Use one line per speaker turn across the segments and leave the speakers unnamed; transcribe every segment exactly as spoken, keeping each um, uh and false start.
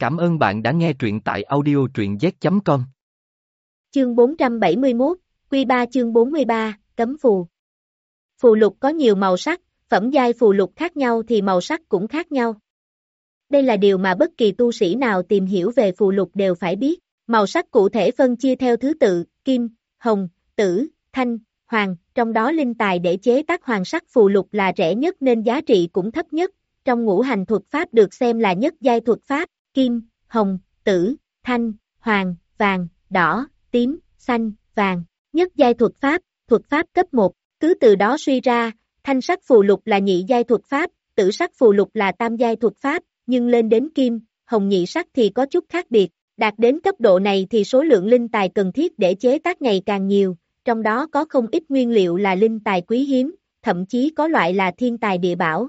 Cảm ơn bạn đã nghe truyện tại audio truyện z chấm com.
Chương bốn trăm bảy mươi mốt, Quy ba chương bốn mươi ba, Cấm phù. Phù lục có nhiều màu sắc, phẩm giai phù lục khác nhau thì màu sắc cũng khác nhau. Đây là điều mà bất kỳ tu sĩ nào tìm hiểu về phù lục đều phải biết. Màu sắc cụ thể phân chia theo thứ tự, kim, hồng, tử, thanh, hoàng, trong đó linh tài để chế tác hoàng sắc phù lục là rẻ nhất nên giá trị cũng thấp nhất. Trong ngũ hành thuật pháp được xem là nhất giai thuật pháp, kim, hồng, tử, thanh, hoàng, vàng, đỏ, tím, xanh, vàng. Nhất giai thuật pháp, thuật pháp cấp một, cứ từ đó suy ra, thanh sắc phù lục là nhị giai thuật pháp, tử sắc phù lục là tam giai thuật pháp, nhưng lên đến kim, hồng nhị sắc thì có chút khác biệt. Đạt đến cấp độ này thì số lượng linh tài cần thiết để chế tác ngày càng nhiều, trong đó có không ít nguyên liệu là linh tài quý hiếm, thậm chí có loại là thiên tài địa bảo.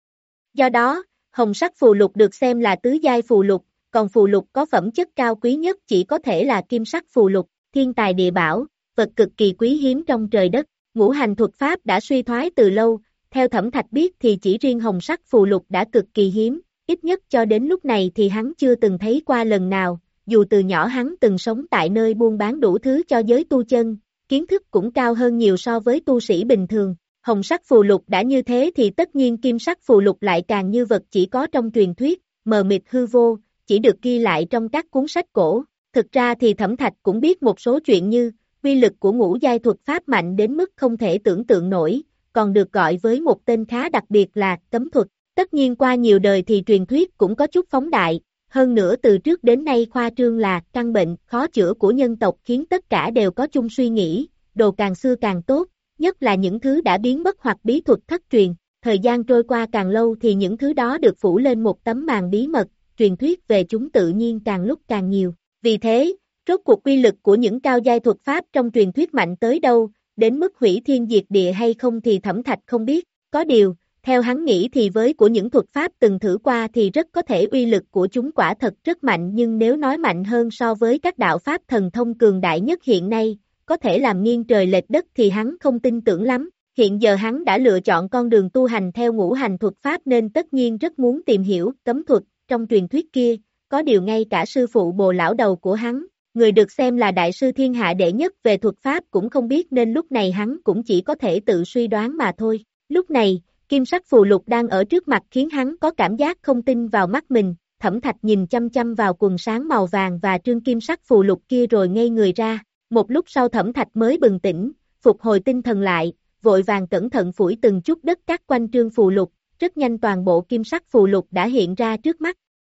Do đó, hồng sắc phù lục được xem là tứ giai phù lục, còn phù lục có phẩm chất cao quý nhất chỉ có thể là kim sắc phù lục, thiên tài địa bảo, vật cực kỳ quý hiếm trong trời đất. Ngũ hành thuật pháp đã suy thoái từ lâu, theo Thẩm Thạch biết thì chỉ riêng hồng sắc phù lục đã cực kỳ hiếm, ít nhất cho đến lúc này thì hắn chưa từng thấy qua lần nào, dù từ nhỏ hắn từng sống tại nơi buôn bán đủ thứ cho giới tu chân, kiến thức cũng cao hơn nhiều so với tu sĩ bình thường. Hồng sắc phù lục đã như thế thì tất nhiên kim sắc phù lục lại càng như vật chỉ có trong truyền thuyết, mờ mịt hư vô, chỉ được ghi lại trong các cuốn sách cổ. Thực ra thì Thẩm Thạch cũng biết một số chuyện như, uy lực của ngũ giai thuật pháp mạnh đến mức không thể tưởng tượng nổi, còn được gọi với một tên khá đặc biệt là cấm thuật. Tất nhiên qua nhiều đời thì truyền thuyết cũng có chút phóng đại, hơn nữa từ trước đến nay khoa trương là căn bệnh khó chữa của nhân tộc khiến tất cả đều có chung suy nghĩ, đồ càng xưa càng tốt, nhất là những thứ đã biến mất hoặc bí thuật thất truyền. Thời gian trôi qua càng lâu thì những thứ đó được phủ lên một tấm màn bí mật, truyền thuyết về chúng tự nhiên càng lúc càng nhiều. Vì thế, rốt cuộc uy lực của những cao giai thuật pháp trong truyền thuyết mạnh tới đâu, đến mức hủy thiên diệt địa hay không thì Thẩm Thạch không biết. Có điều, theo hắn nghĩ thì với của những thuật pháp từng thử qua thì rất có thể uy lực của chúng quả thật rất mạnh, nhưng nếu nói mạnh hơn so với các đạo pháp thần thông cường đại nhất hiện nay, có thể làm nghiêng trời lệch đất thì hắn không tin tưởng lắm. Hiện giờ hắn đã lựa chọn con đường tu hành theo ngũ hành thuật pháp nên tất nhiên rất muốn tìm hiểu cấm thuật trong truyền thuyết kia, có điều ngay cả sư phụ Bồ lão đầu của hắn, người được xem là đại sư thiên hạ đệ nhất về thuật pháp cũng không biết nên lúc này hắn cũng chỉ có thể tự suy đoán mà thôi. Lúc này, kim sắc phù lục đang ở trước mặt khiến hắn có cảm giác không tin vào mắt mình. Thẩm Thạch nhìn chăm chăm vào quần sáng màu vàng và trương kim sắc phù lục kia rồi ngây người ra. Một lúc sau Thẩm Thạch mới bừng tỉnh, phục hồi tinh thần lại, vội vàng cẩn thận phủi từng chút đất cát quanh trương phù lục, rất nhanh toàn bộ kim sắc phù lục đã hiện ra trước mắt.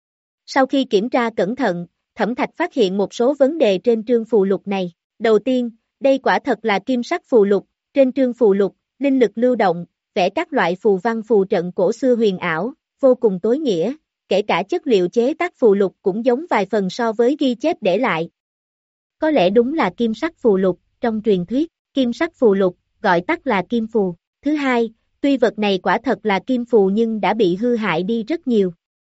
Sau khi kiểm tra cẩn thận, Thẩm Thạch phát hiện một số vấn đề trên trương phù lục này. Đầu tiên, đây quả thật là kim sắc phù lục, trên trương phù lục, linh lực lưu động, vẽ các loại phù văn phù trận cổ xưa huyền ảo, vô cùng tối nghĩa, kể cả chất liệu chế tác phù lục cũng giống vài phần so với ghi chép để lại. Có lẽ đúng là kim sắc phù lục, trong truyền thuyết, kim sắc phù lục, gọi tắt là kim phù. Thứ hai, tuy vật này quả thật là kim phù nhưng đã bị hư hại đi rất nhiều.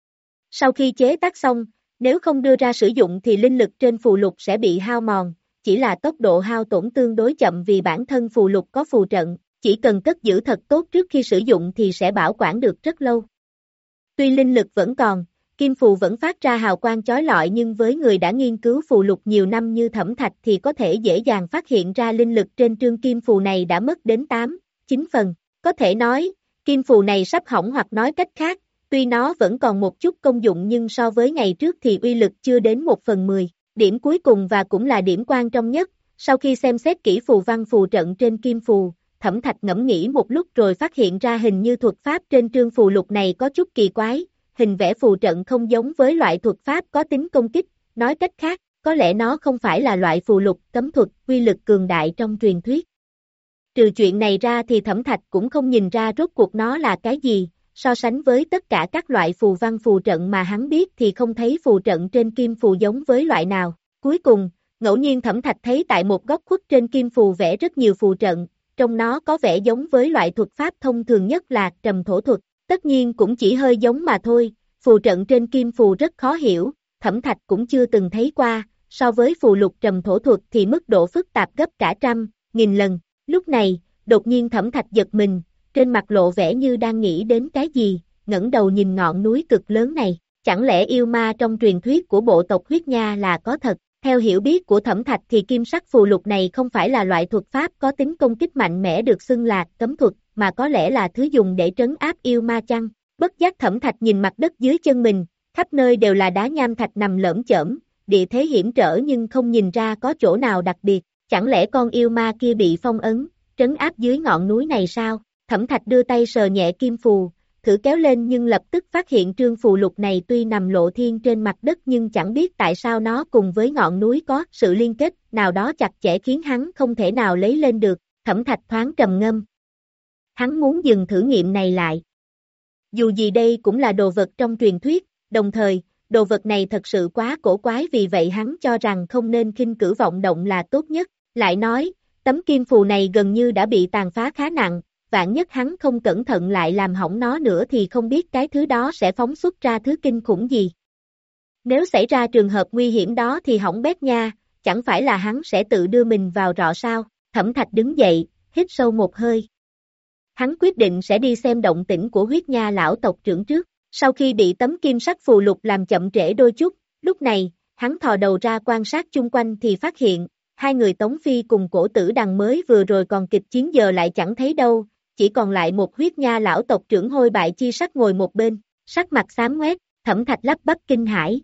Sau khi chế tác xong, nếu không đưa ra sử dụng thì linh lực trên phù lục sẽ bị hao mòn, chỉ là tốc độ hao tổn tương đối chậm vì bản thân phù lục có phù trận, chỉ cần cất giữ thật tốt trước khi sử dụng thì sẽ bảo quản được rất lâu. Tuy linh lực vẫn còn, kim phù vẫn phát ra hào quang chói lọi nhưng với người đã nghiên cứu phù lục nhiều năm như Thẩm Thạch thì có thể dễ dàng phát hiện ra linh lực trên trương kim phù này đã mất đến tám, chín phần. Có thể nói, kim phù này sắp hỏng hoặc nói cách khác, tuy nó vẫn còn một chút công dụng nhưng so với ngày trước thì uy lực chưa đến một phần mười. Điểm cuối cùng và cũng là điểm quan trọng nhất, sau khi xem xét kỹ phù văn phù trận trên kim phù, Thẩm Thạch ngẫm nghĩ một lúc rồi phát hiện ra hình như thuật pháp trên trương phù lục này có chút kỳ quái, hình vẽ phù trận không giống với loại thuật pháp có tính công kích, nói cách khác, có lẽ nó không phải là loại phù lục cấm thuật uy lực cường đại trong truyền thuyết. Trừ chuyện này ra thì Thẩm Thạch cũng không nhìn ra rốt cuộc nó là cái gì, so sánh với tất cả các loại phù văn phù trận mà hắn biết thì không thấy phù trận trên kim phù giống với loại nào. Cuối cùng, ngẫu nhiên Thẩm Thạch thấy tại một góc khuất trên kim phù vẽ rất nhiều phù trận, trong nó có vẻ giống với loại thuật pháp thông thường nhất là trầm thổ thuật, tất nhiên cũng chỉ hơi giống mà thôi, phù trận trên kim phù rất khó hiểu, Thẩm Thạch cũng chưa từng thấy qua, so với phù lục trầm thổ thuật thì mức độ phức tạp gấp cả trăm, nghìn lần. Lúc này, đột nhiên Thẩm Thạch giật mình, trên mặt lộ vẻ như đang nghĩ đến cái gì, ngẩng đầu nhìn ngọn núi cực lớn này, chẳng lẽ yêu ma trong truyền thuyết của bộ tộc huyết nha là có thật? Theo hiểu biết của Thẩm Thạch thì kim sắc phù lục này không phải là loại thuật pháp có tính công kích mạnh mẽ được xưng là cấm thuật, mà có lẽ là thứ dùng để trấn áp yêu ma chăng? Bất giác Thẩm Thạch nhìn mặt đất dưới chân mình, khắp nơi đều là đá nham thạch nằm lởm chởm, địa thế hiểm trở nhưng không nhìn ra có chỗ nào đặc biệt, chẳng lẽ con yêu ma kia bị phong ấn, trấn áp dưới ngọn núi này sao? Thẩm Thạch đưa tay sờ nhẹ kim phù, thử kéo lên nhưng lập tức phát hiện trương phù lục này tuy nằm lộ thiên trên mặt đất nhưng chẳng biết tại sao nó cùng với ngọn núi có sự liên kết nào đó chặt chẽ khiến hắn không thể nào lấy lên được. Thẩm Thạch thoáng trầm ngâm. Hắn muốn dừng thử nghiệm này lại. Dù gì đây cũng là đồ vật trong truyền thuyết, đồng thời, đồ vật này thật sự quá cổ quái vì vậy hắn cho rằng không nên khinh cử vọng động là tốt nhất. Lại nói, tấm kim phù này gần như đã bị tàn phá khá nặng, vạn nhất hắn không cẩn thận lại làm hỏng nó nữa thì không biết cái thứ đó sẽ phóng xuất ra thứ kinh khủng gì. Nếu xảy ra trường hợp nguy hiểm đó thì hỏng bét nha, chẳng phải là hắn sẽ tự đưa mình vào rọ sao? Thẩm Thạch đứng dậy, hít sâu một hơi. Hắn quyết định sẽ đi xem động tĩnh của huyết nha lão tộc trưởng trước. Sau khi bị tấm kim sắc phù lục làm chậm trễ đôi chút, lúc này, hắn thò đầu ra quan sát chung quanh thì phát hiện, hai người Tống Phi cùng Cổ Tử Đằng mới vừa rồi còn kịch chiến giờ lại chẳng thấy đâu, chỉ còn lại một huyết nha lão tộc trưởng hôi bại chi sắc ngồi một bên, sắc mặt xám ngoét. Thẩm Thạch lắp bắp kinh hãi.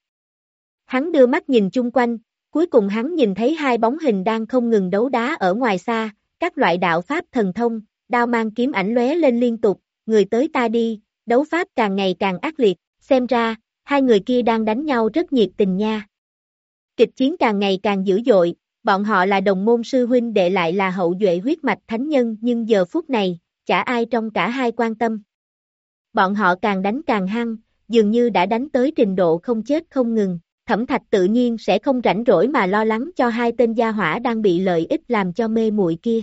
Hắn đưa mắt nhìn chung quanh, cuối cùng hắn nhìn thấy hai bóng hình đang không ngừng đấu đá ở ngoài xa, các loại đạo pháp thần thông, đao mang kiếm ảnh lóe lên liên tục, người tới ta đi, đấu pháp càng ngày càng ác liệt, xem ra, hai người kia đang đánh nhau rất nhiệt tình nha. Kịch chiến càng ngày càng dữ dội, bọn họ là đồng môn sư huynh đệ lại là hậu duệ huyết mạch thánh nhân nhưng giờ phút này, chả ai trong cả hai quan tâm. Bọn họ càng đánh càng hăng, dường như đã đánh tới trình độ không chết không ngừng. Thẩm Thạch tự nhiên sẽ không rảnh rỗi mà lo lắng cho hai tên gia hỏa đang bị lợi ích làm cho mê muội kia.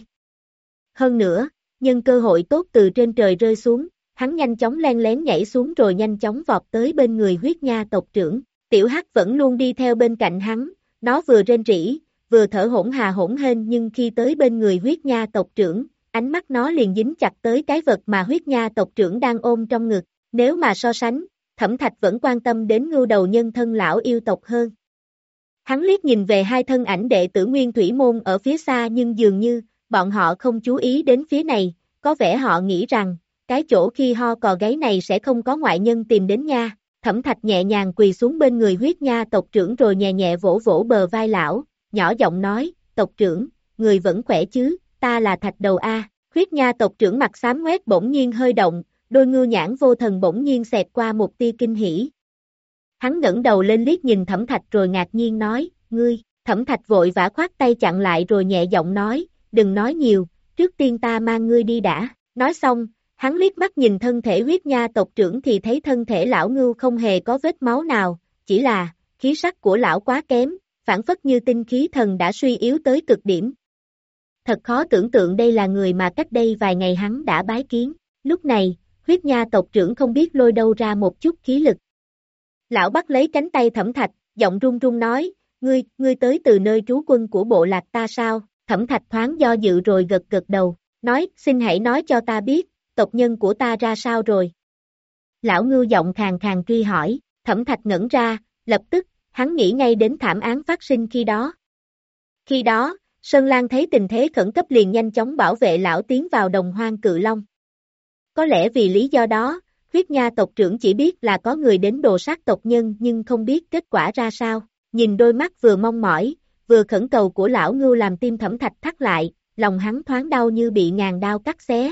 Hơn nữa, nhân cơ hội tốt từ trên trời rơi xuống, hắn nhanh chóng len lén nhảy xuống rồi nhanh chóng vọt tới bên người huyết nha tộc trưởng. Tiểu Hắc vẫn luôn đi theo bên cạnh hắn, nó vừa rên rỉ, vừa thở hổn hà hổn hển nhưng khi tới bên người huyết nha tộc trưởng, ánh mắt nó liền dính chặt tới cái vật mà huyết nha tộc trưởng đang ôm trong ngực. Nếu mà so sánh, Thẩm Thạch vẫn quan tâm đến ngưu đầu nhân thân lão yêu tộc hơn. Hắn liếc nhìn về hai thân ảnh đệ tử Nguyên Thủy Môn ở phía xa nhưng dường như, bọn họ không chú ý đến phía này, có vẻ họ nghĩ rằng, cái chỗ khi ho cò gáy này sẽ không có ngoại nhân tìm đến nha. Thẩm Thạch nhẹ nhàng quỳ xuống bên người huyết nha tộc trưởng rồi nhẹ nhẹ vỗ vỗ bờ vai lão, nhỏ giọng nói, tộc trưởng, người vẫn khỏe chứ, ta là Thạch Đầu A. Huyết nha tộc trưởng mặt xám ngoét bỗng nhiên hơi động, đôi ngưu nhãn vô thần bỗng nhiên xẹt qua một tia kinh hỉ. Hắn ngẩng đầu lên liếc nhìn Thẩm Thạch rồi ngạc nhiên nói, ngươi. Thẩm Thạch vội vã khoát tay chặn lại rồi nhẹ giọng nói, đừng nói nhiều, trước tiên ta mang ngươi đi đã. Nói xong, hắn liếc mắt nhìn thân thể huyết nha tộc trưởng thì thấy thân thể lão ngưu không hề có vết máu nào, chỉ là, khí sắc của lão quá kém, phản phất như tinh khí thần đã suy yếu tới cực điểm. Thật khó tưởng tượng đây là người mà cách đây vài ngày hắn đã bái kiến. Lúc này, huyết nha tộc trưởng không biết lôi đâu ra một chút khí lực. Lão bắt lấy cánh tay Thẩm Thạch, giọng run run nói, ngươi, ngươi tới từ nơi trú quân của bộ lạc ta sao? Thẩm Thạch thoáng do dự rồi gật gật đầu, nói, xin hãy nói cho ta biết, tộc nhân của ta ra sao rồi? Lão ngưu giọng khàn khàn truy hỏi, Thẩm Thạch ngẩn ra, lập tức, hắn nghĩ ngay đến thảm án phát sinh khi đó. Khi đó, Sơn Lan thấy tình thế khẩn cấp liền nhanh chóng bảo vệ lão tiến vào đồng hoang Cự Long. Có lẽ vì lý do đó, huyết nha tộc trưởng chỉ biết là có người đến đồ sát tộc nhân nhưng không biết kết quả ra sao. Nhìn đôi mắt vừa mong mỏi, vừa khẩn cầu của lão ngưu làm tim Thẩm Thạch thắt lại, lòng hắn thoáng đau như bị ngàn đao cắt xé.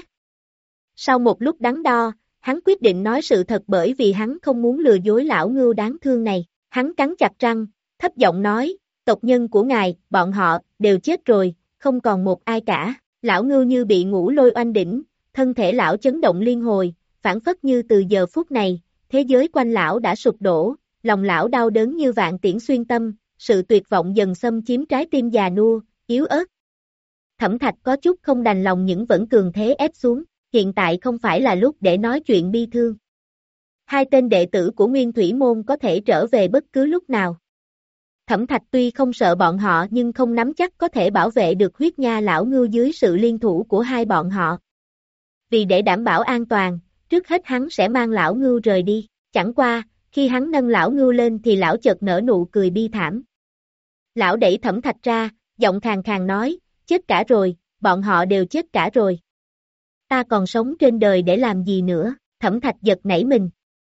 Sau một lúc đắn đo, hắn quyết định nói sự thật bởi vì hắn không muốn lừa dối lão ngưu đáng thương này. Hắn cắn chặt răng, thấp giọng nói, tộc nhân của ngài, bọn họ, đều chết rồi, không còn một ai cả. Lão ngưu như bị ngũ lôi oanh đỉnh, thân thể lão chấn động liên hồi, phản phất như từ giờ phút này, thế giới quanh lão đã sụp đổ, lòng lão đau đớn như vạn tiễn xuyên tâm, sự tuyệt vọng dần xâm chiếm trái tim già nua, yếu ớt. Thẩm Thạch có chút không đành lòng những vẫn cường thế ép xuống, hiện tại không phải là lúc để nói chuyện bi thương. Hai tên đệ tử của Nguyên Thủy Môn có thể trở về bất cứ lúc nào. Thẩm Thạch tuy không sợ bọn họ nhưng không nắm chắc có thể bảo vệ được huyết nha lão ngưu dưới sự liên thủ của hai bọn họ. Vì để đảm bảo an toàn, trước hết hắn sẽ mang lão ngưu rời đi. Chẳng qua, khi hắn nâng lão ngưu lên thì lão chợt nở nụ cười bi thảm. Lão đẩy Thẩm Thạch ra, giọng khàn khàn nói, chết cả rồi, bọn họ đều chết cả rồi. Ta còn sống trên đời để làm gì nữa, Thẩm Thạch giật nảy mình.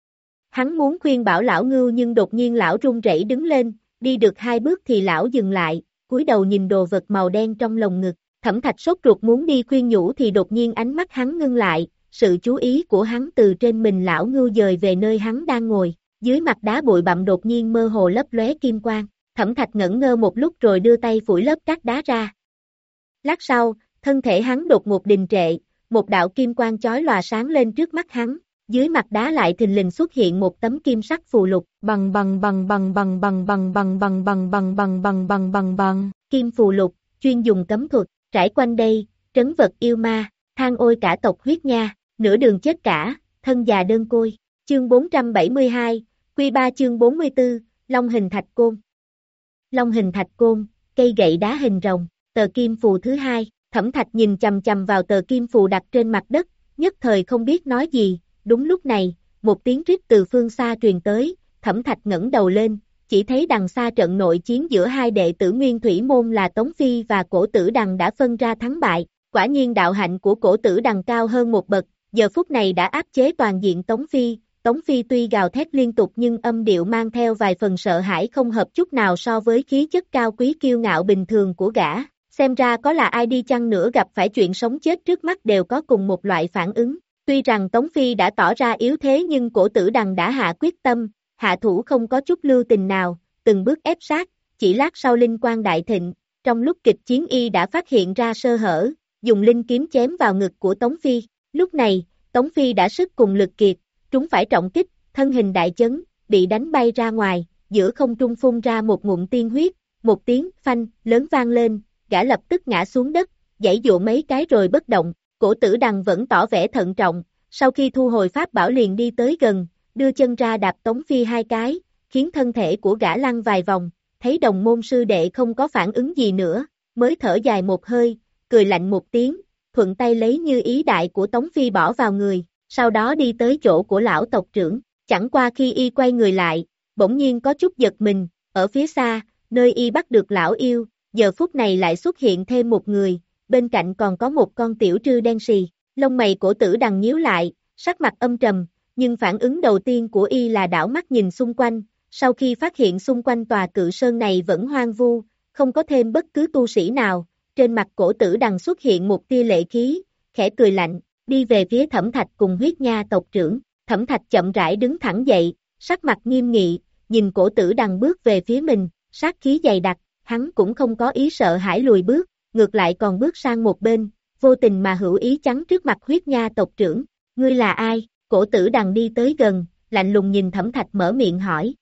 Hắn muốn khuyên bảo lão ngưu nhưng đột nhiên lão run rẩy đứng lên, đi được hai bước thì lão dừng lại, cúi đầu nhìn đồ vật màu đen trong lồng ngực. Thẩm Thạch sốt ruột muốn đi khuyên nhủ thì đột nhiên ánh mắt hắn ngưng lại, sự chú ý của hắn từ trên mình lão ngưu dời về nơi hắn đang ngồi, dưới mặt đá bụi bặm đột nhiên mơ hồ lấp lóe kim quang. Thẩm Thạch ngẩn ngơ một lúc rồi đưa tay phủi lớp cát đá ra. Lát sau, thân thể hắn đột ngột đình trệ, một đạo kim quang chói lòa sáng lên trước mắt hắn, dưới mặt đá lại thình lình xuất hiện một tấm kim sắc phù lục, bằng bằng bằng bằng bằng bằng bằng bằng bằng bằng bằng bằng bằng bằng bằng bằng, kim phù lục, chuyên dùng cấm thuật, trải quanh đây, trấn vật yêu ma, than ôi cả tộc huyết nha, nửa đường chết cả, thân già đơn côi. Chương bốn trăm bảy mươi hai, Quy ba chương bốn mươi tư, Long hình thạch côn. Long hình thạch côn, cây gậy đá hình rồng, tờ kim phù thứ hai, Thẩm Thạch nhìn chằm chằm vào tờ kim phù đặt trên mặt đất, nhất thời không biết nói gì. Đúng lúc này, một tiếng rít từ phương xa truyền tới, Thẩm Thạch ngẩng đầu lên, chỉ thấy đằng xa trận nội chiến giữa hai đệ tử Nguyên Thủy Môn là Tống Phi và Cổ Tử Đằng đã phân ra thắng bại. Quả nhiên đạo hạnh của Cổ Tử Đằng cao hơn một bậc, giờ phút này đã áp chế toàn diện Tống Phi. Tống Phi tuy gào thét liên tục nhưng âm điệu mang theo vài phần sợ hãi không hợp chút nào so với khí chất cao quý kiêu ngạo bình thường của gã. Xem ra có là ai đi chăng nữa gặp phải chuyện sống chết trước mắt đều có cùng một loại phản ứng. Tuy rằng Tống Phi đã tỏ ra yếu thế nhưng Cổ Tử Đằng đã hạ quyết tâm, hạ thủ không có chút lưu tình nào, từng bước ép sát, chỉ lát sau linh quang đại thịnh, trong lúc kịch chiến y đã phát hiện ra sơ hở, dùng linh kiếm chém vào ngực của Tống Phi. Lúc này, Tống Phi đã sức cùng lực kiệt, trúng phải trọng kích, thân hình đại chấn, bị đánh bay ra ngoài, giữa không trung phun ra một ngụm tiên huyết, một tiếng phanh lớn vang lên, gã lập tức ngã xuống đất, giãy giụa mấy cái rồi bất động. Cổ Tử Đằng vẫn tỏ vẻ thận trọng, sau khi thu hồi pháp bảo liền đi tới gần, đưa chân ra đạp Tống Phi hai cái, khiến thân thể của gã lăn vài vòng, thấy đồng môn sư đệ không có phản ứng gì nữa, mới thở dài một hơi, cười lạnh một tiếng, thuận tay lấy như ý đại của Tống Phi bỏ vào người, sau đó đi tới chỗ của lão tộc trưởng. Chẳng qua khi y quay người lại, bỗng nhiên có chút giật mình, ở phía xa, nơi y bắt được lão yêu, giờ phút này lại xuất hiện thêm một người, bên cạnh còn có một con tiểu trư đen xì. Lông mày Cổ Tử Đằng nhíu lại, sắc mặt âm trầm, nhưng phản ứng đầu tiên của y là đảo mắt nhìn xung quanh, sau khi phát hiện xung quanh tòa cự sơn này vẫn hoang vu, không có thêm bất cứ tu sĩ nào, trên mặt Cổ Tử Đằng xuất hiện một tia lệ khí, khẽ cười lạnh, đi về phía Thẩm Thạch cùng huyết nha tộc trưởng. Thẩm Thạch chậm rãi đứng thẳng dậy, sắc mặt nghiêm nghị, nhìn Cổ Tử Đằng bước về phía mình, sát khí dày đặc, hắn cũng không có ý sợ hãi lùi bước, ngược lại còn bước sang một bên, vô tình mà hữu ý chắn trước mặt huyết nha tộc trưởng. Ngươi là ai? Cổ Tử Đằng đi tới gần, lạnh lùng nhìn Thẩm Thạch mở miệng hỏi.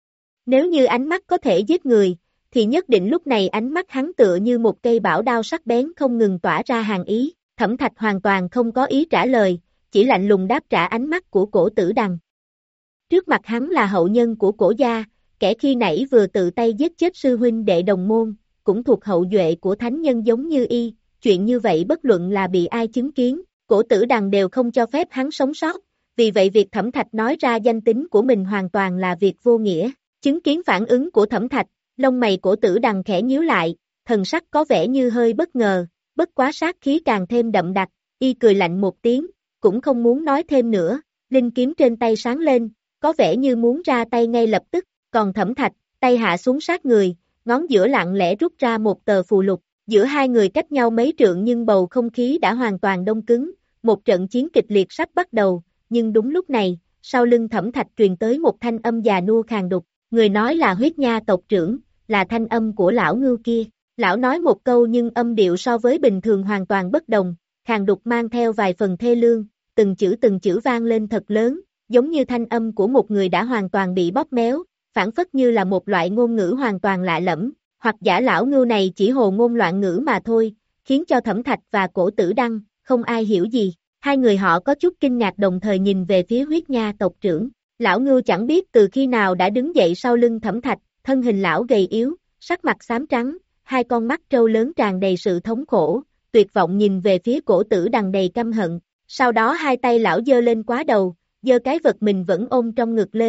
Nếu như ánh mắt có thể giết người, thì nhất định lúc này ánh mắt hắn tựa như một cây bảo đao sắc bén không ngừng tỏa ra hàn ý. Thẩm Thạch hoàn toàn không có ý trả lời, chỉ lạnh lùng đáp trả ánh mắt của Cổ Tử Đằng. Trước mặt hắn là hậu nhân của Cổ gia, kẻ khi nãy vừa tự tay giết chết sư huynh đệ đồng môn, cũng thuộc hậu duệ của thánh nhân giống như y, chuyện như vậy bất luận là bị ai chứng kiến, Cổ Tử Đằng đều không cho phép hắn sống sót, vì vậy việc Thẩm Thạch nói ra danh tính của mình hoàn toàn là việc vô nghĩa. Chứng kiến phản ứng của Thẩm Thạch, lông mày Cổ Tử Đằng khẽ nhíu lại, thần sắc có vẻ như hơi bất ngờ, bất quá sát khí càng thêm đậm đặc, y cười lạnh một tiếng, cũng không muốn nói thêm nữa, linh kiếm trên tay sáng lên, có vẻ như muốn ra tay ngay lập tức, còn Thẩm Thạch, tay hạ xuống sát người, ngón giữa lặng lẽ rút ra một tờ phù lục, giữa hai người cách nhau mấy trượng nhưng bầu không khí đã hoàn toàn đông cứng, một trận chiến kịch liệt sắp bắt đầu, nhưng đúng lúc này, sau lưng Thẩm Thạch truyền tới một thanh âm già nua khàn đục, người nói là huyết nha tộc trưởng, là thanh âm của lão ngưu kia. Lão nói một câu nhưng âm điệu so với bình thường hoàn toàn bất đồng, khàn đục mang theo vài phần thê lương, từng chữ từng chữ vang lên thật lớn, giống như thanh âm của một người đã hoàn toàn bị bóp méo, phản phất như là một loại ngôn ngữ hoàn toàn lạ lẫm, hoặc giả lão ngưu này chỉ hồ ngôn loạn ngữ mà thôi, khiến cho Thẩm Thạch và Cổ Tử Đăng, không ai hiểu gì. Hai người họ có chút kinh ngạc đồng thời nhìn về phía huyết nha tộc trưởng. Lão ngưu chẳng biết từ khi nào đã đứng dậy sau lưng Thẩm Thạch, thân hình lão gầy yếu, sắc mặt xám trắng, hai con mắt trâu lớn tràn đầy sự thống khổ, tuyệt vọng nhìn về phía Cổ Tử Đằng đầy căm hận. Sau đó hai tay lão giơ lên quá đầu, giơ cái vật mình vẫn ôm trong ngực lên,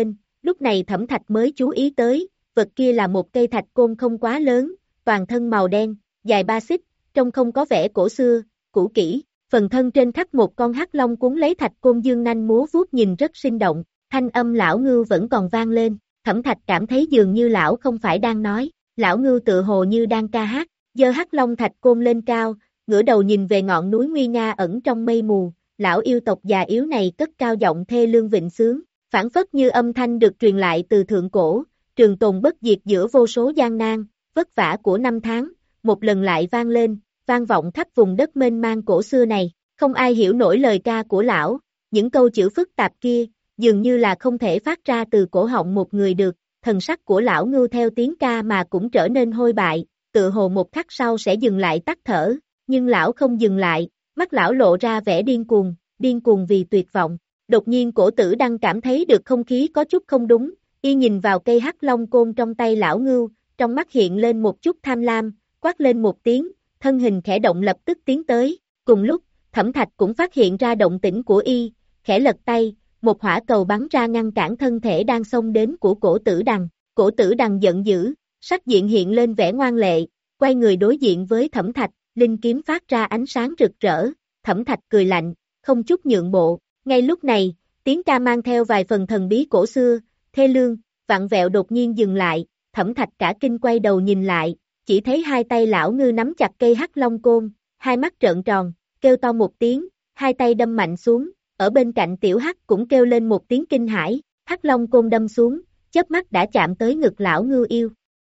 Lúc này Thẩm Thạch mới chú ý tới, vật kia là một cây thạch côn không quá lớn, toàn thân màu đen, dài ba xích, trông không có vẻ cổ xưa, cũ kỹ, phần thân trên khắc một con hắc long cuốn lấy thạch côn dương nanh múa vuốt nhìn rất sinh động, thanh âm lão ngưu vẫn còn vang lên, Thẩm Thạch cảm thấy dường như lão không phải đang nói, lão ngưu tự hồ như đang ca hát, giơ hắc long thạch côn lên cao, ngửa đầu nhìn về ngọn núi nguy nga ẩn trong mây mù, lão yêu tộc già yếu này cất cao giọng thê lương vịnh sướng, phảng phất như âm thanh được truyền lại từ thượng cổ, trường tồn bất diệt giữa vô số gian nan, vất vả của năm tháng, một lần lại vang lên, vang vọng khắp vùng đất mênh mang cổ xưa này, không ai hiểu nổi lời ca của lão, những câu chữ phức tạp kia, dường như là không thể phát ra từ cổ họng một người được, thần sắc của lão ngưu theo tiếng ca mà cũng trở nên hôi bại, tự hồ một khắc sau sẽ dừng lại tắt thở, nhưng lão không dừng lại, mắt lão lộ ra vẻ điên cuồng, điên cuồng vì tuyệt vọng. Đột nhiên Cổ Tử Đăng cảm thấy được không khí có chút không đúng, y nhìn vào cây hắc long côn trong tay lão ngưu, trong mắt hiện lên một chút tham lam, quát lên một tiếng, thân hình khẽ động lập tức tiến tới, cùng lúc, Thẩm Thạch cũng phát hiện ra động tĩnh của y, khẽ lật tay, một hỏa cầu bắn ra ngăn cản thân thể đang xông đến của Cổ Tử Đằng, Cổ Tử Đằng giận dữ, sắc diện hiện lên vẻ ngoan lệ, quay người đối diện với Thẩm Thạch, linh kiếm phát ra ánh sáng rực rỡ, Thẩm Thạch cười lạnh, không chút nhượng bộ. Ngay lúc này, tiếng ca mang theo vài phần thần bí cổ xưa, thê lương, vặn vẹo đột nhiên dừng lại, Thẩm Thạch cả kinh quay đầu nhìn lại, chỉ thấy hai tay lão ngư nắm chặt cây hắc long côn, hai mắt trợn tròn, kêu to một tiếng, hai tay đâm mạnh xuống, ở bên cạnh tiểu hắc cũng kêu lên một tiếng kinh hãi, hắc long côn đâm xuống, chớp mắt đã chạm tới ngực lão ngư yêu.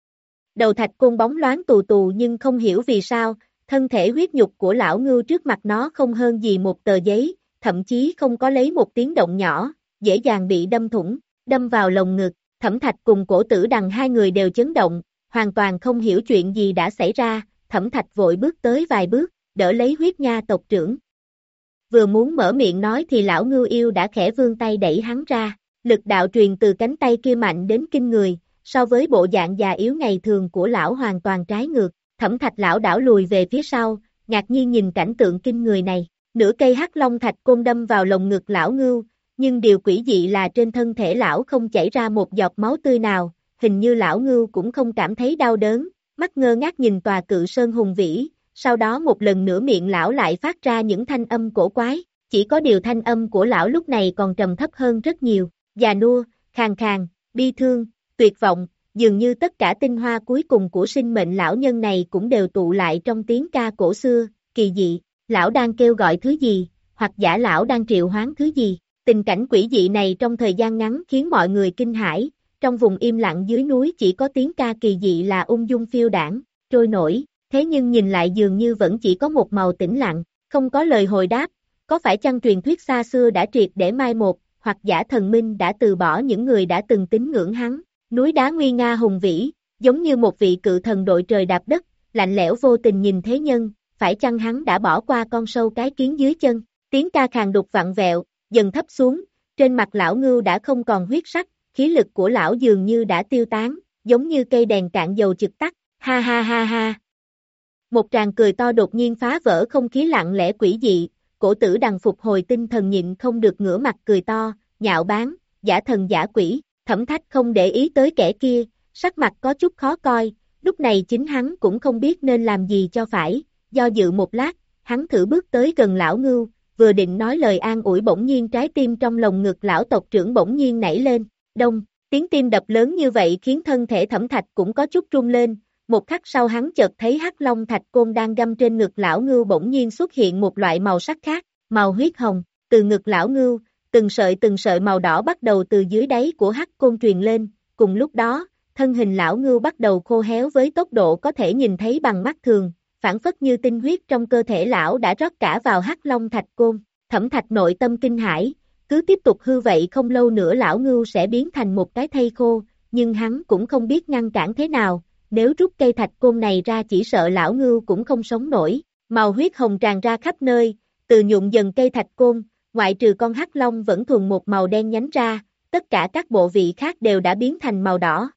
Đầu thạch côn bóng loáng tù tù nhưng không hiểu vì sao, thân thể huyết nhục của lão ngư trước mặt nó không hơn gì một tờ giấy, thậm chí không có lấy một tiếng động nhỏ, dễ dàng bị đâm thủng, đâm vào lồng ngực, Thẩm Thạch cùng Cổ Tử Đằng hai người đều chấn động, hoàn toàn không hiểu chuyện gì đã xảy ra, Thẩm Thạch vội bước tới vài bước, đỡ lấy huyết nha tộc trưởng. Vừa muốn mở miệng nói thì lão ngưu yêu đã khẽ vươn tay đẩy hắn ra, lực đạo truyền từ cánh tay kia mạnh đến kinh người, so với bộ dạng già yếu ngày thường của lão hoàn toàn trái ngược, Thẩm Thạch lão đảo lùi về phía sau, ngạc nhiên nhìn cảnh tượng kinh người này. Nửa cây hắc long thạch côn đâm vào lồng ngực lão ngưu, nhưng điều quỷ dị là trên thân thể lão không chảy ra một giọt máu tươi nào, hình như lão ngưu cũng không cảm thấy đau đớn, mắt ngơ ngác nhìn tòa cự sơn hùng vĩ, sau đó một lần nữa miệng lão lại phát ra những thanh âm cổ quái, chỉ có điều thanh âm của lão lúc này còn trầm thấp hơn rất nhiều, già nua, khàn khàn, bi thương, tuyệt vọng, dường như tất cả tinh hoa cuối cùng của sinh mệnh lão nhân này cũng đều tụ lại trong tiếng ca cổ xưa, kỳ dị. Lão đang kêu gọi thứ gì, hoặc giả lão đang triệu hoán thứ gì, tình cảnh quỷ dị này trong thời gian ngắn khiến mọi người kinh hãi, trong vùng im lặng dưới núi chỉ có tiếng ca kỳ dị là ung dung phiêu đảng, trôi nổi, thế nhưng nhìn lại dường như vẫn chỉ có một màu tĩnh lặng, không có lời hồi đáp, có phải chăng truyền thuyết xa xưa đã triệt để mai một, hoặc giả thần minh đã từ bỏ những người đã từng tín ngưỡng hắn, núi đá nguy nga hùng vĩ, giống như một vị cự thần đội trời đạp đất, lạnh lẽo vô tình nhìn thế nhân. Phải chăng hắn đã bỏ qua con sâu cái kiến dưới chân, tiếng ca khàn đục vặn vẹo, dần thấp xuống, trên mặt lão ngưu đã không còn huyết sắc, khí lực của lão dường như đã tiêu tán, giống như cây đèn cạn dầu chực tắt, ha ha ha ha. Một tràng cười to đột nhiên phá vỡ không khí lặng lẽ quỷ dị, Cổ Tử Đằng phục hồi tinh thần nhịn không được ngửa mặt cười to, nhạo báng, giả thần giả quỷ, Thẩm Thạch không để ý tới kẻ kia, sắc mặt có chút khó coi, lúc này chính hắn cũng không biết nên làm gì cho phải. Do dự một lát, hắn thử bước tới gần lão ngưu, vừa định nói lời an ủi bỗng nhiên trái tim trong lồng ngực lão tộc trưởng bỗng nhiên nảy lên, đông, tiếng tim đập lớn như vậy khiến thân thể Thẩm Thạch cũng có chút rung lên, một khắc sau hắn chợt thấy hắc long thạch côn đang găm trên ngực lão ngưu bỗng nhiên xuất hiện một loại màu sắc khác, màu huyết hồng, từ ngực lão ngưu, từng sợi từng sợi màu đỏ bắt đầu từ dưới đáy của hắc côn truyền lên, cùng lúc đó, thân hình lão ngưu bắt đầu khô héo với tốc độ có thể nhìn thấy bằng mắt thường. Phản phất như tinh huyết trong cơ thể lão đã rót cả vào hắc long thạch côn, Thẩm Thạch nội tâm kinh hãi, cứ tiếp tục hư vậy không lâu nữa lão ngưu sẽ biến thành một cái thây khô, nhưng hắn cũng không biết ngăn cản thế nào, nếu rút cây thạch côn này ra chỉ sợ lão ngưu cũng không sống nổi, màu huyết hồng tràn ra khắp nơi, từ nhuộm dần cây thạch côn, ngoại trừ con hắc long vẫn thuần một màu đen nhánh ra, tất cả các bộ vị khác đều đã biến thành màu đỏ.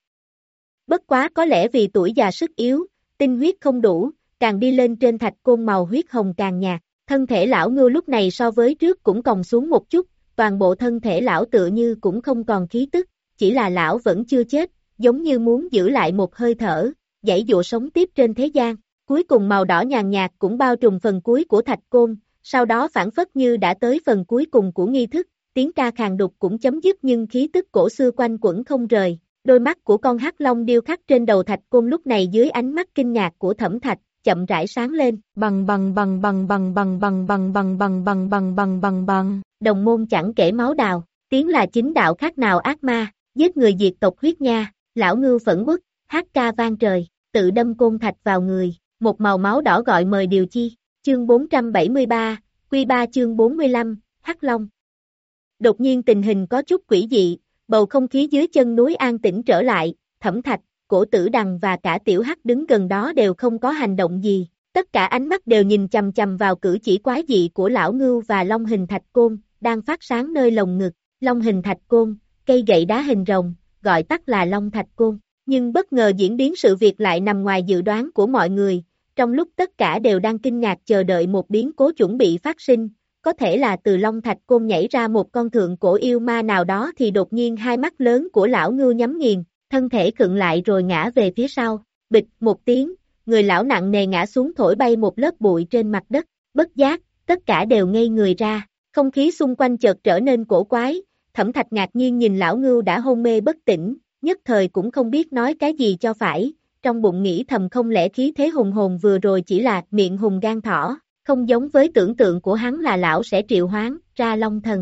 Bất quá có lẽ vì tuổi già sức yếu, tinh huyết không đủ, càng đi lên trên thạch côn màu huyết hồng càng nhạt, thân thể lão ngưu lúc này so với trước cũng còng xuống một chút, toàn bộ thân thể lão tựa như cũng không còn khí tức, chỉ là lão vẫn chưa chết, giống như muốn giữ lại một hơi thở, giãy dụa sống tiếp trên thế gian. Cuối cùng màu đỏ nhàn nhạt cũng bao trùm phần cuối của thạch côn, sau đó phản phất như đã tới phần cuối cùng của nghi thức, tiếng ca khàn đục cũng chấm dứt nhưng khí tức cổ xưa quanh quẩn không rời. Đôi mắt của con hắc long điêu khắc trên đầu thạch côn lúc này dưới ánh mắt kinh ngạc của Thẩm Thạch, chậm rãi sáng lên, bằng bằng bằng bằng bằng bằng bằng bằng bằng bằng bằng bằng bằng bằng bằng, đồng môn chẳng kể máu đào, tiếng là chính đạo khác nào ác ma, giết người diệt tộc huyết nha, lão ngưu phẫn uất, hát ca vang trời, tự đâm côn thạch vào người, một màu máu đỏ gọi mời điều chi, chương bốn trăm bảy mươi ba, quy ba chương bốn mươi lăm, Hắc Long. Đột nhiên tình hình có chút quỷ dị, bầu không khí dưới chân núi an tĩnh trở lại, Thẩm Thạch, Cổ Tử Đằng và cả Tiểu Hắc đứng gần đó đều không có hành động gì, tất cả ánh mắt đều nhìn chằm chằm vào cử chỉ quái dị của lão ngưu và long hình thạch côn, đang phát sáng nơi lồng ngực, long hình thạch côn, cây gậy đá hình rồng, gọi tắt là long thạch côn, nhưng bất ngờ diễn biến sự việc lại nằm ngoài dự đoán của mọi người, trong lúc tất cả đều đang kinh ngạc chờ đợi một biến cố chuẩn bị phát sinh. Có thể là từ long thạch côn nhảy ra một con thượng cổ yêu ma nào đó thì đột nhiên hai mắt lớn của lão ngưu nhắm nghiền, thân thể khựng lại rồi ngã về phía sau, bịch một tiếng, người lão nặng nề ngã xuống thổi bay một lớp bụi trên mặt đất, bất giác, tất cả đều ngây người ra, không khí xung quanh chợt trở nên cổ quái, Thẩm Thạch ngạc nhiên nhìn lão ngưu đã hôn mê bất tỉnh, nhất thời cũng không biết nói cái gì cho phải, trong bụng nghĩ thầm không lẽ khí thế hùng hồn vừa rồi chỉ là miệng hùng gan thỏ. Không giống với tưởng tượng của hắn là lão sẽ triệu hoán ra Long Thần.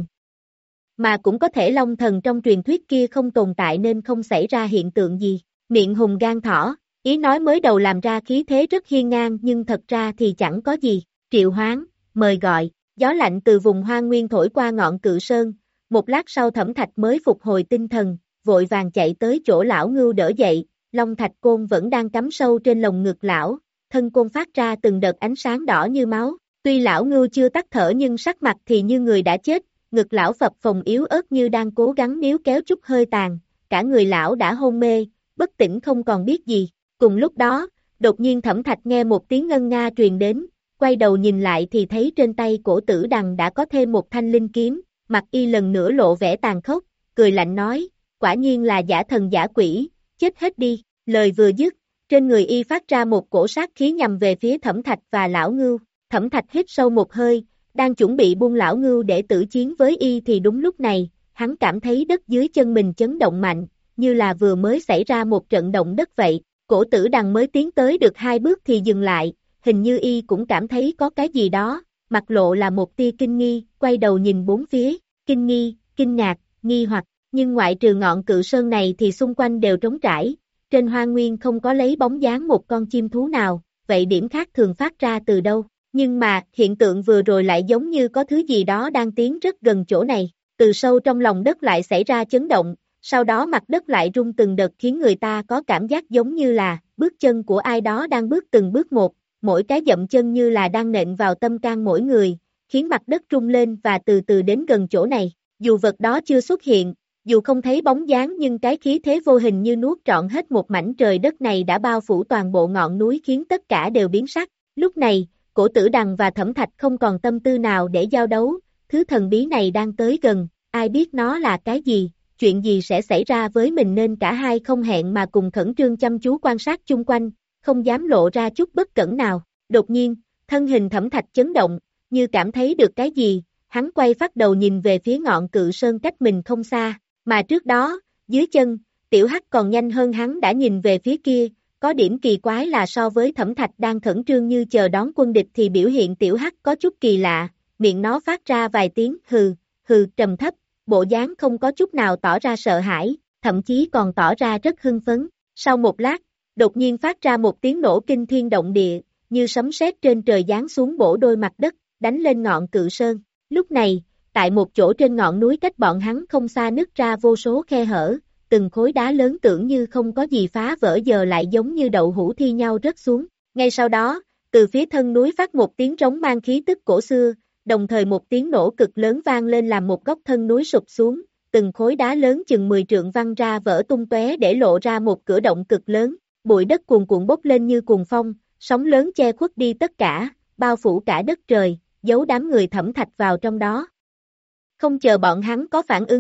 Mà cũng có thể Long Thần trong truyền thuyết kia không tồn tại nên không xảy ra hiện tượng gì. Miệng hùng gan thỏ, ý nói mới đầu làm ra khí thế rất hiên ngang nhưng thật ra thì chẳng có gì. Triệu hoán, mời gọi, gió lạnh từ vùng hoang nguyên thổi qua ngọn cự sơn. Một lát sau Thẩm Thạch mới phục hồi tinh thần, vội vàng chạy tới chỗ lão ngưu đỡ dậy. Long thạch côn vẫn đang cắm sâu trên lồng ngực lão. Thân côn phát ra từng đợt ánh sáng đỏ như máu, tuy lão ngưu chưa tắt thở nhưng sắc mặt thì như người đã chết, ngực lão phập phồng yếu ớt như đang cố gắng níu kéo chút hơi tàn, cả người lão đã hôn mê, bất tỉnh không còn biết gì. Cùng lúc đó, đột nhiên Thẩm Thạch nghe một tiếng ngân nga truyền đến, quay đầu nhìn lại thì thấy trên tay Cổ Tử Đằng đã có thêm một thanh linh kiếm, mặt y lần nữa lộ vẻ tàn khốc, cười lạnh nói, quả nhiên là giả thần giả quỷ, chết hết đi, lời vừa dứt. Trên người y phát ra một cổ sát khí nhằm về phía Thẩm Thạch và lão ngưu, Thẩm Thạch hít sâu một hơi, đang chuẩn bị buông lão ngưu để tử chiến với y thì đúng lúc này, hắn cảm thấy đất dưới chân mình chấn động mạnh, như là vừa mới xảy ra một trận động đất vậy, Cổ Tử Đằng mới tiến tới được hai bước thì dừng lại, hình như y cũng cảm thấy có cái gì đó, mặt lộ là một tia kinh nghi, quay đầu nhìn bốn phía, kinh nghi, kinh ngạc, nghi hoặc, nhưng ngoại trừ ngọn cự sơn này thì xung quanh đều trống trải. Trên hoang nguyên không có lấy bóng dáng một con chim thú nào, vậy điểm khác thường phát ra từ đâu? Nhưng mà, hiện tượng vừa rồi lại giống như có thứ gì đó đang tiến rất gần chỗ này, từ sâu trong lòng đất lại xảy ra chấn động, sau đó mặt đất lại rung từng đợt khiến người ta có cảm giác giống như là, bước chân của ai đó đang bước từng bước một, mỗi cái dậm chân như là đang nện vào tâm can mỗi người, khiến mặt đất rung lên và từ từ đến gần chỗ này, dù vật đó chưa xuất hiện. Dù không thấy bóng dáng nhưng cái khí thế vô hình như nuốt trọn hết một mảnh trời đất này đã bao phủ toàn bộ ngọn núi khiến tất cả đều biến sắc. Lúc này, Cổ Tử Đằng và Thẩm Thạch không còn tâm tư nào để giao đấu, thứ thần bí này đang tới gần, ai biết nó là cái gì, chuyện gì sẽ xảy ra với mình nên cả hai không hẹn mà cùng khẩn trương chăm chú quan sát chung quanh, không dám lộ ra chút bất cẩn nào. Đột nhiên, thân hình Thẩm Thạch chấn động, như cảm thấy được cái gì, hắn quay phát đầu nhìn về phía ngọn cự sơn cách mình không xa. Mà trước đó, dưới chân, Tiểu Hắc còn nhanh hơn hắn đã nhìn về phía kia, có điểm kỳ quái là so với Thẩm Thạch đang khẩn trương như chờ đón quân địch thì biểu hiện Tiểu Hắc có chút kỳ lạ, miệng nó phát ra vài tiếng hừ, hừ trầm thấp, bộ dáng không có chút nào tỏ ra sợ hãi, thậm chí còn tỏ ra rất hưng phấn. Sau một lát, đột nhiên phát ra một tiếng nổ kinh thiên động địa, như sấm sét trên trời giáng xuống bổ đôi mặt đất, đánh lên ngọn cự sơn. Lúc này, tại một chỗ trên ngọn núi cách bọn hắn không xa nứt ra vô số khe hở, từng khối đá lớn tưởng như không có gì phá vỡ giờ lại giống như đậu hũ thi nhau rớt xuống. Ngay sau đó, từ phía thân núi phát một tiếng trống mang khí tức cổ xưa, đồng thời một tiếng nổ cực lớn vang lên làm một góc thân núi sụp xuống, từng khối đá lớn chừng mười trượng văng ra vỡ tung tóe để lộ ra một cửa động cực lớn, bụi đất cuồn cuộn bốc lên như cuồng phong, sóng lớn che khuất đi tất cả, bao phủ cả đất trời, giấu đám người Thẩm Thạch vào trong đó. Không chờ bọn hắn có phản ứng,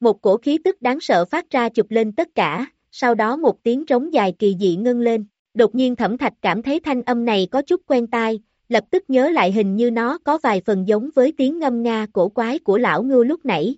Một cổ khí tức đáng sợ phát ra chụp lên tất cả, sau đó một tiếng trống dài kỳ dị ngân lên. Đột nhiên Thẩm Thạch cảm thấy thanh âm này có chút quen tai, lập tức nhớ lại hình như nó có vài phần giống với tiếng ngâm nga cổ quái của lão ngưu lúc nãy.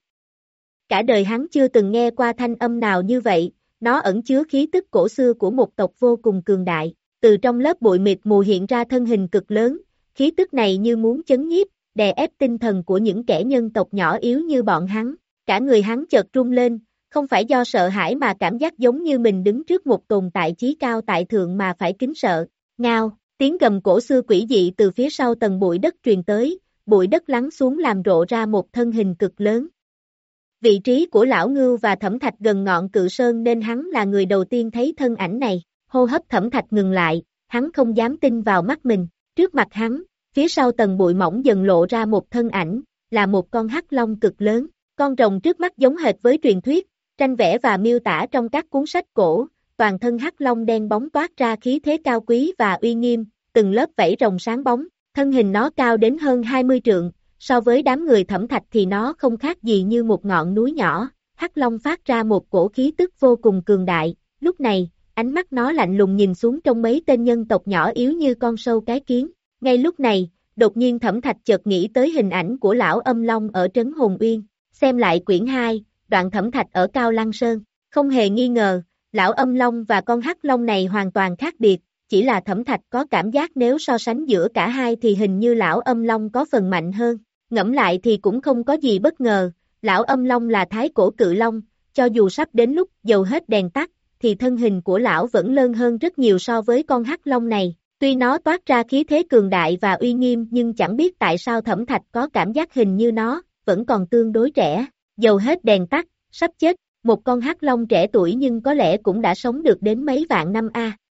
Cả đời hắn chưa từng nghe qua thanh âm nào như vậy, nó ẩn chứa khí tức cổ xưa của một tộc vô cùng cường đại. Từ trong lớp bụi mịt mù hiện ra thân hình cực lớn, khí tức này như muốn chấn nhiếp, đè ép tinh thần của những kẻ nhân tộc nhỏ yếu như bọn hắn. Cả người hắn chợt rung lên, không phải do sợ hãi mà cảm giác giống như mình đứng trước một tồn tại chí cao tại thượng mà phải kính sợ. Ngao, tiếng gầm cổ xưa quỷ dị từ phía sau tầng bụi đất truyền tới, bụi đất lắng xuống làm rộ ra một thân hình cực lớn. Vị trí của lão ngưu và Thẩm Thạch gần ngọn cự sơn nên hắn là người đầu tiên thấy thân ảnh này. Hô hấp Thẩm Thạch ngừng lại, hắn không dám tin vào mắt mình. Trước mặt hắn, phía sau tầng bụi mỏng dần lộ ra một thân ảnh, là một con hắc long cực lớn. Con rồng trước mắt giống hệt với truyền thuyết, tranh vẽ và miêu tả trong các cuốn sách cổ, toàn thân hắc long đen bóng toát ra khí thế cao quý và uy nghiêm, từng lớp vảy rồng sáng bóng, thân hình nó cao đến hơn hai mươi trượng, so với đám người Thẩm Thạch thì nó không khác gì như một ngọn núi nhỏ. Hắc long phát ra một cổ khí tức vô cùng cường đại, lúc này, ánh mắt nó lạnh lùng nhìn xuống trong mấy tên nhân tộc nhỏ yếu như con sâu cái kiến. Ngay lúc này, đột nhiên Thẩm Thạch chợt nghĩ tới hình ảnh của lão âm long ở trấn Hồn Uyên. Xem lại quyển hai, đoạn Thẩm Thạch ở Cao Lăng Sơn, không hề nghi ngờ, lão âm long và con hắc long này hoàn toàn khác biệt, chỉ là Thẩm Thạch có cảm giác nếu so sánh giữa cả hai thì hình như lão âm long có phần mạnh hơn. Ngẫm lại thì cũng không có gì bất ngờ, lão âm long là thái cổ cự long, cho dù sắp đến lúc dầu hết đèn tắt, thì thân hình của lão vẫn lớn hơn rất nhiều so với con hắc long này. Tuy nó toát ra khí thế cường đại và uy nghiêm nhưng chẳng biết tại sao Thẩm Thạch có cảm giác hình như nó vẫn còn tương đối trẻ. Dầu hết đèn tắt, sắp chết, một con hắc long trẻ tuổi nhưng có lẽ cũng đã sống được đến mấy vạn năm a. À.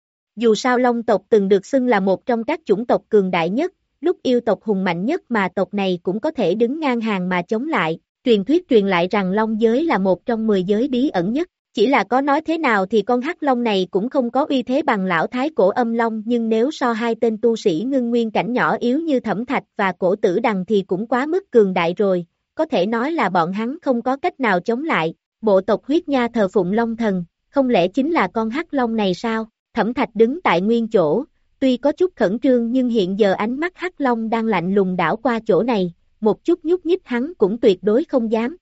Dù sao long tộc từng được xưng là một trong các chủng tộc cường đại nhất, lúc yêu tộc hùng mạnh nhất mà tộc này cũng có thể đứng ngang hàng mà chống lại. Truyền thuyết truyền lại rằng long giới là một trong mười giới bí ẩn nhất. Chỉ là có nói thế nào thì con hắc long này cũng không có uy thế bằng lão thái cổ âm long, nhưng nếu so hai tên tu sĩ ngưng nguyên cảnh nhỏ yếu như Thẩm Thạch và Cổ Tử Đằng thì cũng quá mức cường đại rồi, có thể nói là bọn hắn không có cách nào chống lại. Bộ tộc huyết nha thờ phụng long thần, không lẽ chính là con hắc long này sao? Thẩm Thạch đứng tại nguyên chỗ, tuy có chút khẩn trương nhưng hiện giờ ánh mắt hắc long đang lạnh lùng đảo qua chỗ này, một chút nhúc nhích hắn cũng tuyệt đối không dám.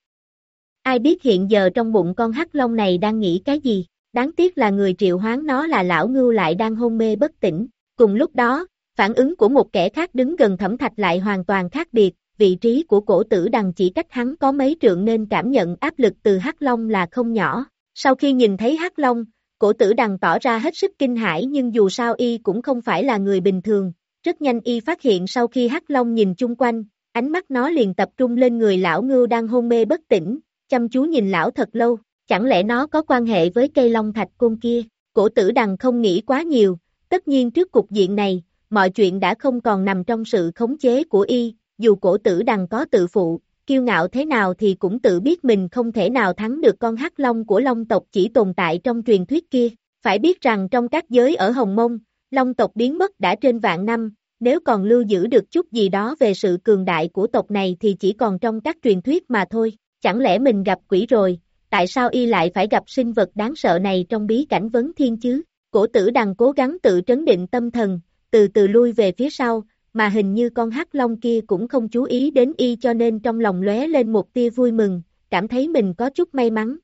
Ai biết hiện giờ trong bụng con hắc long này đang nghĩ cái gì, đáng tiếc là người triệu hoán nó là lão ngưu lại đang hôn mê bất tỉnh. Cùng lúc đó, phản ứng của một kẻ khác đứng gần Thẩm Thạch lại hoàn toàn khác biệt, vị trí của Cổ Tử Đằng chỉ cách hắn có mấy trượng nên cảm nhận áp lực từ hắc long là không nhỏ. Sau khi nhìn thấy hắc long, Cổ Tử Đằng tỏ ra hết sức kinh hãi nhưng dù sao y cũng không phải là người bình thường, rất nhanh y phát hiện sau khi hắc long nhìn chung quanh, ánh mắt nó liền tập trung lên người lão ngưu đang hôn mê bất tỉnh, chăm chú nhìn lão thật lâu, chẳng lẽ nó có quan hệ với cây long thạch côn kia? Cổ Tử Đằng không nghĩ quá nhiều, tất nhiên trước cục diện này, mọi chuyện đã không còn nằm trong sự khống chế của y, dù Cổ Tử Đằng có tự phụ, kiêu ngạo thế nào thì cũng tự biết mình không thể nào thắng được con hắc long của long tộc chỉ tồn tại trong truyền thuyết kia. Phải biết rằng trong các giới ở Hồng Mông, long tộc biến mất đã trên vạn năm, nếu còn lưu giữ được chút gì đó về sự cường đại của tộc này thì chỉ còn trong các truyền thuyết mà thôi. Chẳng lẽ mình gặp quỷ rồi, tại sao y lại phải gặp sinh vật đáng sợ này trong bí cảnh vấn thiên chứ? Cổ Tử Đằng cố gắng tự trấn định tâm thần, từ từ lui về phía sau, mà hình như con hắc long kia cũng không chú ý đến y cho nên trong lòng lóe lên một tia vui mừng, cảm thấy mình có chút may mắn.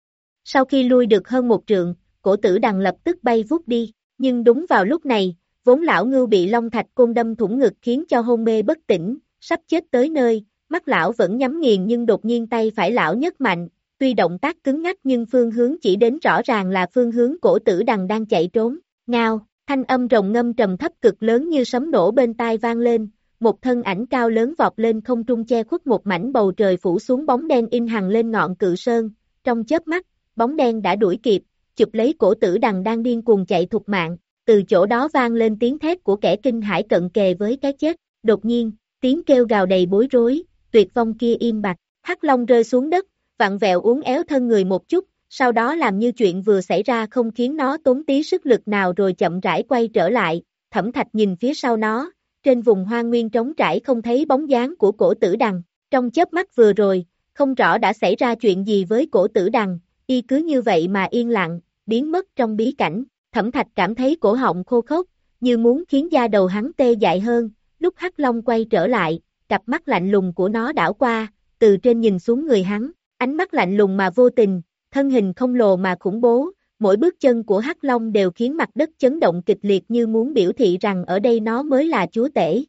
Sau khi lui được hơn một trượng, Cổ Tử Đằng lập tức bay vút đi, nhưng đúng vào lúc này, vốn lão ngưu bị long thạch côn đâm thủng ngực khiến cho hôn mê bất tỉnh, sắp chết tới nơi, mắt lão vẫn nhắm nghiền nhưng đột nhiên tay phải lão nhấc mạnh, tuy động tác cứng ngắc nhưng phương hướng chỉ đến rõ ràng là phương hướng Cổ Tử Đằng đang chạy trốn. Ngao, thanh âm rồng ngâm trầm thấp cực lớn như sấm nổ bên tai vang lên, một thân ảnh cao lớn vọt lên không trung che khuất một mảnh bầu trời phủ xuống bóng đen in hằn lên ngọn cự sơn, trong chớp mắt, bóng đen đã đuổi kịp, chụp lấy Cổ Tử Đằng đang điên cuồng chạy thục mạng, từ chỗ đó vang lên tiếng thét của kẻ kinh hãi cận kề với cái chết, đột nhiên, tiếng kêu gào đầy bối rối, tuyệt vong kia im bặt, hắc long rơi xuống đất, vặn vẹo uốn éo thân người một chút, sau đó làm như chuyện vừa xảy ra không khiến nó tốn tí sức lực nào rồi chậm rãi quay trở lại. Thẩm Thạch nhìn phía sau nó, trên vùng hoang nguyên trống trải không thấy bóng dáng của Cổ Tử Đằng, trong chớp mắt vừa rồi, không rõ đã xảy ra chuyện gì với cổ Tử Đằng, y cứ như vậy mà yên lặng, biến mất trong bí cảnh. Thẩm Thạch cảm thấy cổ họng khô khốc, như muốn khiến da đầu hắn tê dại hơn. Lúc Hắc Long quay trở lại, cặp mắt lạnh lùng của nó đảo qua, từ trên nhìn xuống người hắn, ánh mắt lạnh lùng mà vô tình, thân hình khổng lồ mà khủng bố, mỗi bước chân của Hắc Long đều khiến mặt đất chấn động kịch liệt như muốn biểu thị rằng ở đây nó mới là chúa tể.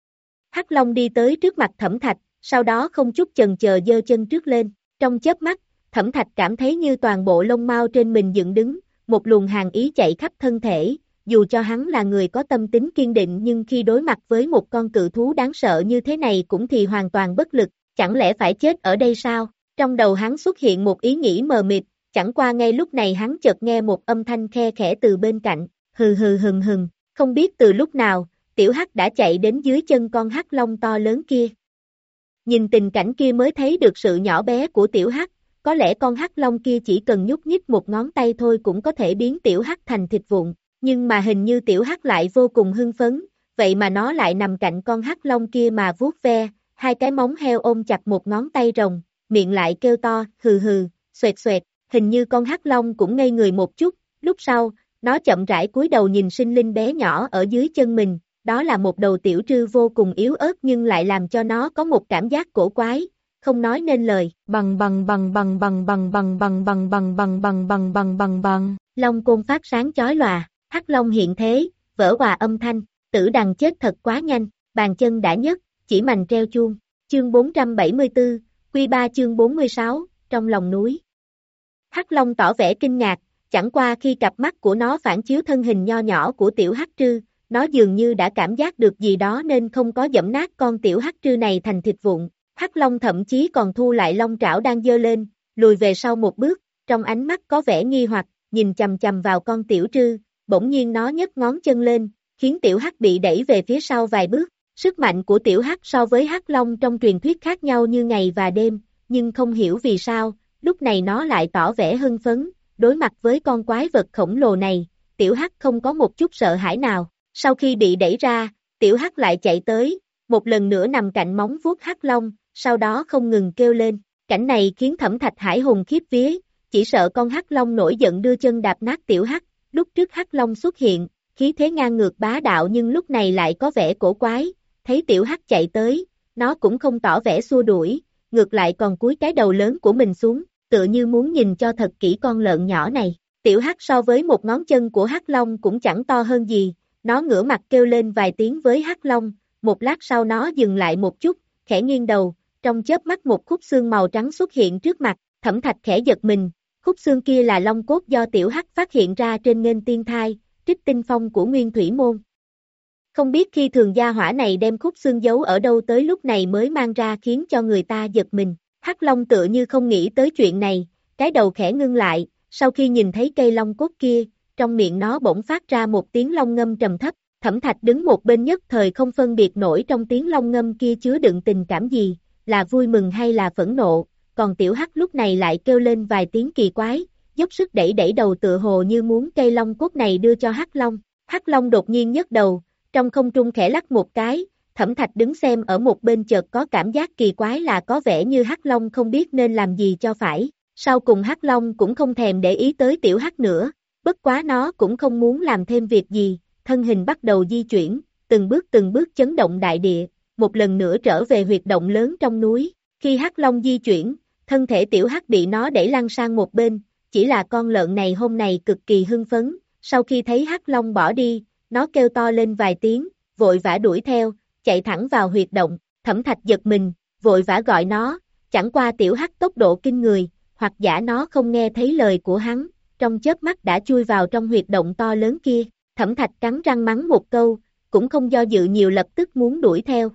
Hắc Long đi tới trước mặt Thẩm Thạch, sau đó không chút chần chờ giơ chân trước lên, trong chớp mắt, Thẩm Thạch cảm thấy như toàn bộ lông mao trên mình dựng đứng, một luồng hàn ý chạy khắp thân thể, dù cho hắn là người có tâm tính kiên định nhưng khi đối mặt với một con cự thú đáng sợ như thế này cũng thì hoàn toàn bất lực, chẳng lẽ phải chết ở đây sao? Trong đầu hắn xuất hiện một ý nghĩ mờ mịt, chẳng qua ngay lúc này hắn chợt nghe một âm thanh khe khẽ từ bên cạnh, hừ hừ hừng hừng, không biết từ lúc nào, Tiểu Hắc đã chạy đến dưới chân con Hắc Long to lớn kia. Nhìn tình cảnh kia mới thấy được sự nhỏ bé của Tiểu Hắc, có lẽ con Hắc Long kia chỉ cần nhúc nhích một ngón tay thôi cũng có thể biến Tiểu Hắc thành thịt vụn, nhưng mà hình như Tiểu Hắc lại vô cùng hưng phấn, vậy mà nó lại nằm cạnh con Hắc Long kia mà vuốt ve, hai cái móng heo ôm chặt một ngón tay rồng, miệng lại kêu to, hừ hừ, xoẹt xoẹt, hình như con Hắc Long cũng ngây người một chút, lúc sau, nó chậm rãi cúi đầu nhìn sinh linh bé nhỏ ở dưới chân mình, đó là một đầu tiểu trư vô cùng yếu ớt nhưng lại làm cho nó có một cảm giác cổ quái, không nói nên lời, bằng bằng bằng bằng bằng bằng bằng bằng bằng bằng bằng bằng bằng bằng bằng bằng, long côn phát sáng chói lòa, Hắc Long hiện thế, vỡ hòa âm thanh, Tử Đằng chết thật quá nhanh, bàn chân đã nhấc, chỉ mành treo chuông, chương bốn trăm bảy mươi tư, Quy ba chương bốn mươi sáu, trong lòng núi. Hắc Long tỏ vẻ kinh ngạc, chẳng qua khi cặp mắt của nó phản chiếu thân hình nho nhỏ của tiểu Hắc Trư, nó dường như đã cảm giác được gì đó nên không có giẫm nát con tiểu Hắc Trư này thành thịt vụn. Hắc Long thậm chí còn thu lại long trảo đang giơ lên, lùi về sau một bước, trong ánh mắt có vẻ nghi hoặc, nhìn chằm chằm vào con tiểu Trư, bỗng nhiên nó nhấc ngón chân lên, khiến tiểu Hắc bị đẩy về phía sau vài bước. Sức mạnh của tiểu Hắc so với Hắc Long trong truyền thuyết khác nhau như ngày và đêm, nhưng không hiểu vì sao, lúc này nó lại tỏ vẻ hưng phấn, đối mặt với con quái vật khổng lồ này, tiểu Hắc không có một chút sợ hãi nào. Sau khi bị đẩy ra, tiểu Hắc lại chạy tới, một lần nữa nằm cạnh móng vuốt Hắc Long, sau đó không ngừng kêu lên. Cảnh này khiến Thẩm Thạch Hải hùng khiếp vía, chỉ sợ con Hắc Long nổi giận đưa chân đạp nát tiểu Hắc. Lúc trước Hắc Long xuất hiện, khí thế ngang ngược bá đạo nhưng lúc này lại có vẻ cổ quái, thấy tiểu Hắc chạy tới, nó cũng không tỏ vẻ xua đuổi, ngược lại còn cúi cái đầu lớn của mình xuống, tựa như muốn nhìn cho thật kỹ con lợn nhỏ này. Tiểu Hắc so với một ngón chân của Hắc Long cũng chẳng to hơn gì, nó ngửa mặt kêu lên vài tiếng với Hắc Long, một lát sau nó dừng lại một chút, khẽ nghiêng đầu, trong chớp mắt một khúc xương màu trắng xuất hiện trước mặt, Thẩm Thạch khẽ giật mình, khúc xương kia là long cốt do tiểu Hắc phát hiện ra trên nghênh tiên thai, trích tinh phong của Nguyên Thủy Môn. Không biết khi thường gia hỏa này đem khúc xương giấu ở đâu tới lúc này mới mang ra khiến cho người ta giật mình. Hắc Long tựa như không nghĩ tới chuyện này, cái đầu khẽ ngưng lại, sau khi nhìn thấy cây long cốt kia, trong miệng nó bỗng phát ra một tiếng long ngâm trầm thấp, Thẩm Thạch đứng một bên nhất thời không phân biệt nổi trong tiếng long ngâm kia chứa đựng tình cảm gì, là vui mừng hay là phẫn nộ, còn tiểu Hắc lúc này lại kêu lên vài tiếng kỳ quái, dốc sức đẩy đẩy đầu tựa hồ như muốn cây long cốt này đưa cho Hắc Long. Hắc Long đột nhiên nhấc đầu, trong không trung khẽ lắc một cái, Thẩm Thạch đứng xem ở một bên chợt có cảm giác kỳ quái là có vẻ như Hắc Long không biết nên làm gì cho phải, sau cùng Hắc Long cũng không thèm để ý tới tiểu Hắc nữa, bất quá nó cũng không muốn làm thêm việc gì, thân hình bắt đầu di chuyển, từng bước từng bước chấn động đại địa, một lần nữa trở về huyệt động lớn trong núi. Khi Hắc Long di chuyển, thân thể tiểu Hắc bị nó đẩy lăn sang một bên, chỉ là con lợn này hôm nay cực kỳ hưng phấn, sau khi thấy Hắc Long bỏ đi, nó kêu to lên vài tiếng, vội vã đuổi theo, chạy thẳng vào huyệt động. Thẩm Thạch giật mình, vội vã gọi nó, chẳng qua tiểu Hắc tốc độ kinh người, hoặc giả nó không nghe thấy lời của hắn, trong chớp mắt đã chui vào trong huyệt động to lớn kia. Thẩm Thạch cắn răng mắng một câu, cũng không do dự nhiều lập tức muốn đuổi theo.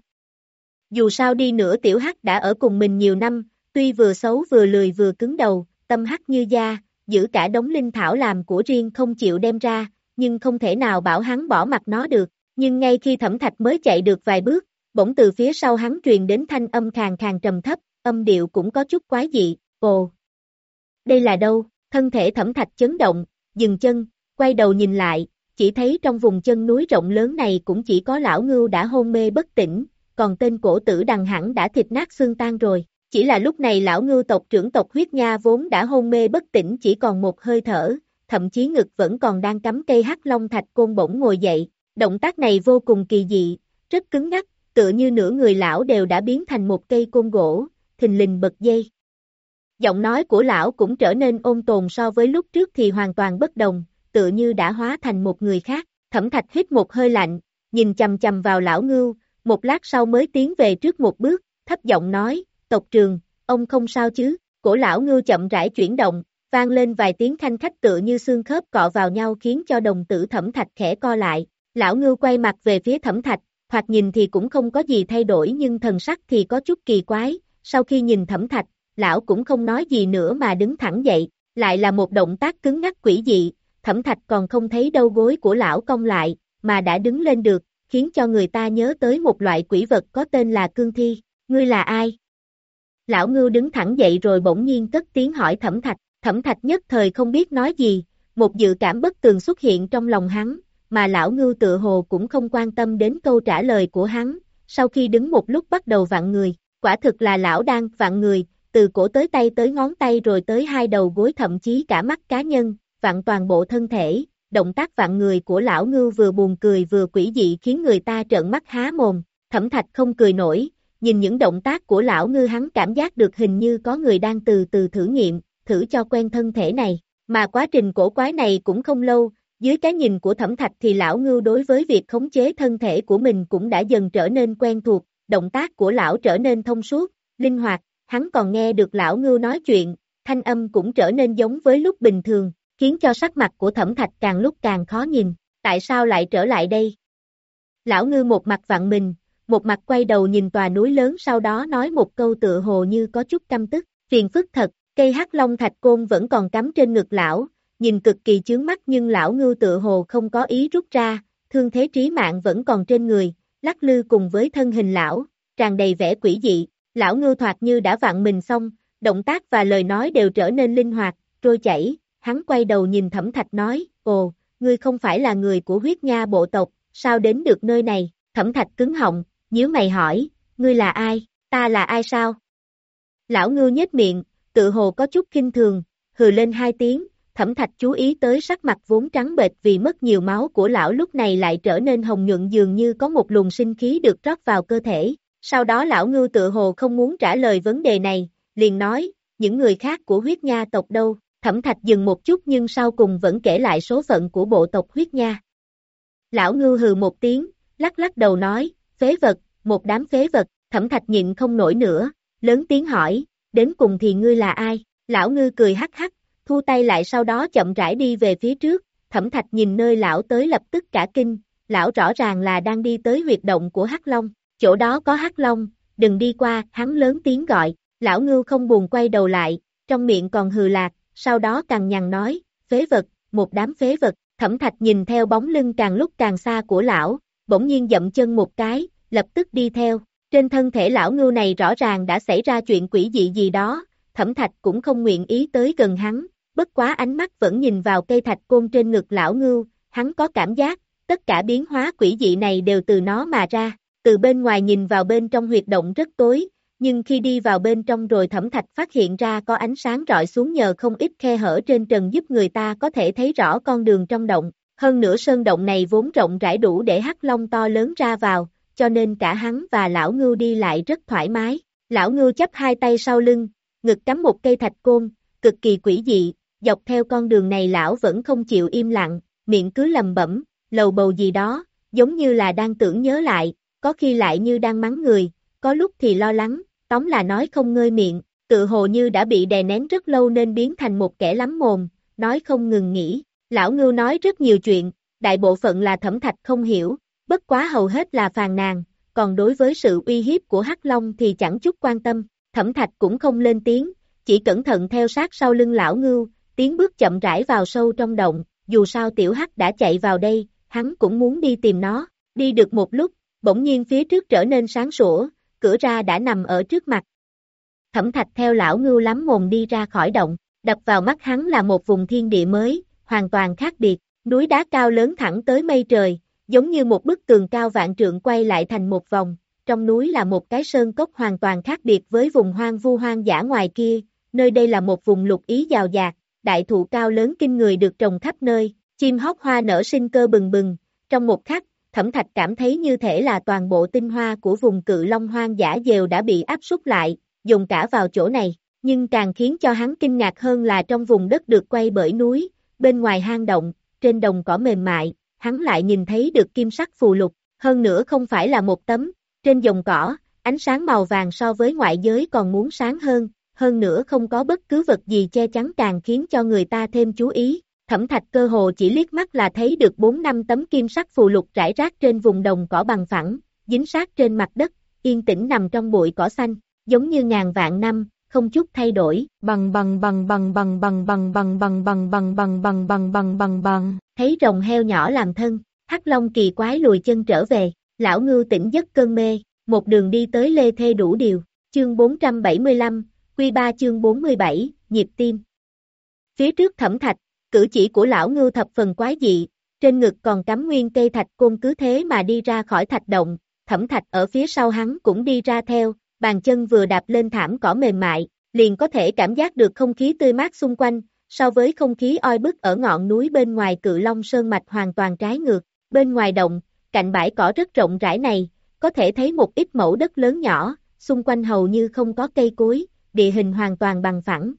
Dù sao đi nữa tiểu Hắc đã ở cùng mình nhiều năm, tuy vừa xấu vừa lười vừa cứng đầu, tâm hắc như da, giữ cả đống linh thảo làm của riêng không chịu đem ra, nhưng không thể nào bảo hắn bỏ mặc nó được. Nhưng ngay khi Thẩm Thạch mới chạy được vài bước, bỗng từ phía sau hắn truyền đến thanh âm khàn khàn trầm thấp, âm điệu cũng có chút quái dị. Ồ, đây là đâu? Thân thể Thẩm Thạch chấn động, dừng chân, quay đầu nhìn lại, chỉ thấy trong vùng chân núi rộng lớn này cũng chỉ có lão ngưu đã hôn mê bất tỉnh, còn tên cổ Tử Đằng hẳn đã thịt nát xương tan rồi. Chỉ là lúc này lão ngưu tộc trưởng tộc huyết nha vốn đã hôn mê bất tỉnh chỉ còn một hơi thở, thậm chí ngực vẫn còn đang cắm cây hắc long thạch côn bỗng ngồi dậy, động tác này vô cùng kỳ dị, rất cứng ngắc, tựa như nửa người lão đều đã biến thành một cây côn gỗ, thình lình bật dây. Giọng nói của lão cũng trở nên ôn tồn so với lúc trước thì hoàn toàn bất đồng, tựa như đã hóa thành một người khác. Thẩm Thạch hít một hơi lạnh, nhìn chằm chằm vào lão ngưu, một lát sau mới tiến về trước một bước, thấp giọng nói, tộc trưởng, ông không sao chứ? Cổ lão ngưu chậm rãi chuyển động, vang lên vài tiếng khanh khách tựa như xương khớp cọ vào nhau khiến cho đồng tử Thẩm Thạch khẽ co lại. Lão ngưu quay mặt về phía Thẩm Thạch, thoạt nhìn thì cũng không có gì thay đổi nhưng thần sắc thì có chút kỳ quái. Sau khi nhìn Thẩm Thạch, lão cũng không nói gì nữa mà đứng thẳng dậy, lại là một động tác cứng ngắc quỷ dị. Thẩm Thạch còn không thấy đầu gối của lão cong lại, mà đã đứng lên được, khiến cho người ta nhớ tới một loại quỷ vật có tên là cương thi. Ngươi là ai? Lão ngưu đứng thẳng dậy rồi bỗng nhiên cất tiếng hỏi Thẩm Thạch. Thẩm Thạch nhất thời không biết nói gì, một dự cảm bất tường xuất hiện trong lòng hắn, mà lão ngưu tựa hồ cũng không quan tâm đến câu trả lời của hắn. Sau khi đứng một lúc bắt đầu vặn người, quả thực là lão đang vặn người, từ cổ tới tay tới ngón tay rồi tới hai đầu gối thậm chí cả mắt cá nhân, vặn toàn bộ thân thể. Động tác vặn người của lão ngưu vừa buồn cười vừa quỷ dị khiến người ta trợn mắt há mồm. Thẩm Thạch không cười nổi, nhìn những động tác của lão ngưu hắn cảm giác được hình như có người đang từ từ thử nghiệm, thử cho quen thân thể này, mà quá trình cổ quái này cũng không lâu. Dưới cái nhìn của Thẩm Thạch thì lão ngưu đối với việc khống chế thân thể của mình cũng đã dần trở nên quen thuộc, động tác của lão trở nên thông suốt, linh hoạt, hắn còn nghe được lão ngưu nói chuyện, thanh âm cũng trở nên giống với lúc bình thường, khiến cho sắc mặt của Thẩm Thạch càng lúc càng khó nhìn. Tại sao lại trở lại đây? Lão ngưu một mặt vặn mình, một mặt quay đầu nhìn tòa núi lớn, sau đó nói một câu tựa hồ như có chút căm tức, phiền phức thật. Cây hắc long thạch côn vẫn còn cắm trên ngực lão, nhìn cực kỳ chướng mắt nhưng lão ngưu tựa hồ không có ý rút ra, thương thế trí mạng vẫn còn trên người, lắc lư cùng với thân hình lão, tràn đầy vẻ quỷ dị. Lão ngưu thoạt như đã vặn mình xong, động tác và lời nói đều trở nên linh hoạt, trôi chảy. Hắn quay đầu nhìn Thẩm Thạch nói, ồ, ngươi không phải là người của huyết nha bộ tộc, sao đến được nơi này? Thẩm Thạch cứng họng, nhíu mày hỏi, ngươi là ai? Ta là ai sao? Lão ngưu nhếch miệng, tự hồ có chút khinh thường, hừ lên hai tiếng. Thẩm Thạch chú ý tới sắc mặt vốn trắng bệch vì mất nhiều máu của lão lúc này lại trở nên hồng nhuận, dường như có một luồng sinh khí được rót vào cơ thể. Sau đó lão ngưu tự hồ không muốn trả lời vấn đề này, liền nói, những người khác của huyết nha tộc đâu? Thẩm Thạch dừng một chút nhưng sau cùng vẫn kể lại số phận của bộ tộc huyết nha. Lão ngưu hừ một tiếng, lắc lắc đầu nói, phế vật, một đám phế vật. Thẩm Thạch nhịn không nổi nữa, lớn tiếng hỏi, đến cùng thì ngươi là ai? Lão ngưu cười hắc hắc, thu tay lại sau đó chậm rãi đi về phía trước. Thẩm Thạch nhìn nơi lão tới lập tức cả kinh, lão rõ ràng là đang đi tới huyệt động của hắc long, chỗ đó có hắc long, đừng đi qua. Hắn lớn tiếng gọi. Lão ngưu không buồn quay đầu lại, trong miệng còn hừ lạc, sau đó cằn nhằn nói, phế vật, một đám phế vật. Thẩm Thạch nhìn theo bóng lưng càng lúc càng xa của lão, bỗng nhiên dậm chân một cái, lập tức đi theo. Trên thân thể lão ngưu này rõ ràng đã xảy ra chuyện quỷ dị gì đó, Thẩm Thạch cũng không nguyện ý tới gần hắn, bất quá ánh mắt vẫn nhìn vào cây thạch côn trên ngực lão ngưu, hắn có cảm giác, tất cả biến hóa quỷ dị này đều từ nó mà ra. Từ bên ngoài nhìn vào bên trong huyệt động rất tối, nhưng khi đi vào bên trong rồi Thẩm Thạch phát hiện ra có ánh sáng rọi xuống nhờ không ít khe hở trên trần giúp người ta có thể thấy rõ con đường trong động. Hơn nữa sơn động này vốn rộng rãi đủ để hắc long to lớn ra vào, cho nên cả hắn và lão ngưu đi lại rất thoải mái. Lão ngưu chắp hai tay sau lưng, ngực cắm một cây thạch côn, cực kỳ quỷ dị. Dọc theo con đường này lão vẫn không chịu im lặng, miệng cứ lầm bẩm, lầu bầu gì đó, giống như là đang tưởng nhớ lại, có khi lại như đang mắng người, có lúc thì lo lắng, tóm là nói không ngơi miệng, tự hồ như đã bị đè nén rất lâu nên biến thành một kẻ lắm mồm, nói không ngừng nghỉ. Lão ngưu nói rất nhiều chuyện, đại bộ phận là Thẩm Thạch không hiểu, bất quá hầu hết là phàn nàn, còn đối với sự uy hiếp của hắc long thì chẳng chút quan tâm. Thẩm Thạch cũng không lên tiếng, chỉ cẩn thận theo sát sau lưng lão ngưu, tiến bước chậm rãi vào sâu trong động. Dù sao tiểu hắc đã chạy vào đây, hắn cũng muốn đi tìm nó. Đi được một lúc, bỗng nhiên phía trước trở nên sáng sủa, cửa ra đã nằm ở trước mặt. Thẩm Thạch theo lão ngưu lắm mồm đi ra khỏi động, đập vào mắt hắn là một vùng thiên địa mới, hoàn toàn khác biệt, núi đá cao lớn thẳng tới mây trời, giống như một bức tường cao vạn trượng quay lại thành một vòng, trong núi là một cái sơn cốc hoàn toàn khác biệt với vùng hoang vu hoang dã ngoài kia, nơi đây là một vùng lục ý giàu dạt, đại thụ cao lớn kinh người được trồng khắp nơi, chim hót hoa nở sinh cơ bừng bừng, trong một khắc, Thẩm Thạch cảm thấy như thể là toàn bộ tinh hoa của vùng Cự Long hoang dã đều đã bị áp súc lại, dồn cả vào chỗ này, nhưng càng khiến cho hắn kinh ngạc hơn là trong vùng đất được quay bởi núi, bên ngoài hang động, trên đồng cỏ mềm mại, hắn lại nhìn thấy được kim sắc phù lục, hơn nữa không phải là một tấm, trên dòng cỏ, ánh sáng màu vàng so với ngoại giới còn muốn sáng hơn, hơn nữa không có bất cứ vật gì che chắn càng khiến cho người ta thêm chú ý. Thẩm Thạch cơ hồ chỉ liếc mắt là thấy được bốn năm tấm kim sắc phù lục rải rác trên vùng đồng cỏ bằng phẳng, dính sát trên mặt đất, yên tĩnh nằm trong bụi cỏ xanh, giống như ngàn vạn năm, không chút thay đổi. Bằng bằng bằng bằng bằng bằng bằng bằng bằng bằng bằng bằng bằng bằng bằng bằng bằng. Thấy rồng heo nhỏ làm thân, Hắc Long kỳ quái lùi chân trở về, lão ngưu tỉnh giấc cơn mê, một đường đi tới Lê Thê đủ điều. Chương bốn trăm bảy mươi lăm, Quy ba chương bốn mươi bảy, nhịp tim. Phía trước Thẩm Thạch, cử chỉ của lão ngưu thập phần quái dị, trên ngực còn cắm nguyên cây thạch côn cứ thế mà đi ra khỏi thạch động, Thẩm Thạch ở phía sau hắn cũng đi ra theo, bàn chân vừa đạp lên thảm cỏ mềm mại, liền có thể cảm giác được không khí tươi mát xung quanh, so với không khí oi bức ở ngọn núi bên ngoài Cự Long Sơn mạch hoàn toàn trái ngược, bên ngoài động, cạnh bãi cỏ rất rộng rãi này, có thể thấy một ít mẫu đất lớn nhỏ, xung quanh hầu như không có cây cối, địa hình hoàn toàn bằng phẳng.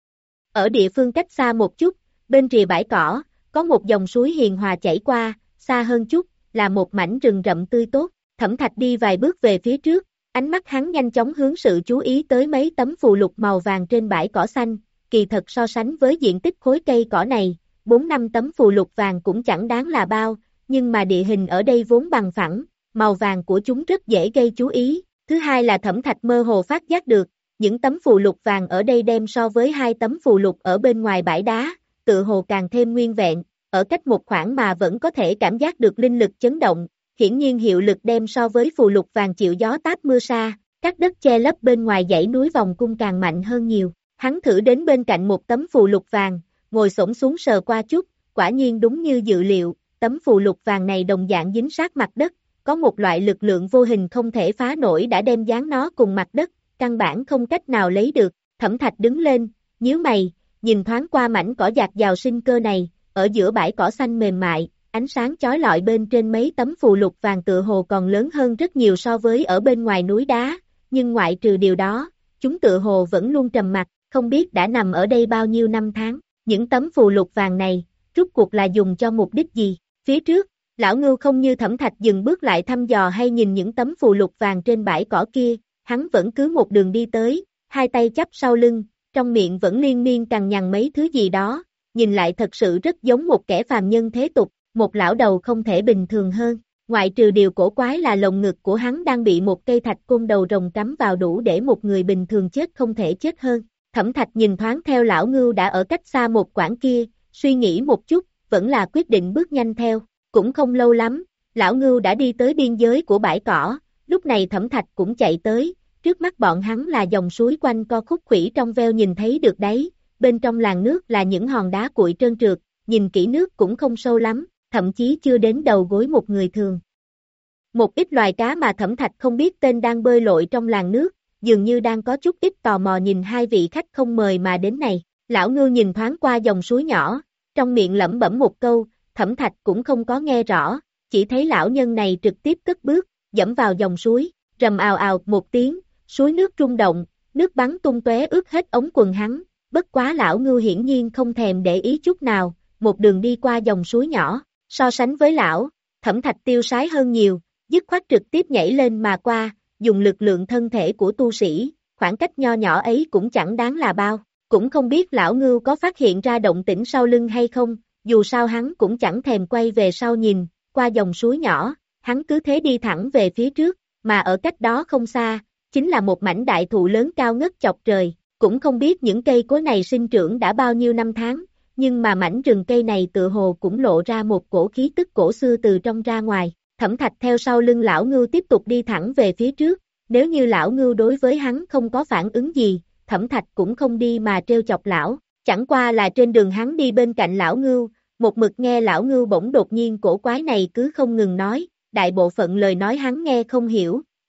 Ở địa phương cách xa một chút, bên rìa bãi cỏ, có một dòng suối hiền hòa chảy qua, xa hơn chút, là một mảnh rừng rậm tươi tốt. Thẩm Thạch đi vài bước về phía trước, ánh mắt hắn nhanh chóng hướng sự chú ý tới mấy tấm phù lục màu vàng trên bãi cỏ xanh, kỳ thật so sánh với diện tích khối cây cỏ này, bốn năm tấm phù lục vàng cũng chẳng đáng là bao, nhưng mà địa hình ở đây vốn bằng phẳng, màu vàng của chúng rất dễ gây chú ý. Thứ hai là Thẩm Thạch mơ hồ phát giác được, những tấm phù lục vàng ở đây đem so với hai tấm phù lục ở bên ngoài bãi đá, tự hồ càng thêm nguyên vẹn, ở cách một khoảng mà vẫn có thể cảm giác được linh lực chấn động, hiển nhiên hiệu lực đem so với phù lục vàng chịu gió táp mưa sa, các đất che lấp bên ngoài dãy núi vòng cung càng mạnh hơn nhiều. Hắn thử đến bên cạnh một tấm phù lục vàng, ngồi xổm xuống sờ qua chút, quả nhiên đúng như dự liệu, tấm phù lục vàng này đồng dạng dính sát mặt đất, có một loại lực lượng vô hình không thể phá nổi đã đem dán nó cùng mặt đất, căn bản không cách nào lấy được. Thẩm Thạch đứng lên, nhíu mày, nhìn thoáng qua mảnh cỏ dạt dào sinh cơ này, ở giữa bãi cỏ xanh mềm mại, ánh sáng chói lọi bên trên mấy tấm phù lục vàng tựa hồ còn lớn hơn rất nhiều so với ở bên ngoài núi đá, nhưng ngoại trừ điều đó, chúng tựa hồ vẫn luôn trầm mặc, không biết đã nằm ở đây bao nhiêu năm tháng. Những tấm phù lục vàng này, rốt cuộc là dùng cho mục đích gì? Phía trước, lão ngưu không như Thẩm Thạch dừng bước lại thăm dò hay nhìn những tấm phù lục vàng trên bãi cỏ kia, hắn vẫn cứ một đường đi tới, hai tay chắp sau lưng, trong miệng vẫn liên miên cằn nhằn mấy thứ gì đó, nhìn lại thật sự rất giống một kẻ phàm nhân thế tục, một lão đầu không thể bình thường hơn. Ngoại trừ điều cổ quái là lồng ngực của hắn đang bị một cây thạch côn đầu rồng cắm vào đủ để một người bình thường chết không thể chết hơn. Thẩm Thạch nhìn thoáng theo lão ngưu đã ở cách xa một quãng kia, suy nghĩ một chút, vẫn là quyết định bước nhanh theo. Cũng không lâu lắm, lão ngưu đã đi tới biên giới của bãi cỏ, lúc này Thẩm Thạch cũng chạy tới, trước mắt bọn hắn là dòng suối quanh co khúc khuỷu trong veo nhìn thấy được đấy, bên trong làn nước là những hòn đá cuội trơn trượt, nhìn kỹ nước cũng không sâu lắm, thậm chí chưa đến đầu gối một người thường. Một ít loài cá mà Thẩm Thạch không biết tên đang bơi lội trong làn nước, dường như đang có chút ít tò mò nhìn hai vị khách không mời mà đến này. Lão ngưu nhìn thoáng qua dòng suối nhỏ, trong miệng lẩm bẩm một câu, Thẩm Thạch cũng không có nghe rõ, chỉ thấy lão nhân này trực tiếp cất bước, dẫm vào dòng suối, rầm ào ào một tiếng, suối nước rung động, nước bắn tung tóe ướt hết ống quần hắn, bất quá lão ngưu hiển nhiên không thèm để ý chút nào, một đường đi qua dòng suối nhỏ, so sánh với lão, Thẩm Thạch tiêu sái hơn nhiều, dứt khoát trực tiếp nhảy lên mà qua, dùng lực lượng thân thể của tu sĩ, khoảng cách nho nhỏ ấy cũng chẳng đáng là bao, cũng không biết lão ngưu có phát hiện ra động tĩnh sau lưng hay không, dù sao hắn cũng chẳng thèm quay về sau nhìn, qua dòng suối nhỏ, hắn cứ thế đi thẳng về phía trước, mà ở cách đó không xa, chính là một mảnh đại thụ lớn cao ngất chọc trời, cũng không biết những cây cối này sinh trưởng đã bao nhiêu năm tháng, nhưng mà mảnh rừng cây này tựa hồ cũng lộ ra một cổ khí tức cổ xưa từ trong ra ngoài. Thẩm Thạch theo sau lưng lão ngưu tiếp tục đi thẳng về phía trước, nếu như lão ngưu đối với hắn không có phản ứng gì, Thẩm Thạch cũng không đi mà trêu chọc lão, chẳng qua là trên đường hắn đi bên cạnh lão ngưu, một mực nghe lão ngưu bỗng đột nhiên cổ quái này cứ không ngừng nói, đại bộ phận lời nói hắn nghe không hiểu,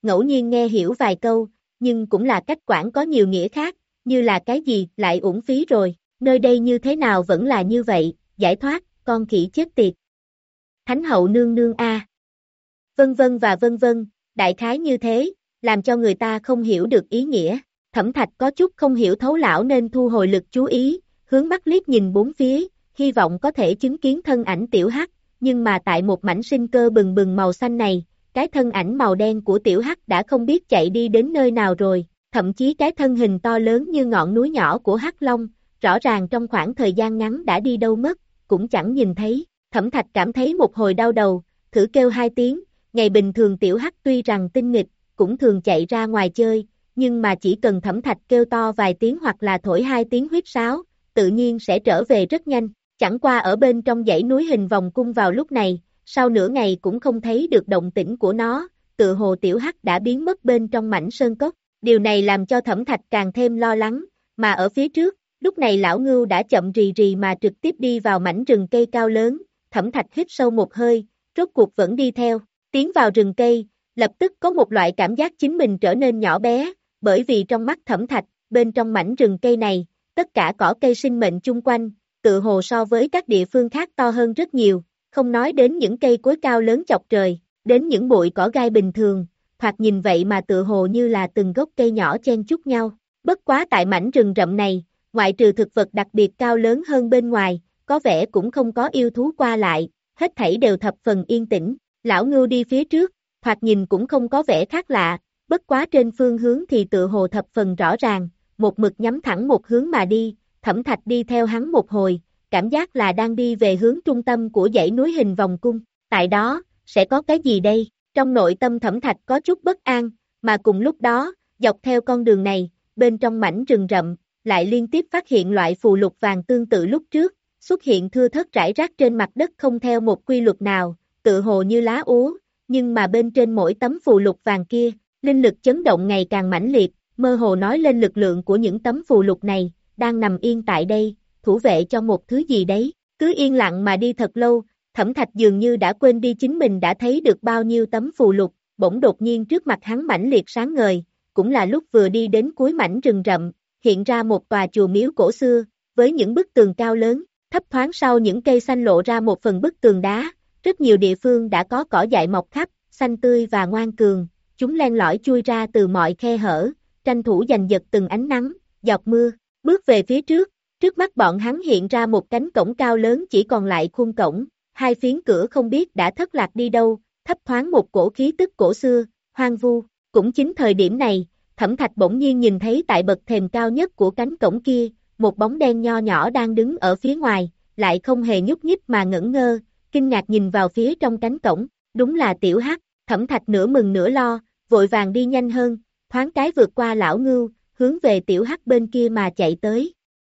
ngẫu nhiên nghe hiểu vài câu, nhưng cũng là cách quản có nhiều nghĩa khác, như là cái gì, lại uổng phí rồi, nơi đây như thế nào vẫn là như vậy, giải thoát, con khỉ chết tiệt. Thánh hậu nương nương a. Vân vân và vân vân, đại khái như thế, làm cho người ta không hiểu được ý nghĩa. Thẩm Thạch có chút không hiểu thấu lão nên thu hồi lực chú ý, hướng mắt liếc nhìn bốn phía, hy vọng có thể chứng kiến thân ảnh tiểu hắc, nhưng mà tại một mảnh sinh cơ bừng bừng màu xanh này, cái thân ảnh màu đen của tiểu hắc đã không biết chạy đi đến nơi nào rồi, thậm chí cái thân hình to lớn như ngọn núi nhỏ của hắc long, rõ ràng trong khoảng thời gian ngắn đã đi đâu mất, cũng chẳng nhìn thấy. Thẩm Thạch cảm thấy một hồi đau đầu, thử kêu hai tiếng, ngày bình thường tiểu hắc tuy rằng tinh nghịch, cũng thường chạy ra ngoài chơi, nhưng mà chỉ cần Thẩm Thạch kêu to vài tiếng hoặc là thổi hai tiếng huýt sáo, tự nhiên sẽ trở về rất nhanh. Chẳng qua ở bên trong dãy núi hình vòng cung vào lúc này, sau nửa ngày cũng không thấy được động tĩnh của nó, tự hồ tiểu hắc đã biến mất bên trong mảnh sơn cốc. Điều này làm cho Thẩm Thạch càng thêm lo lắng, mà ở phía trước, lúc này lão ngưu đã chậm rì rì mà trực tiếp đi vào mảnh rừng cây cao lớn. Thẩm Thạch hít sâu một hơi, rốt cuộc vẫn đi theo, tiến vào rừng cây, lập tức có một loại cảm giác chính mình trở nên nhỏ bé, bởi vì trong mắt Thẩm Thạch, bên trong mảnh rừng cây này, tất cả cỏ cây sinh mệnh chung quanh, tự hồ so với các địa phương khác to hơn rất nhiều, không nói đến những cây cối cao lớn chọc trời, đến những bụi cỏ gai bình thường, thoạt nhìn vậy mà tự hồ như là từng gốc cây nhỏ chen chúc nhau. Bất quá tại mảnh rừng rậm này, ngoại trừ thực vật đặc biệt cao lớn hơn bên ngoài, có vẻ cũng không có yêu thú qua lại, hết thảy đều thập phần yên tĩnh. Lão ngưu đi phía trước, thoạt nhìn cũng không có vẻ khác lạ, bất quá trên phương hướng thì tự hồ thập phần rõ ràng, một mực nhắm thẳng một hướng mà đi. Thẩm Thạch đi theo hắn một hồi, cảm giác là đang đi về hướng trung tâm của dãy núi hình vòng cung, tại đó, sẽ có cái gì đây? Trong nội tâm Thẩm Thạch có chút bất an, mà cùng lúc đó, dọc theo con đường này, bên trong mảnh rừng rậm, lại liên tiếp phát hiện loại phù lục vàng tương tự lúc trước, xuất hiện thưa thớt rải rác trên mặt đất không theo một quy luật nào, tự hồ như lá úa, nhưng mà bên trên mỗi tấm phù lục vàng kia, linh lực chấn động ngày càng mãnh liệt, mơ hồ nói lên lực lượng của những tấm phù lục này, đang nằm yên tại đây, thủ vệ cho một thứ gì đấy, cứ yên lặng mà đi thật lâu, Thẩm Thạch dường như đã quên đi chính mình đã thấy được bao nhiêu tấm phù lục, bỗng đột nhiên trước mặt hắn mãnh liệt sáng ngời, cũng là lúc vừa đi đến cuối mảnh rừng rậm, hiện ra một tòa chùa miếu cổ xưa, với những bức tường cao lớn, thấp thoáng sau những cây xanh lộ ra một phần bức tường đá, rất nhiều địa phương đã có cỏ dại mọc khắp, xanh tươi và ngoan cường, chúng len lỏi chui ra từ mọi khe hở, tranh thủ giành giật từng ánh nắng, giọt mưa. Bước về phía trước, trước mắt bọn hắn hiện ra một cánh cổng cao lớn chỉ còn lại khuôn cổng, hai phiến cửa không biết đã thất lạc đi đâu, thấp thoáng một cổ khí tức cổ xưa, hoang vu. Cũng chính thời điểm này, Thẩm Thạch bỗng nhiên nhìn thấy tại bậc thềm cao nhất của cánh cổng kia, một bóng đen nho nhỏ đang đứng ở phía ngoài, lại không hề nhúc nhích mà ngẩn ngơ, kinh ngạc nhìn vào phía trong cánh cổng, đúng là Tiểu Hắc. Thẩm Thạch nửa mừng nửa lo, vội vàng đi nhanh hơn, thoáng cái vượt qua lão ngưu, hướng về Tiểu Hắc bên kia mà chạy tới.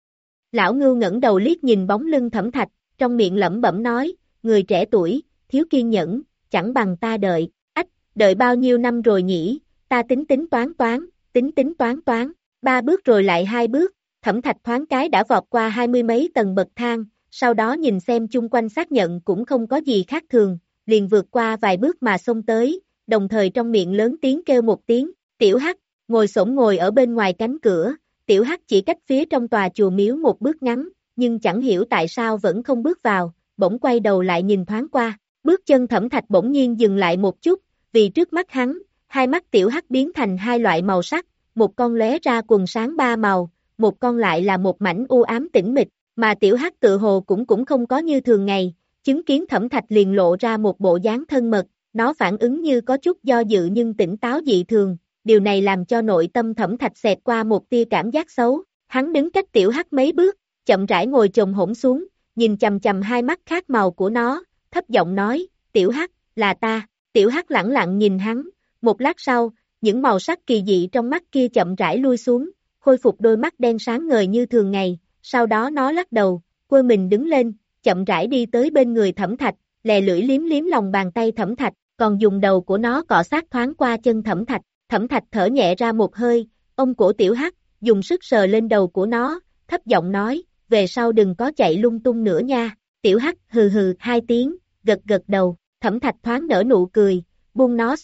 Lão ngưu ngẩng đầu liếc nhìn bóng lưng Thẩm Thạch, trong miệng lẩm bẩm nói, người trẻ tuổi, thiếu kiên nhẫn, chẳng bằng ta đợi, ách, đợi bao nhiêu năm rồi nhỉ, ta tính tính toán toán, tính tính toán toán, ba bước rồi lại hai bước, Thẩm Thạch thoáng cái đã vọt qua hai mươi mấy tầng bậc thang, sau đó nhìn xem chung quanh xác nhận cũng không có gì khác thường, liền vượt qua vài bước mà xông tới, đồng thời trong miệng lớn tiếng kêu một tiếng, Tiểu Hắc. Ngồi xổm ngồi ở bên ngoài cánh cửa, Tiểu Hắc chỉ cách phía trong tòa chùa miếu một bước ngắn, nhưng chẳng hiểu tại sao vẫn không bước vào, bỗng quay đầu lại nhìn thoáng qua, bước chân Thẩm Thạch bỗng nhiên dừng lại một chút, vì trước mắt hắn, hai mắt Tiểu Hắc biến thành hai loại màu sắc, một con lóe ra quần sáng ba màu, một con lại là một mảnh u ám tĩnh mịch, mà Tiểu Hắc tự hồ cũng cũng không có như thường ngày, chứng kiến Thẩm Thạch liền lộ ra một bộ dáng thân mật, nó phản ứng như có chút do dự nhưng tỉnh táo dị thường. Điều này làm cho nội tâm Thẩm Thạch xẹt qua một tia cảm giác xấu, hắn đứng cách Tiểu Hắc mấy bước, chậm rãi ngồi chồm hổm xuống, nhìn chằm chằm hai mắt khác màu của nó, thấp giọng nói, Tiểu Hắc, là ta. Tiểu Hắc lẳng lặng nhìn hắn, một lát sau, những màu sắc kỳ dị trong mắt kia chậm rãi lui xuống, khôi phục đôi mắt đen sáng ngời như thường ngày, sau đó nó lắc đầu, quơ mình đứng lên, chậm rãi đi tới bên người Thẩm Thạch, lè lưỡi liếm liếm lòng bàn tay Thẩm Thạch, còn dùng đầu của nó cọ sát thoáng qua chân Thẩm Thạch. Thẩm Thạch thở nhẹ ra một hơi, ôm cổ Tiểu Hắc, dùng sức sờ lên đầu của nó, thấp giọng nói, về sau đừng có chạy lung tung nữa nha. Tiểu Hắc hừ hừ hai tiếng, gật gật đầu, Thẩm Thạch thoáng nở nụ cười, buông nó xuống,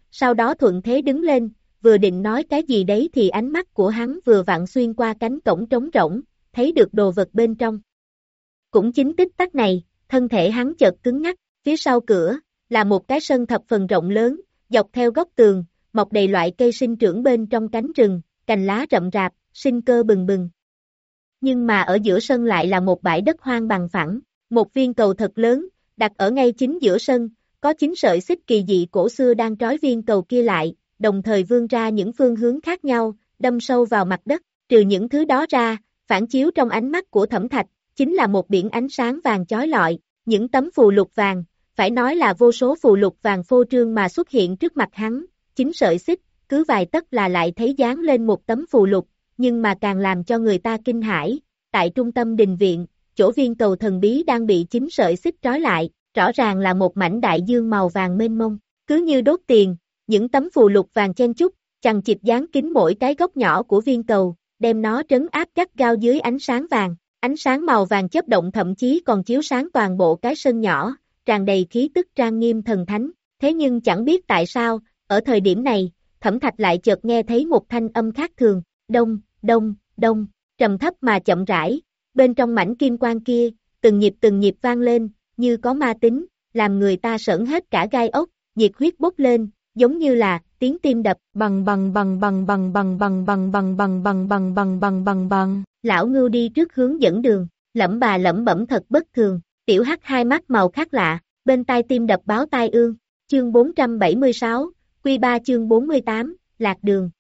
sau đó thuận thế đứng lên, vừa định nói cái gì đấy thì ánh mắt của hắn vừa vặn xuyên qua cánh cổng trống rỗng, thấy được đồ vật bên trong. Cũng chính tích tắc này, thân thể hắn chợt cứng ngắc, phía sau cửa, là một cái sân thập phần rộng lớn, dọc theo góc tường, mọc đầy loại cây sinh trưởng bên trong cánh rừng, cành lá rậm rạp, sinh cơ bừng bừng. Nhưng mà ở giữa sân lại là một bãi đất hoang bằng phẳng, một viên cầu thật lớn, đặt ở ngay chính giữa sân, có chín sợi xích kỳ dị cổ xưa đang trói viên cầu kia lại, đồng thời vươn ra những phương hướng khác nhau, đâm sâu vào mặt đất, trừ những thứ đó ra, phản chiếu trong ánh mắt của Thẩm Thạch, chính là một biển ánh sáng vàng chói lọi, những tấm phù lục vàng, phải nói là vô số phù lục vàng phô trương mà xuất hiện trước mặt hắn, chín sợi xích, cứ vài tấc là lại thấy dán lên một tấm phù lục, nhưng mà càng làm cho người ta kinh hãi, tại trung tâm đình viện, chỗ viên cầu thần bí đang bị chín sợi xích trói lại, rõ ràng là một mảnh đại dương màu vàng mênh mông, cứ như đốt tiền, những tấm phù lục vàng chen chúc, chằng chịt dán kín mỗi cái góc nhỏ của viên cầu, đem nó trấn áp gắt gao dưới ánh sáng vàng, ánh sáng màu vàng chớp động thậm chí còn chiếu sáng toàn bộ cái sân nhỏ, tràn đầy khí tức trang nghiêm thần thánh, thế nhưng chẳng biết tại sao, ở thời điểm này, Thẩm Thạch lại chợt nghe thấy một thanh âm khác thường, đông, đông, đông, trầm thấp mà chậm rãi, bên trong mảnh kim quang kia, từng nhịp từng nhịp vang lên, như có ma tính, làm người ta sởn hết cả gai ốc, nhiệt huyết bốc lên, giống như là tiếng tim đập, bằng bằng bằng bằng bằng bằng bằng bằng bằng bằng bằng bằng bằng bằng bằng bằng. Lão Ngưu đi trước hướng dẫn đường, lẩm bà lẩm bẩm thật bất thường, Tiểu Hắc hai mắt màu khác lạ, bên tai tim đập báo tai ương, chương bốn trăm bảy mươi sáu, Quy ba chương bốn mươi tám, lạc đường.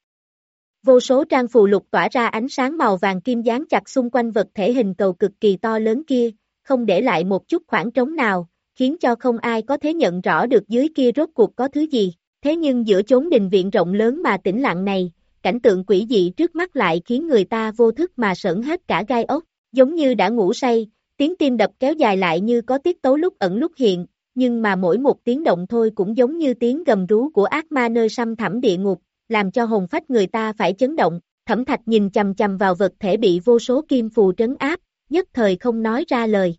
Vô số trang phù lục tỏa ra ánh sáng màu vàng kim dán chặt xung quanh vật thể hình cầu cực kỳ to lớn kia, không để lại một chút khoảng trống nào, khiến cho không ai có thể nhận rõ được dưới kia rốt cuộc có thứ gì. Thế nhưng giữa chốn đình viện rộng lớn mà tĩnh lặng này, cảnh tượng quỷ dị trước mắt lại khiến người ta vô thức mà sởn hết cả gai ốc, giống như đã ngủ say, tiếng tim đập kéo dài lại như có tiết tấu lúc ẩn lúc hiện, nhưng mà mỗi một tiếng động thôi cũng giống như tiếng gầm rú của ác ma nơi săm thẳm địa ngục, làm cho hồn phách người ta phải chấn động. Thẩm Thạch nhìn chằm chằm vào vật thể bị vô số kim phù trấn áp, nhất thời không nói ra lời.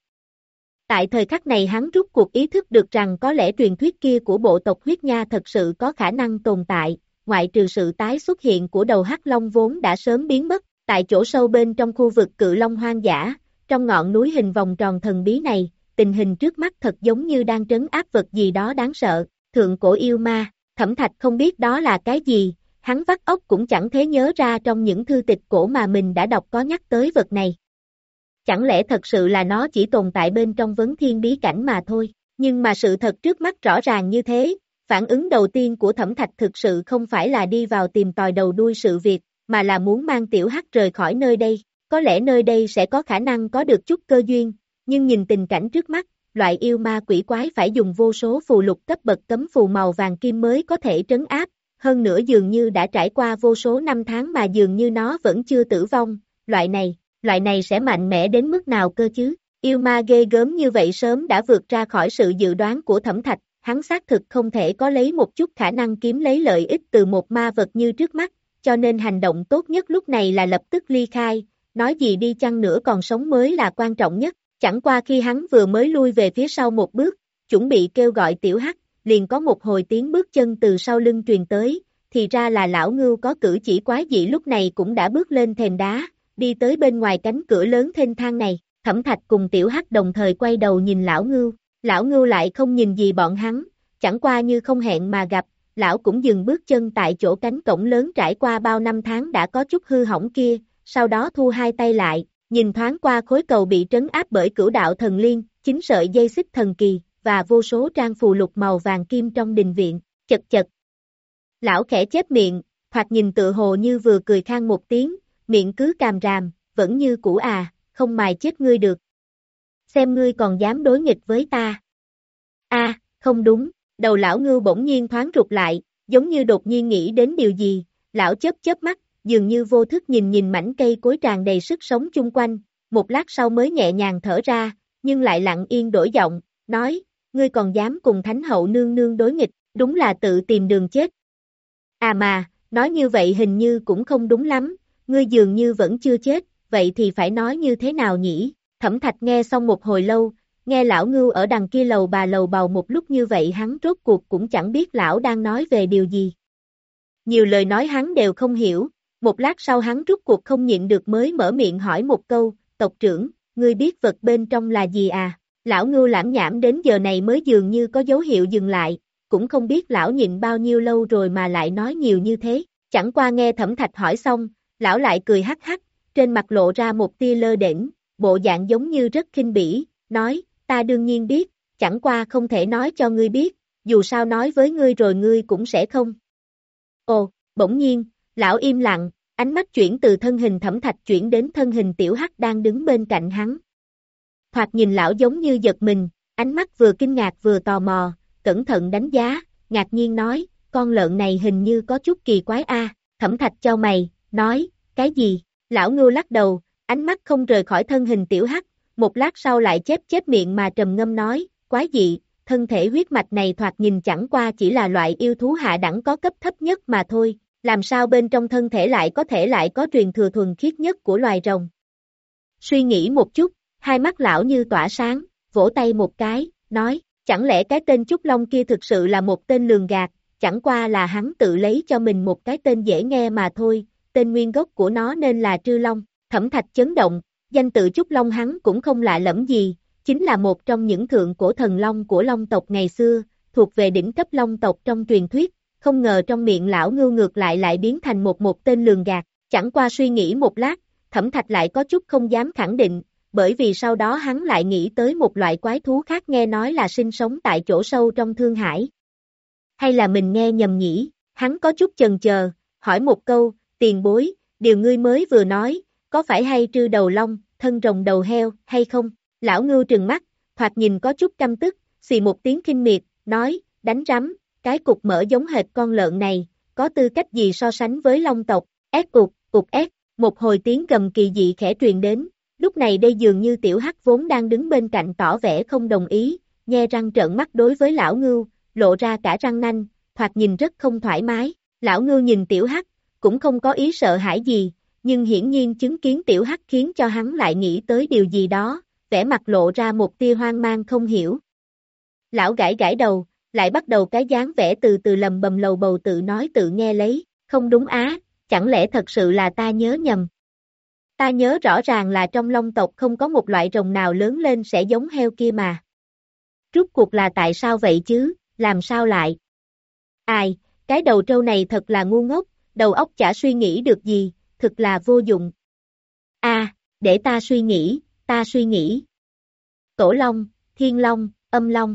Tại thời khắc này hắn rút cuộc ý thức được rằng có lẽ truyền thuyết kia của bộ tộc huyết nha thật sự có khả năng tồn tại, ngoại trừ sự tái xuất hiện của đầu hắc long vốn đã sớm biến mất, tại chỗ sâu bên trong khu vực cự long hoang dã, trong ngọn núi hình vòng tròn thần bí này, tình hình trước mắt thật giống như đang trấn áp vật gì đó đáng sợ, thượng cổ yêu ma. Thẩm Thạch không biết đó là cái gì, hắn vắt óc cũng chẳng thể nhớ ra trong những thư tịch cổ mà mình đã đọc có nhắc tới vật này. Chẳng lẽ thật sự là nó chỉ tồn tại bên trong vấn thiên bí cảnh mà thôi, nhưng mà sự thật trước mắt rõ ràng như thế, phản ứng đầu tiên của Thẩm Thạch thực sự không phải là đi vào tìm tòi đầu đuôi sự việc, mà là muốn mang Tiểu Hắc rời khỏi nơi đây, có lẽ nơi đây sẽ có khả năng có được chút cơ duyên, nhưng nhìn tình cảnh trước mắt, loại yêu ma quỷ quái phải dùng vô số phù lục cấp bậc cấm phù màu vàng kim mới có thể trấn áp, hơn nữa dường như đã trải qua vô số năm tháng mà dường như nó vẫn chưa tử vong, loại này, loại này sẽ mạnh mẽ đến mức nào cơ chứ, yêu ma ghê gớm như vậy sớm đã vượt ra khỏi sự dự đoán của Thẩm Thạch, hắn xác thực không thể có lấy một chút khả năng kiếm lấy lợi ích từ một ma vật như trước mắt, cho nên hành động tốt nhất lúc này là lập tức ly khai, nói gì đi chăng nữa còn sống mới là quan trọng nhất. Chẳng qua khi hắn vừa mới lui về phía sau một bước, chuẩn bị kêu gọi Tiểu Hắc, liền có một hồi tiếng bước chân từ sau lưng truyền tới, thì ra là lão Ngưu có cử chỉ quái dị lúc này cũng đã bước lên thềm đá, đi tới bên ngoài cánh cửa lớn thênh thang này. Thẩm Thạch cùng Tiểu Hắc đồng thời quay đầu nhìn lão Ngưu, lão Ngưu lại không nhìn gì bọn hắn, chẳng qua như không hẹn mà gặp, lão cũng dừng bước chân tại chỗ cánh cổng lớn trải qua bao năm tháng đã có chút hư hỏng kia, sau đó thu hai tay lại. Nhìn thoáng qua khối cầu bị trấn áp bởi cửu đạo thần liên, chín sợi dây xích thần kỳ, và vô số trang phù lục màu vàng kim trong đình viện, chật chật. Lão khẽ chép miệng, thoạt nhìn tự hồ như vừa cười khang một tiếng, miệng cứ càm ràm, vẫn như cũ à, không mài chết ngươi được. Xem ngươi còn dám đối nghịch với ta. A, à, không đúng, đầu lão Ngưu bỗng nhiên thoáng rụt lại, giống như đột nhiên nghĩ đến điều gì, lão chớp chớp mắt. Dường như vô thức nhìn nhìn mảnh cây cối tràn đầy sức sống chung quanh, một lát sau mới nhẹ nhàng thở ra, nhưng lại lặng yên đổi giọng, nói, ngươi còn dám cùng Thánh hậu nương nương đối nghịch, đúng là tự tìm đường chết. À mà, nói như vậy hình như cũng không đúng lắm, ngươi dường như vẫn chưa chết, vậy thì phải nói như thế nào nhỉ? Thẩm Thạch nghe xong một hồi lâu, Nghe lão Ngưu ở đằng kia lầu bà lầu bầu một lúc như vậy hắn rốt cuộc cũng chẳng biết lão đang nói về điều gì. Nhiều lời nói hắn đều không hiểu, một lát sau hắn rốt cuộc không nhịn được mới mở miệng hỏi một câu, tộc trưởng, ngươi biết vật bên trong là gì à? Lão Ngưu lảm nhảm đến giờ này mới dường như có dấu hiệu dừng lại, cũng không biết lão nhịn bao nhiêu lâu rồi mà lại nói nhiều như thế, chẳng qua nghe Thẩm Thạch hỏi xong, lão lại cười hắc hắc, trên mặt lộ ra một tia lơ đễnh, bộ dạng giống như rất khinh bỉ, nói, ta đương nhiên biết, chẳng qua không thể nói cho ngươi biết, dù sao nói với ngươi rồi ngươi cũng sẽ không. Ồ, bỗng nhiên, lão im lặng, ánh mắt chuyển từ thân hình Thẩm Thạch chuyển đến thân hình Tiểu Hắc đang đứng bên cạnh hắn. Thoạt nhìn lão giống như giật mình, ánh mắt vừa kinh ngạc vừa tò mò, cẩn thận đánh giá, ngạc nhiên nói, con lợn này hình như có chút kỳ quái a. Thẩm Thạch chau mày, nói, cái gì? Lão Ngưu lắc đầu, ánh mắt không rời khỏi thân hình Tiểu Hắc, một lát sau lại chép chép miệng mà trầm ngâm nói, quái dị, thân thể huyết mạch này thoạt nhìn chẳng qua chỉ là loại yêu thú hạ đẳng có cấp thấp nhất mà thôi, làm sao bên trong thân thể lại có thể lại có truyền thừa thuần khiết nhất của loài rồng. Suy nghĩ một chút, hai mắt lão như tỏa sáng, vỗ tay một cái, nói, chẳng lẽ cái tên Trúc Long kia thực sự là một tên lường gạt, chẳng qua là hắn tự lấy cho mình một cái tên dễ nghe mà thôi, tên nguyên gốc của nó nên là Trư Long. Thẩm Thạch chấn động, danh tự Trúc Long hắn cũng không lạ lẫm gì, chính là một trong những thượng cổ thần long của Long tộc ngày xưa, thuộc về đỉnh cấp Long tộc trong truyền thuyết, không ngờ trong miệng lão Ngưu ngược lại lại biến thành một một tên lường gạt, chẳng qua suy nghĩ một lát, Thẩm Thạch lại có chút không dám khẳng định, bởi vì sau đó hắn lại nghĩ tới một loại quái thú khác nghe nói là sinh sống tại chỗ sâu trong Thương Hải. Hay là mình nghe nhầm nhỉ, hắn có chút chần chờ, hỏi một câu, tiền bối, điều ngươi mới vừa nói, có phải hay Trư đầu long, thân rồng đầu heo, hay không? Lão Ngưu trừng mắt, thoạt nhìn có chút căm tức, xì một tiếng khinh miệt, nói, đánh rắm, cái cục mỡ giống hệt con lợn này, có tư cách gì so sánh với long tộc, ép cục, cục ép, một hồi tiếng gầm kỳ dị khẽ truyền đến, lúc này đây dường như Tiểu Hắc vốn đang đứng bên cạnh tỏ vẻ không đồng ý, nhe răng trợn mắt đối với lão Ngưu, lộ ra cả răng nanh, thoạt nhìn rất không thoải mái, lão Ngưu nhìn Tiểu Hắc, cũng không có ý sợ hãi gì, nhưng hiển nhiên chứng kiến Tiểu Hắc khiến cho hắn lại nghĩ tới điều gì đó, vẻ mặt lộ ra một tia hoang mang không hiểu. Lão gãi gãi đầu, lại bắt đầu cái dáng vẻ từ từ lầm bầm lầu bầu tự nói tự nghe lấy, không đúng á, chẳng lẽ thật sự là ta nhớ nhầm. Ta nhớ rõ ràng là trong Long tộc không có một loại rồng nào lớn lên sẽ giống heo kia mà. Rốt cuộc là tại sao vậy chứ, làm sao lại? Ai, cái đầu trâu này thật là ngu ngốc, đầu óc chả suy nghĩ được gì, thực là vô dụng. A, à, để ta suy nghĩ, ta suy nghĩ. Tổ Long, Thiên Long, Âm Long.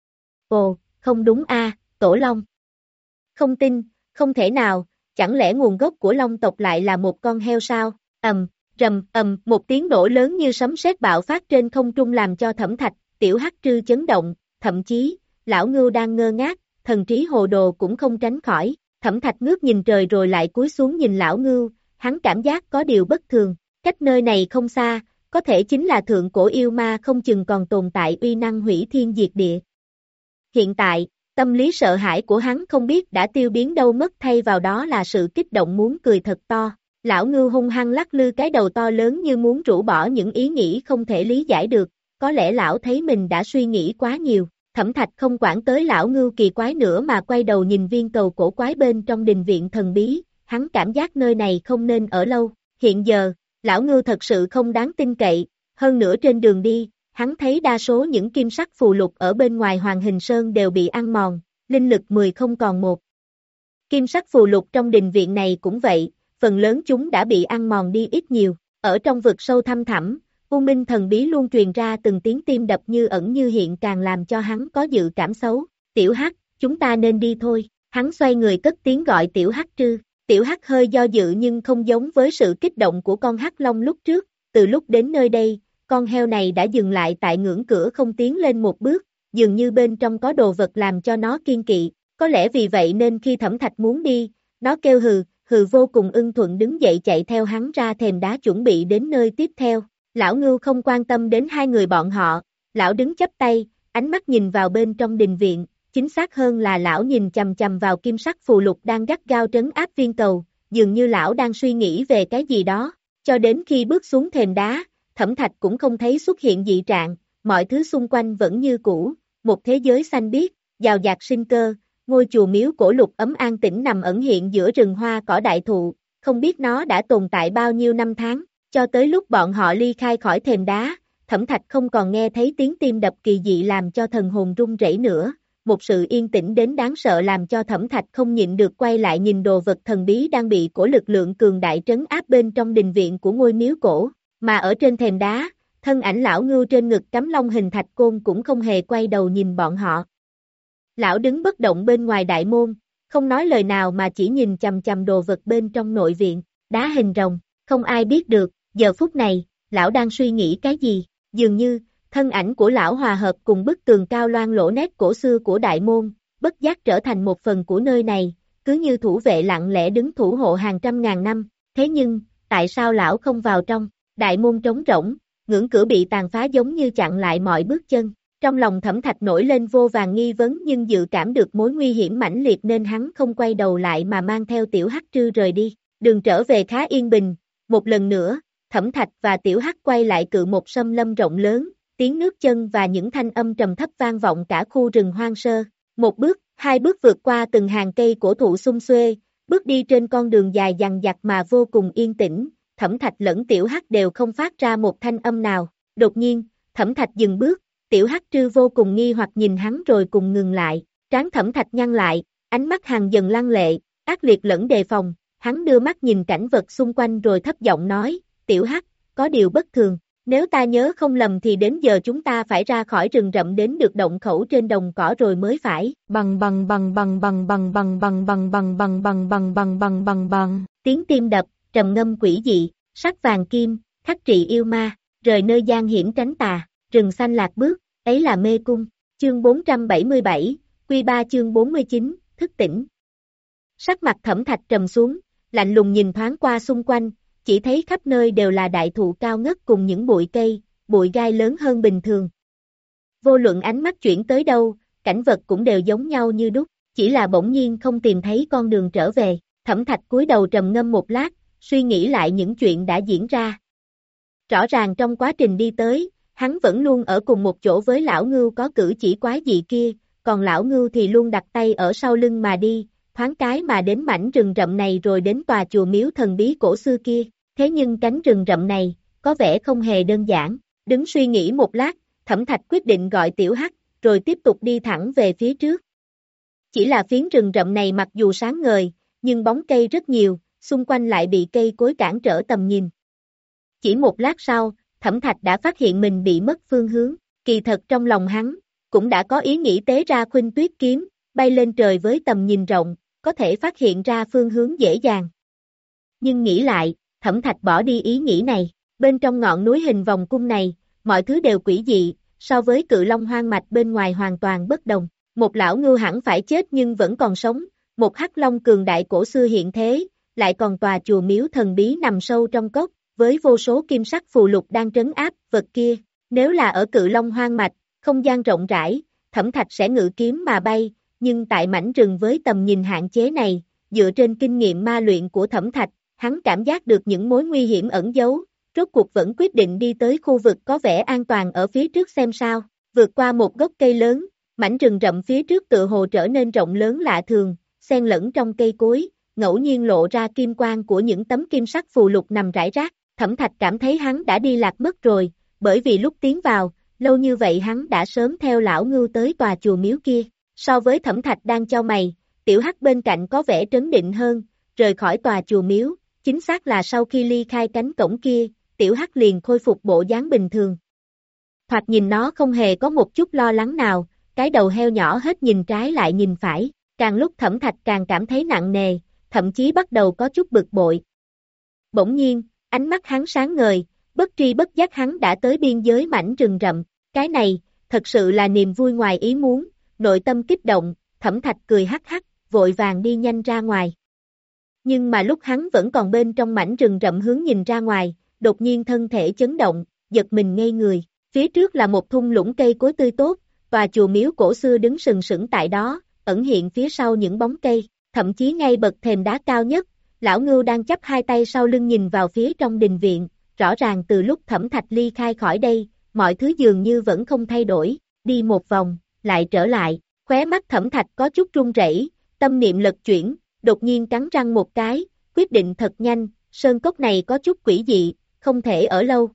Ồ, không đúng a, à, Tổ Long. Không tin, không thể nào, chẳng lẽ nguồn gốc của Long tộc lại là một con heo sao? Ầm, rầm, ầm, một tiếng nổ lớn như sấm sét bạo phát trên không trung làm cho Thẩm Thạch, Tiểu Hắc Trư chấn động, thậm chí, lão Ngưu đang ngơ ngác, thần trí hồ đồ cũng không tránh khỏi. Thẩm Thạch ngước nhìn trời rồi lại cúi xuống nhìn lão Ngưu, hắn cảm giác có điều bất thường, cách nơi này không xa, có thể chính là thượng cổ yêu ma không chừng còn tồn tại uy năng hủy thiên diệt địa. Hiện tại, tâm lý sợ hãi của hắn không biết đã tiêu biến đâu mất thay vào đó là sự kích động muốn cười thật to. Lão Ngưu hung hăng lắc lư cái đầu to lớn như muốn rũ bỏ những ý nghĩ không thể lý giải được, có lẽ lão thấy mình đã suy nghĩ quá nhiều. Thẩm Thạch không quản tới lão Ngưu kỳ quái nữa mà quay đầu nhìn viên cầu cổ quái bên trong đình viện thần bí, hắn cảm giác nơi này không nên ở lâu. Hiện giờ, lão Ngưu thật sự không đáng tin cậy, hơn nữa trên đường đi, hắn thấy đa số những kim sắc phù lục ở bên ngoài Hoàng Hình Sơn đều bị ăn mòn, linh lực mười không còn một. Kim sắc phù lục trong đình viện này cũng vậy, phần lớn chúng đã bị ăn mòn đi ít nhiều, ở trong vực sâu thăm thẳm. U minh thần bí luôn truyền ra từng tiếng tim đập như ẩn như hiện càng làm cho hắn có dự cảm xấu. Tiểu Hắc, chúng ta nên đi thôi. Hắn xoay người cất tiếng gọi Tiểu Hắc Trư. Tiểu Hắc hơi do dự nhưng không giống với sự kích động của con Hắc Long lúc trước. Từ lúc đến nơi đây, con heo này đã dừng lại tại ngưỡng cửa không tiến lên một bước, dường như bên trong có đồ vật làm cho nó kiên kỵ. Có lẽ vì vậy nên khi Thẩm Thạch muốn đi, nó kêu hừ, hừ vô cùng ưng thuận đứng dậy chạy theo hắn ra thềm đá chuẩn bị đến nơi tiếp theo. Lão Ngưu không quan tâm đến hai người bọn họ, lão đứng chắp tay, ánh mắt nhìn vào bên trong đình viện, chính xác hơn là lão nhìn chằm chằm vào kim sắc phù lục đang gắt gao trấn áp viên cầu, dường như lão đang suy nghĩ về cái gì đó, cho đến khi bước xuống thềm đá, Thẩm Thạch cũng không thấy xuất hiện dị trạng, mọi thứ xung quanh vẫn như cũ, một thế giới xanh biếc, giàu dạt sinh cơ, ngôi chùa miếu cổ lục ấm an tĩnh nằm ẩn hiện giữa rừng hoa cỏ đại thụ, không biết nó đã tồn tại bao nhiêu năm tháng, cho tới lúc bọn họ ly khai khỏi thềm đá, Thẩm Thạch không còn nghe thấy tiếng tim đập kỳ dị làm cho thần hồn run rẩy nữa, một sự yên tĩnh đến đáng sợ làm cho Thẩm Thạch không nhịn được quay lại nhìn đồ vật thần bí đang bị cổ lực lượng cường đại trấn áp bên trong đình viện của ngôi miếu cổ, mà ở trên thềm đá, thân ảnh lão ngưu trên ngực cắm long hình thạch côn cũng không hề quay đầu nhìn bọn họ. Lão đứng bất động bên ngoài đại môn, không nói lời nào mà chỉ nhìn chằm chằm đồ vật bên trong nội viện, đá hình rồng, không ai biết được, giờ phút này, lão đang suy nghĩ cái gì, dường như, thân ảnh của lão hòa hợp cùng bức tường cao loang lỗ nét cổ xưa của đại môn, bất giác trở thành một phần của nơi này, cứ như thủ vệ lặng lẽ đứng thủ hộ hàng trăm ngàn năm, thế nhưng, tại sao lão không vào trong, đại môn trống rỗng, ngưỡng cửa bị tàn phá giống như chặn lại mọi bước chân. Trong lòng Thẩm Thạch nổi lên vô vàn nghi vấn nhưng dự cảm được mối nguy hiểm mãnh liệt nên hắn không quay đầu lại mà mang theo Tiểu Hắc Trư rời đi. Đường trở về khá yên bình, một lần nữa, Thẩm Thạch và Tiểu Hắc quay lại cự một xâm lâm rộng lớn, tiếng nước chân và những thanh âm trầm thấp vang vọng cả khu rừng hoang sơ. Một bước, hai bước vượt qua từng hàng cây cổ thụ sum xuê, bước đi trên con đường dài dằng dặc mà vô cùng yên tĩnh, Thẩm Thạch lẫn Tiểu Hắc đều không phát ra một thanh âm nào. Đột nhiên, Thẩm Thạch dừng bước. Tiểu Hắc Trư vô cùng nghi hoặc nhìn hắn rồi cùng ngừng lại, trán Thẩm Thạch nhăn lại, ánh mắt Hàn dần lăng lệ, ác liệt lẫn đề phòng, hắn đưa mắt nhìn cảnh vật xung quanh rồi thấp giọng nói, Tiểu Hắc, có điều bất thường, nếu ta nhớ không lầm thì đến giờ chúng ta phải ra khỏi rừng rậm đến được động khẩu trên đồng cỏ rồi mới phải, bằng bằng bằng bằng bằng bằng bằng bằng bằng bằng bằng bằng bằng bằng bằng bằng bằng, tiếng tim đập, trầm ngâm quỷ dị, sắc vàng kim, khắc trị yêu ma, rời nơi gian hiểm tránh tà. Rừng xanh lạc bước, ấy là mê cung, chương bốn trăm bảy mươi bảy, quy ba chương bốn mươi chín, thức tỉnh. Sắc mặt Thẩm Thạch trầm xuống, lạnh lùng nhìn thoáng qua xung quanh, chỉ thấy khắp nơi đều là đại thụ cao ngất cùng những bụi cây, bụi gai lớn hơn bình thường. Vô luận ánh mắt chuyển tới đâu, cảnh vật cũng đều giống nhau như đúc, chỉ là bỗng nhiên không tìm thấy con đường trở về, Thẩm Thạch cúi đầu trầm ngâm một lát, suy nghĩ lại những chuyện đã diễn ra. Rõ ràng trong quá trình đi tới, hắn vẫn luôn ở cùng một chỗ với lão ngưu có cử chỉ quái dị kia, còn lão ngưu thì luôn đặt tay ở sau lưng mà đi, thoáng cái mà đến mảnh rừng rậm này rồi đến tòa chùa miếu thần bí cổ xưa kia, thế nhưng cánh rừng rậm này, có vẻ không hề đơn giản, đứng suy nghĩ một lát, Thẩm Thạch quyết định gọi Tiểu Hắc, rồi tiếp tục đi thẳng về phía trước. Chỉ là phiến rừng rậm này mặc dù sáng ngời, nhưng bóng cây rất nhiều, xung quanh lại bị cây cối cản trở tầm nhìn. Chỉ một lát sau, Thẩm Thạch đã phát hiện mình bị mất phương hướng, kỳ thật trong lòng hắn, cũng đã có ý nghĩ tế ra Khuynh Tuyết kiếm, bay lên trời với tầm nhìn rộng, có thể phát hiện ra phương hướng dễ dàng. Nhưng nghĩ lại, Thẩm Thạch bỏ đi ý nghĩ này, bên trong ngọn núi hình vòng cung này, mọi thứ đều quỷ dị, so với cự long hoang mạch bên ngoài hoàn toàn bất đồng, một lão ngưu hẳn phải chết nhưng vẫn còn sống, một hắc long cường đại cổ xưa hiện thế, lại còn tòa chùa miếu thần bí nằm sâu trong cốc, với vô số kim sắc phù lục đang trấn áp vật kia, nếu là ở cự long hoang mạch, không gian rộng rãi, Thẩm Thạch sẽ ngự kiếm mà bay, nhưng tại mảnh rừng với tầm nhìn hạn chế này, dựa trên kinh nghiệm ma luyện của Thẩm Thạch, hắn cảm giác được những mối nguy hiểm ẩn giấu, rốt cuộc vẫn quyết định đi tới khu vực có vẻ an toàn ở phía trước xem sao, vượt qua một gốc cây lớn, mảnh rừng rậm phía trước tựa hồ trở nên rộng lớn lạ thường, xen lẫn trong cây cối, ngẫu nhiên lộ ra kim quang của những tấm kim sắc phù lục nằm rải rác. Thẩm Thạch cảm thấy hắn đã đi lạc mất rồi, bởi vì lúc tiến vào, lâu như vậy hắn đã sớm theo lão ngưu tới tòa chùa miếu kia. So với Thẩm Thạch đang chau mày, Tiểu Hắc bên cạnh có vẻ trấn định hơn, rời khỏi tòa chùa miếu, chính xác là sau khi ly khai cánh cổng kia, Tiểu Hắc liền khôi phục bộ dáng bình thường. Thoạt nhìn nó không hề có một chút lo lắng nào, cái đầu heo nhỏ hết nhìn trái lại nhìn phải, càng lúc Thẩm Thạch càng cảm thấy nặng nề, thậm chí bắt đầu có chút bực bội. Bỗng nhiên, ánh mắt hắn sáng ngời, bất tri bất giác hắn đã tới biên giới mảnh rừng rậm, cái này, thật sự là niềm vui ngoài ý muốn, nội tâm kích động, Thẩm Thạch cười hắc hắc, vội vàng đi nhanh ra ngoài. Nhưng mà lúc hắn vẫn còn bên trong mảnh rừng rậm hướng nhìn ra ngoài, đột nhiên thân thể chấn động, giật mình ngây người, phía trước là một thung lũng cây cối tươi tốt, tòa chùa miếu cổ xưa đứng sừng sững tại đó, ẩn hiện phía sau những bóng cây, thậm chí ngay bậc thềm đá cao nhất, lão ngưu đang chắp hai tay sau lưng nhìn vào phía trong đình viện, rõ ràng từ lúc Thẩm Thạch ly khai khỏi đây, mọi thứ dường như vẫn không thay đổi, đi một vòng, lại trở lại, khóe mắt Thẩm Thạch có chút run rẩy, tâm niệm lật chuyển, đột nhiên cắn răng một cái, quyết định thật nhanh, sơn cốc này có chút quỷ dị, không thể ở lâu.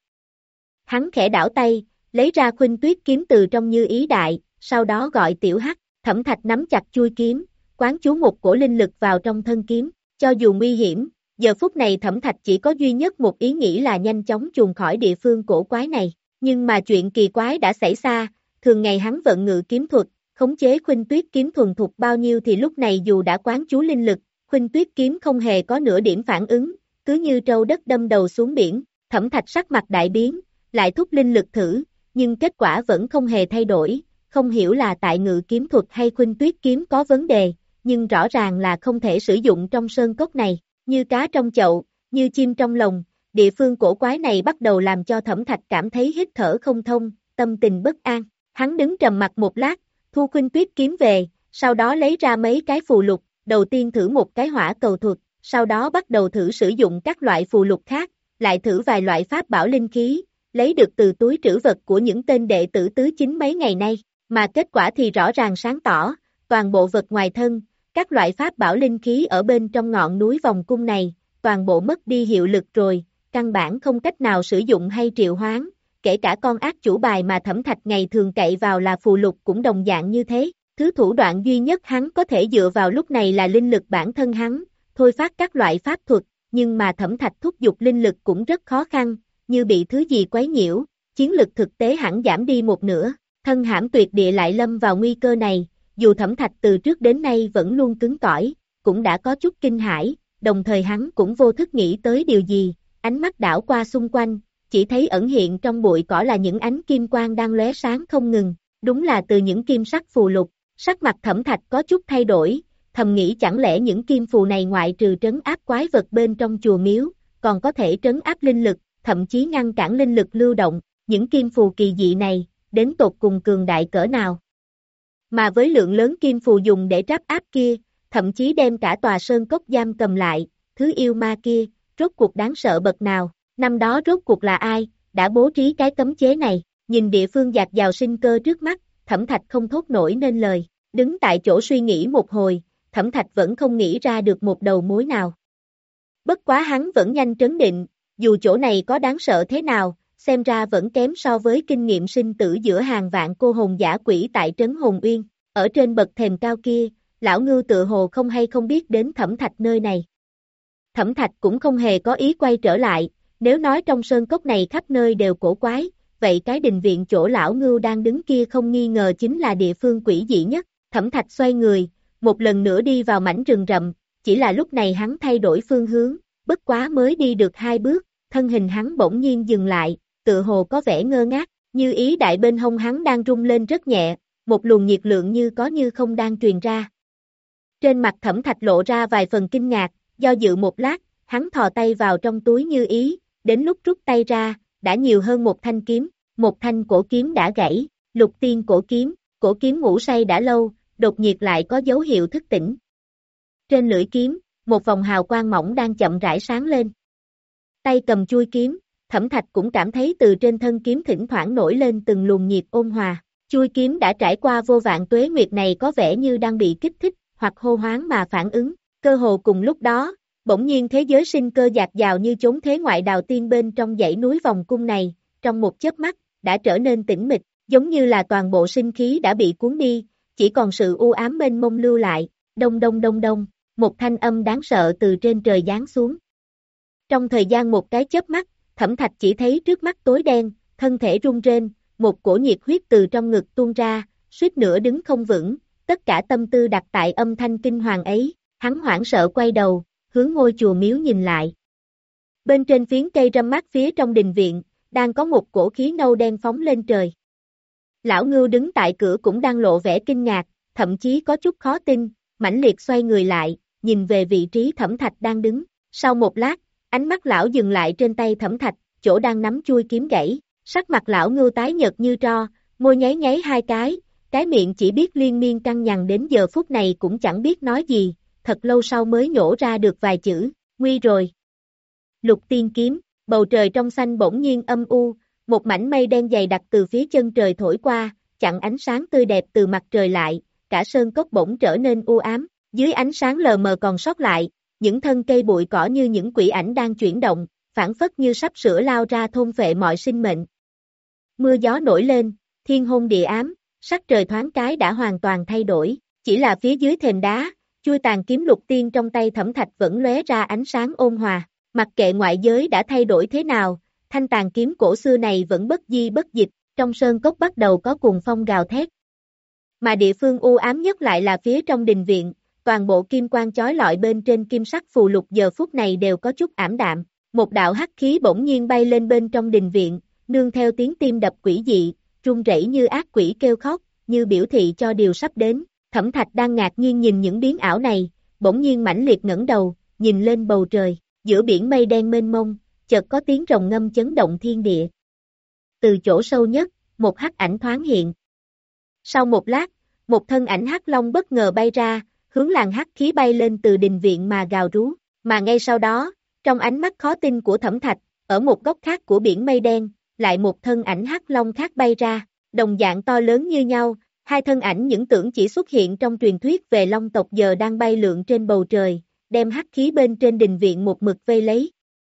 Hắn khẽ đảo tay, lấy ra Khuynh Tuyết kiếm từ trong như ý đại, sau đó gọi Tiểu Hắc, Thẩm Thạch nắm chặt chuôi kiếm, quán chú một cổ linh lực vào trong thân kiếm, cho dù nguy hiểm, giờ phút này Thẩm Thạch chỉ có duy nhất một ý nghĩ là nhanh chóng chuồn khỏi địa phương cổ quái này, nhưng mà chuyện kỳ quái đã xảy ra, thường ngày hắn vận ngự kiếm thuật, khống chế Khuynh Tuyết kiếm thuần thục bao nhiêu thì lúc này dù đã quán chú linh lực, Khuynh Tuyết kiếm không hề có nửa điểm phản ứng, cứ như trâu đất đâm đầu xuống biển, Thẩm Thạch sắc mặt đại biến, lại thúc linh lực thử, nhưng kết quả vẫn không hề thay đổi, không hiểu là tại ngự kiếm thuật hay Khuynh Tuyết kiếm có vấn đề, nhưng rõ ràng là không thể sử dụng trong sơn cốc này, như cá trong chậu, như chim trong lồng, địa phương cổ quái này bắt đầu làm cho Thẩm Thạch cảm thấy hít thở không thông, tâm tình bất an, hắn đứng trầm mặt một lát, thu Khuynh Tuyết kiếm về, sau đó lấy ra mấy cái phù lục, đầu tiên thử một cái hỏa cầu thuật, sau đó bắt đầu thử sử dụng các loại phù lục khác, lại thử vài loại pháp bảo linh khí, lấy được từ túi trữ vật của những tên đệ tử tứ chính mấy ngày nay, mà kết quả thì rõ ràng sáng tỏ, toàn bộ vật ngoài thân, các loại pháp bảo linh khí ở bên trong ngọn núi vòng cung này, toàn bộ mất đi hiệu lực rồi, căn bản không cách nào sử dụng hay triệu hoán, kể cả con ác chủ bài mà Thẩm Thạch ngày thường cậy vào là phù lục cũng đồng dạng như thế, thứ thủ đoạn duy nhất hắn có thể dựa vào lúc này là linh lực bản thân hắn, thôi phát các loại pháp thuật, nhưng mà Thẩm Thạch thúc giục linh lực cũng rất khó khăn, như bị thứ gì quấy nhiễu, chiến lực thực tế hẳn giảm đi một nửa, thân hãm tuyệt địa lại lâm vào nguy cơ này, dù Thẩm Thạch từ trước đến nay vẫn luôn cứng cỏi, cũng đã có chút kinh hãi, đồng thời hắn cũng vô thức nghĩ tới điều gì, ánh mắt đảo qua xung quanh, chỉ thấy ẩn hiện trong bụi cỏ là những ánh kim quang đang lóe sáng không ngừng, đúng là từ những kim sắc phù lục, sắc mặt Thẩm Thạch có chút thay đổi, thầm nghĩ chẳng lẽ những kim phù này ngoại trừ trấn áp quái vật bên trong chùa miếu, còn có thể trấn áp linh lực, thậm chí ngăn cản linh lực lưu động, những kim phù kỳ dị này, đến tột cùng cường đại cỡ nào. Mà với lượng lớn kim phù dùng để tráp áp kia, thậm chí đem cả tòa sơn cốc giam cầm lại, thứ yêu ma kia, rốt cuộc đáng sợ bậc nào, năm đó rốt cuộc là ai, đã bố trí cái cấm chế này, nhìn địa phương dạt dào sinh cơ trước mắt, Thẩm Thạch không thốt nổi nên lời, đứng tại chỗ suy nghĩ một hồi, Thẩm Thạch vẫn không nghĩ ra được một đầu mối nào. Bất quá hắn vẫn nhanh trấn định, dù chỗ này có đáng sợ thế nào, xem ra vẫn kém so với kinh nghiệm sinh tử giữa hàng vạn cô hồn dã quỷ tại trấn Hồn Uyên, ở trên bậc thềm cao kia, lão ngưu tự hồ không hay không biết đến Thẩm Thạch nơi này. Thẩm Thạch cũng không hề có ý quay trở lại, nếu nói trong sơn cốc này khắp nơi đều cổ quái, vậy cái đình viện chỗ lão ngưu đang đứng kia không nghi ngờ chính là địa phương quỷ dị nhất, Thẩm Thạch xoay người, một lần nữa đi vào mảnh rừng rậm, chỉ là lúc này hắn thay đổi phương hướng, bất quá mới đi được hai bước, thân hình hắn bỗng nhiên dừng lại, tự hồ có vẻ ngơ ngác, như ý đại bên hông hắn đang rung lên rất nhẹ, một luồng nhiệt lượng như có như không đang truyền ra. Trên mặt Thẩm Thạch lộ ra vài phần kinh ngạc, do dự một lát, hắn thò tay vào trong túi như ý, đến lúc rút tay ra, đã nhiều hơn một thanh kiếm, một thanh cổ kiếm đã gãy, Lục Tiên cổ kiếm, cổ kiếm ngủ say đã lâu, đột nhiệt lại có dấu hiệu thức tỉnh. Trên lưỡi kiếm, một vòng hào quang mỏng đang chậm rãi sáng lên. Tay cầm chuôi kiếm, Thẩm Thạch cũng cảm thấy từ trên thân kiếm thỉnh thoảng nổi lên từng luồng nhiệt ôn hòa. Chuôi kiếm đã trải qua vô vạn tuế nguyệt này có vẻ như đang bị kích thích, hoặc hô hoáng mà phản ứng. Cơ hồ cùng lúc đó, bỗng nhiên thế giới sinh cơ dạt dào như chốn thế ngoại đào tiên bên trong dãy núi vòng cung này, trong một chớp mắt, đã trở nên tĩnh mịch, giống như là toàn bộ sinh khí đã bị cuốn đi, chỉ còn sự u ám mênh mông lưu lại, đông đông đông đông, một thanh âm đáng sợ từ trên trời giáng xuống. Trong thời gian một cái chớp mắt, Thẩm Thạch chỉ thấy trước mắt tối đen, thân thể rung rên, một cổ nhiệt huyết từ trong ngực tuôn ra, suýt nữa đứng không vững, tất cả tâm tư đặt tại âm thanh kinh hoàng ấy, hắn hoảng sợ quay đầu, hướng ngôi chùa miếu nhìn lại. Bên trên phiến cây râm mát phía trong đình viện, đang có một cổ khí nâu đen phóng lên trời. Lão Ngưu đứng tại cửa cũng đang lộ vẻ kinh ngạc, thậm chí có chút khó tin, mãnh liệt xoay người lại, nhìn về vị trí Thẩm Thạch đang đứng. Sau một lát, ánh mắt lão dừng lại trên tay Thẩm Thạch, chỗ đang nắm chuôi kiếm gãy. Sắc mặt lão Ngưu tái nhợt như tro, môi nháy nháy hai cái, cái miệng chỉ biết liên miên căng nhằn đến giờ phút này cũng chẳng biết nói gì, thật lâu sau mới nhổ ra được vài chữ, nguy rồi. Lục Tiên kiếm, bầu trời trong xanh bỗng nhiên âm u, một mảnh mây đen dày đặc từ phía chân trời thổi qua, chặn ánh sáng tươi đẹp từ mặt trời lại, cả sơn cốc bỗng trở nên u ám, dưới ánh sáng lờ mờ còn sót lại, những thân cây bụi cỏ như những quỷ ảnh đang chuyển động, phảng phất như sắp sửa lao ra thôn phệ mọi sinh mệnh. Mưa gió nổi lên, thiên hôn địa ám, sắc trời thoáng cái đã hoàn toàn thay đổi, chỉ là phía dưới thềm đá, chuôi tàn kiếm lục tiên trong tay Thẩm Thạch vẫn lóe ra ánh sáng ôn hòa, mặc kệ ngoại giới đã thay đổi thế nào, thanh tàn kiếm cổ xưa này vẫn bất di bất dịch, trong sơn cốc bắt đầu có cuồng phong gào thét. Mà địa phương u ám nhất lại là phía trong đình viện, toàn bộ kim quang chói lọi bên trên kim sắc phù lục giờ phút này đều có chút ảm đạm, một đạo hắc khí bỗng nhiên bay lên bên trong đình viện, nương theo tiếng tim đập quỷ dị, run rẩy như ác quỷ kêu khóc, như biểu thị cho điều sắp đến. Thẩm Thạch đang ngạc nhiên nhìn những biến ảo này, bỗng nhiên mãnh liệt ngẩng đầu, nhìn lên bầu trời, giữa biển mây đen mênh mông, chợt có tiếng rồng ngâm chấn động thiên địa. Từ chỗ sâu nhất, một hắc ảnh thoáng hiện. Sau một lát, một thân ảnh hắc long bất ngờ bay ra, hướng làn hắc khí bay lên từ đình viện mà gào rú, mà ngay sau đó, trong ánh mắt khó tin của Thẩm Thạch, ở một góc khác của biển mây đen, lại một thân ảnh hắc long khác bay ra, đồng dạng to lớn như nhau. Hai thân ảnh những tưởng chỉ xuất hiện trong truyền thuyết về long tộc giờ đang bay lượn trên bầu trời, đem hắc khí bên trên đình viện một mực vây lấy.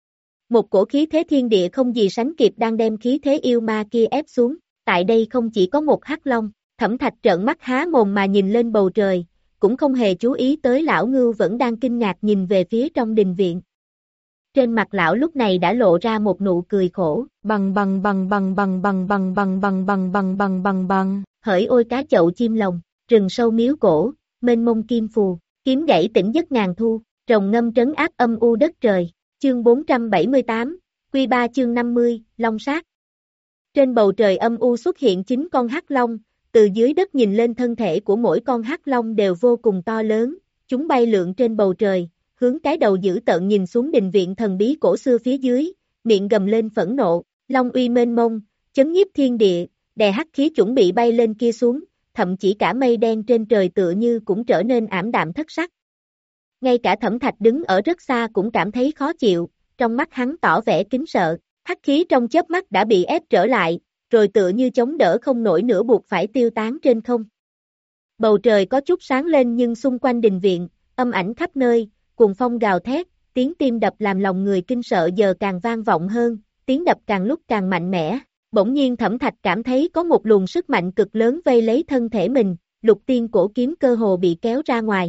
Một cổ khí thế thiên địa không gì sánh kịp đang đem khí thế yêu ma kia ép xuống, tại đây không chỉ có một hắc long, Thẩm Thạch trợn mắt há mồm mà nhìn lên bầu trời, cũng không hề chú ý tới lão ngưu vẫn đang kinh ngạc nhìn về phía trong đình viện. Trên mặt lão lúc này đã lộ ra một nụ cười khổ, bằng bằng bằng bằng bằng bằng bằng bằng bằng bằng bằng bằng bằng bằng, hỡi ôi cá chậu chim lồng, rừng sâu miếu cổ, mênh mông kim phù, kiếm gãy tỉnh giấc ngàn thu, rồng ngâm trấn áp âm u đất trời, chương bốn trăm bảy mươi tám, Quy ba chương năm mươi, Long sát. Trên bầu trời âm u xuất hiện chín con hắc long, từ dưới đất nhìn lên thân thể của mỗi con hắc long đều vô cùng to lớn, chúng bay lượn trên bầu trời, hướng cái đầu dữ tợn nhìn xuống đình viện thần bí cổ xưa phía dưới, miệng gầm lên phẫn nộ, long uy mênh mông, chấn nhiếp thiên địa, đè hắc khí chuẩn bị bay lên kia xuống, thậm chí cả mây đen trên trời tựa như cũng trở nên ảm đạm thất sắc. Ngay cả Thẩm Thạch đứng ở rất xa cũng cảm thấy khó chịu, trong mắt hắn tỏ vẻ kính sợ, hắc khí trong chớp mắt đã bị ép trở lại, rồi tựa như chống đỡ không nổi nữa buộc phải tiêu tán trên không. Bầu trời có chút sáng lên nhưng xung quanh đình viện, âm ảnh khắp nơi, cuồng phong gào thét, tiếng tim đập làm lòng người kinh sợ giờ càng vang vọng hơn, tiếng đập càng lúc càng mạnh mẽ. Bỗng nhiên Thẩm Thạch cảm thấy có một luồng sức mạnh cực lớn vây lấy thân thể mình, lục tiên cổ kiếm cơ hồ bị kéo ra ngoài.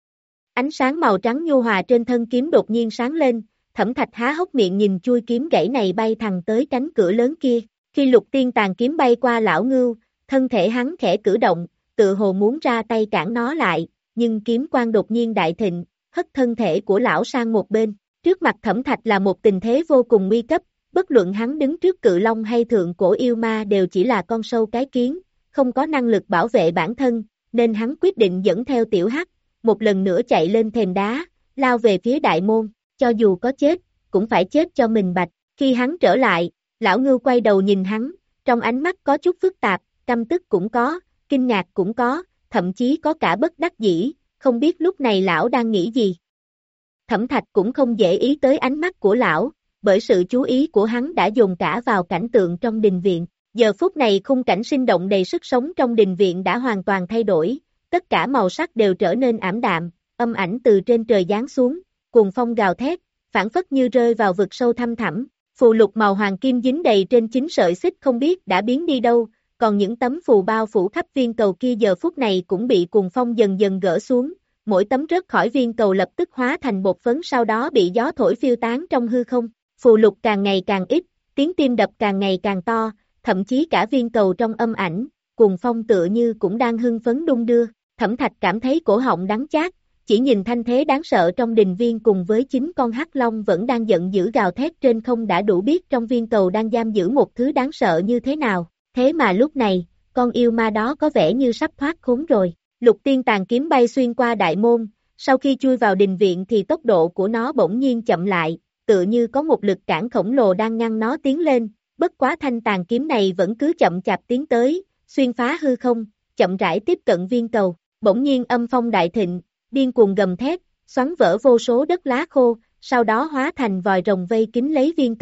Ánh sáng màu trắng nhu hòa trên thân kiếm đột nhiên sáng lên, Thẩm Thạch há hốc miệng nhìn chui kiếm gãy này bay thẳng tới cánh cửa lớn kia. Khi lục tiên tàn kiếm bay qua lão ngưu, thân thể hắn khẽ cử động, tự hồ muốn ra tay cản nó lại, nhưng kiếm quang đột nhiên đại thịnh, hất thân thể của lão sang một bên. Trước mặt Thẩm Thạch là một tình thế vô cùng nguy cấp. Bất luận hắn đứng trước cự long hay thượng cổ yêu ma đều chỉ là con sâu cái kiến, không có năng lực bảo vệ bản thân, nên hắn quyết định dẫn theo tiểu hắc, một lần nữa chạy lên thềm đá, lao về phía đại môn, cho dù có chết, cũng phải chết cho mình bạch. Khi hắn trở lại, lão ngưu quay đầu nhìn hắn, trong ánh mắt có chút phức tạp, căm tức cũng có, kinh ngạc cũng có, thậm chí có cả bất đắc dĩ, không biết lúc này lão đang nghĩ gì. Thẩm Thạch cũng không để ý tới ánh mắt của lão, bởi sự chú ý của hắn đã dồn cả vào cảnh tượng trong đình viện. Giờ phút này khung cảnh sinh động đầy sức sống trong đình viện đã hoàn toàn thay đổi, tất cả màu sắc đều trở nên ảm đạm, âm ảnh từ trên trời giáng xuống, cuồng phong gào thét, phảng phất như rơi vào vực sâu thăm thẳm, phù lục màu hoàng kim dính đầy trên chín sợi xích không biết đã biến đi đâu, còn những tấm phù bao phủ khắp viên cầu kia giờ phút này cũng bị cuồng phong dần dần gỡ xuống, mỗi tấm rớt khỏi viên cầu lập tức hóa thành bột phấn sau đó bị gió thổi phiêu tán trong hư không. Phù lục càng ngày càng ít, tiếng tim đập càng ngày càng to, thậm chí cả viên cầu trong âm ảnh, cuồng phong tựa như cũng đang hưng phấn đung đưa. Thẩm Thạch cảm thấy cổ họng đắng chát, chỉ nhìn thanh thế đáng sợ trong đình viên cùng với chín con hắc long vẫn đang giận dữ gào thét trên không đã đủ biết trong viên cầu đang giam giữ một thứ đáng sợ như thế nào. Thế mà lúc này, con yêu ma đó có vẻ như sắp thoát khốn rồi. Lục tiên tàn kiếm bay xuyên qua đại môn, sau khi chui vào đình viện thì tốc độ của nó bỗng nhiên chậm lại, tựa như có một lực cản khổng lồ đang ngăn nó tiến lên, bất quá thanh tàn kiếm này vẫn cứ chậm chạp tiến tới, xuyên phá hư không, chậm rãi tiếp cận viên cầu, bỗng nhiên âm phong đại thịnh, điên cuồng gầm thét, xoắn vỡ vô số đất lá khô, sau đó hóa thành vòi rồng vây kín lấy viên cầu,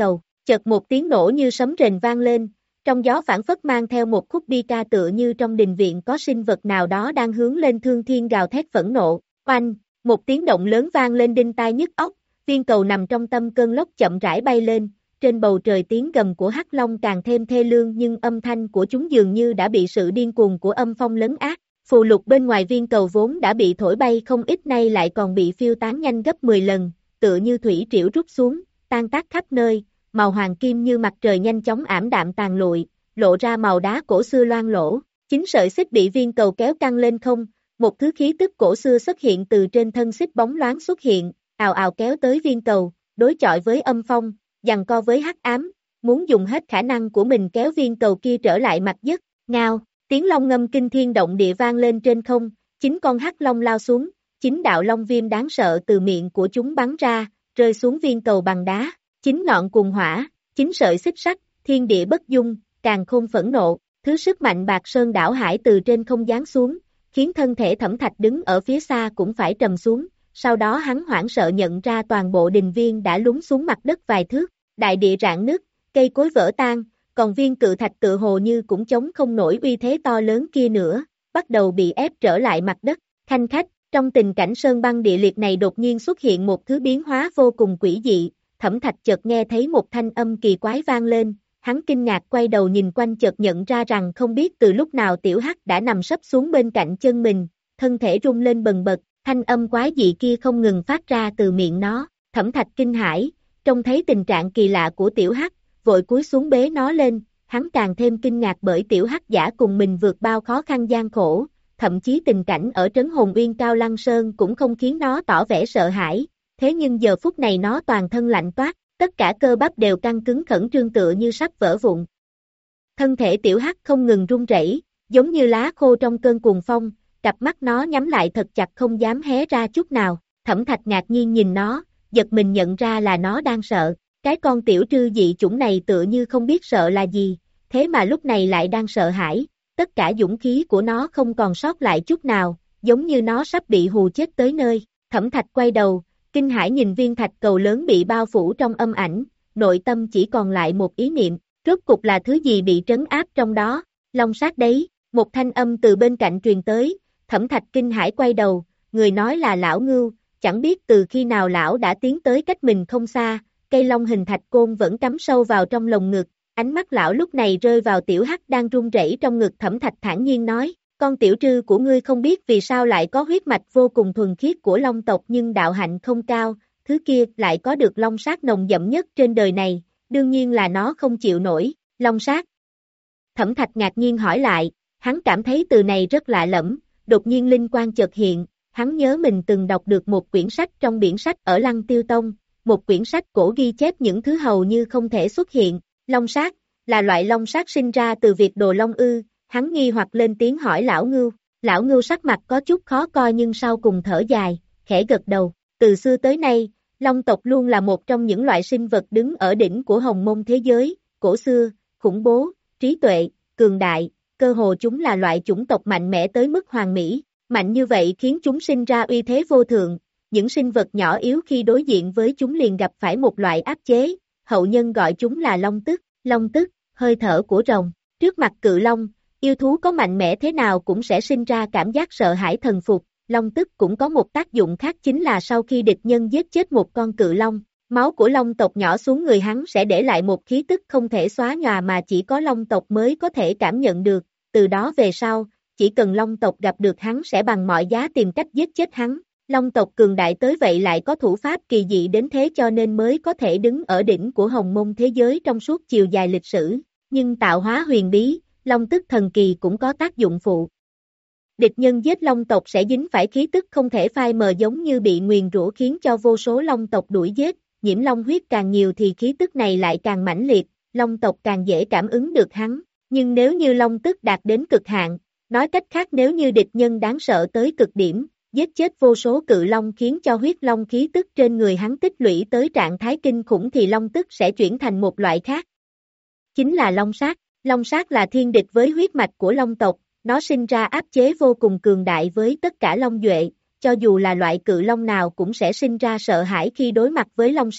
Chợt một tiếng nổ như sấm rền vang lên, trong gió phảng phất mang theo một khúc bi ca tựa như trong đình viện có sinh vật nào đó đang hướng lên thương thiên gào thét phẫn nộ. Oanh, một tiếng động lớn vang lên đinh tai nhức óc, viên cầu nằm trong tâm cơn lốc chậm rãi bay lên, trên bầu trời tiếng gầm của hắc long càng thêm thê lương nhưng âm thanh của chúng dường như đã bị sự điên cuồng của âm phong lấn át. Phù lục bên ngoài viên cầu vốn đã bị thổi bay không ít nay lại còn bị phiêu tán nhanh gấp mười lần, tựa như thủy triểu rút xuống, tan tác khắp nơi, màu hoàng kim như mặt trời nhanh chóng ảm đạm tàn lụi, lộ ra màu đá cổ xưa loang lỗ. Chính sợi xích bị viên cầu kéo căng lên không, một thứ khí tức cổ xưa xuất hiện từ trên thân xích bóng loáng xuất hiện, ào ào kéo tới viên cầu, đối chọi với âm phong, giằng co với hắc ám, muốn dùng hết khả năng của mình kéo viên cầu kia trở lại mặt đất. Ngao, tiếng long ngâm kinh thiên động địa vang lên trên không, chính con hắc long lao xuống, chính đạo long viêm đáng sợ từ miệng của chúng bắn ra, rơi xuống viên cầu bằng đá, chính ngọn cuồng hỏa, chính sợi xích sắt, thiên địa bất dung, càn khôn phẫn nộ, thứ sức mạnh bạc sơn đảo hải từ trên không giáng xuống, khiến thân thể Thẩm Thạch đứng ở phía xa cũng phải trầm xuống, sau đó hắn hoảng sợ nhận ra toàn bộ đình viên đã lún xuống mặt đất vài thước, đại địa rạn nứt, cây cối vỡ tan, còn viên cự thạch tự hồ như cũng chống không nổi uy thế to lớn kia nữa, bắt đầu bị ép trở lại mặt đất. Khanh khách, trong tình cảnh sơn băng địa liệt này đột nhiên xuất hiện một thứ biến hóa vô cùng quỷ dị, Thẩm Thạch chợt nghe thấy một thanh âm kỳ quái vang lên, hắn kinh ngạc quay đầu nhìn quanh chợt nhận ra rằng không biết từ lúc nào tiểu hắc đã nằm sấp xuống bên cạnh chân mình, thân thể rung lên bần bật, thanh âm quái dị kia không ngừng phát ra từ miệng nó. Thẩm Thạch kinh hãi, trông thấy tình trạng kỳ lạ của tiểu hắc, vội cúi xuống bế nó lên, hắn càng thêm kinh ngạc bởi tiểu hắc giả cùng mình vượt bao khó khăn gian khổ, thậm chí tình cảnh ở trấn Hồn Uyên Cao Lăng Sơn cũng không khiến nó tỏ vẻ sợ hãi, thế nhưng giờ phút này nó toàn thân lạnh toát, tất cả cơ bắp đều căng cứng khẩn trương tựa như sắp vỡ vụn. Thân thể tiểu hắc không ngừng run rẩy, giống như lá khô trong cơn cuồng phong, cặp mắt nó nhắm lại thật chặt không dám hé ra chút nào. Thẩm Thạch ngạc nhiên nhìn nó, giật mình nhận ra là nó đang sợ, cái con tiểu trư dị chủng này tựa như không biết sợ là gì, thế mà lúc này lại đang sợ hãi, tất cả dũng khí của nó không còn sót lại chút nào, giống như nó sắp bị hù chết tới nơi. Thẩm Thạch quay đầu, kinh hãi nhìn viên thạch cầu lớn bị bao phủ trong âm ảnh, nội tâm chỉ còn lại một ý niệm, rốt cục là thứ gì bị trấn áp trong đó, long sát đấy, một thanh âm từ bên cạnh truyền tới, Thẩm Thạch kinh hãi quay đầu, người nói là lão Ngưu, chẳng biết từ khi nào lão đã tiến tới cách mình không xa, cây long hình thạch côn vẫn cắm sâu vào trong lồng ngực, ánh mắt lão lúc này rơi vào tiểu hắc đang run rẩy trong ngực. Thẩm Thạch thản nhiên nói, con tiểu trư của ngươi không biết vì sao lại có huyết mạch vô cùng thuần khiết của long tộc nhưng đạo hạnh không cao, thứ kia lại có được long sát nồng đậm nhất trên đời này, đương nhiên là nó không chịu nổi. Long sát? Thẩm Thạch ngạc nhiên hỏi lại, hắn cảm thấy từ này rất lạ lẫm, đột nhiên linh quang chợt hiện, hắn nhớ mình từng đọc được một quyển sách trong biển sách ở Lăng Tiêu Tông, một quyển sách cổ ghi chép những thứ hầu như không thể xuất hiện. Long sát, là loại long sát sinh ra từ việc đồ long ư? Hắn nghi hoặc lên tiếng hỏi lão Ngưu. Lão Ngưu sắc mặt có chút khó coi nhưng sau cùng thở dài, khẽ gật đầu. Từ xưa tới nay, long tộc luôn là một trong những loại sinh vật đứng ở đỉnh của hồng môn thế giới, cổ xưa, khủng bố, trí tuệ, cường đại, cơ hồ chúng là loại chủng tộc mạnh mẽ tới mức hoàn mỹ, mạnh như vậy khiến chúng sinh ra uy thế vô thượng, những sinh vật nhỏ yếu khi đối diện với chúng liền gặp phải một loại áp chế, hậu nhân gọi chúng là long tức. Long tức, hơi thở của rồng, trước mặt cự long, yêu thú có mạnh mẽ thế nào cũng sẽ sinh ra cảm giác sợ hãi thần phục. Long tức cũng có một tác dụng khác, chính là sau khi địch nhân giết chết một con cự long, máu của long tộc nhỏ xuống người hắn sẽ để lại một khí tức không thể xóa nhòa mà chỉ có long tộc mới có thể cảm nhận được, từ đó về sau, chỉ cần long tộc gặp được hắn sẽ bằng mọi giá tìm cách giết chết hắn. Long tộc cường đại tới vậy lại có thủ pháp kỳ dị đến thế cho nên mới có thể đứng ở đỉnh của hồng môn thế giới trong suốt chiều dài lịch sử, nhưng tạo hóa huyền bí, long tức thần kỳ cũng có tác dụng phụ. Địch nhân giết long tộc sẽ dính phải khí tức không thể phai mờ giống như bị nguyền rủa khiến cho vô số long tộc đuổi giết, nhiễm long huyết càng nhiều thì khí tức này lại càng mãnh liệt, long tộc càng dễ cảm ứng được hắn, nhưng nếu như long tức đạt đến cực hạn, nói cách khác nếu như địch nhân đáng sợ tới cực điểm, giết chết vô số cự long khiến cho huyết long khí tức trên người hắn tích lũy tới trạng thái kinh khủng thì long tức sẽ chuyển thành một loại khác. Chính là long sát. Long sát là thiên địch với huyết mạch của long tộc, nó sinh ra áp chế vô cùng cường đại với tất cả long duệ, cho dù là loại cự long nào cũng sẽ sinh ra sợ hãi khi đối mặt với long sát,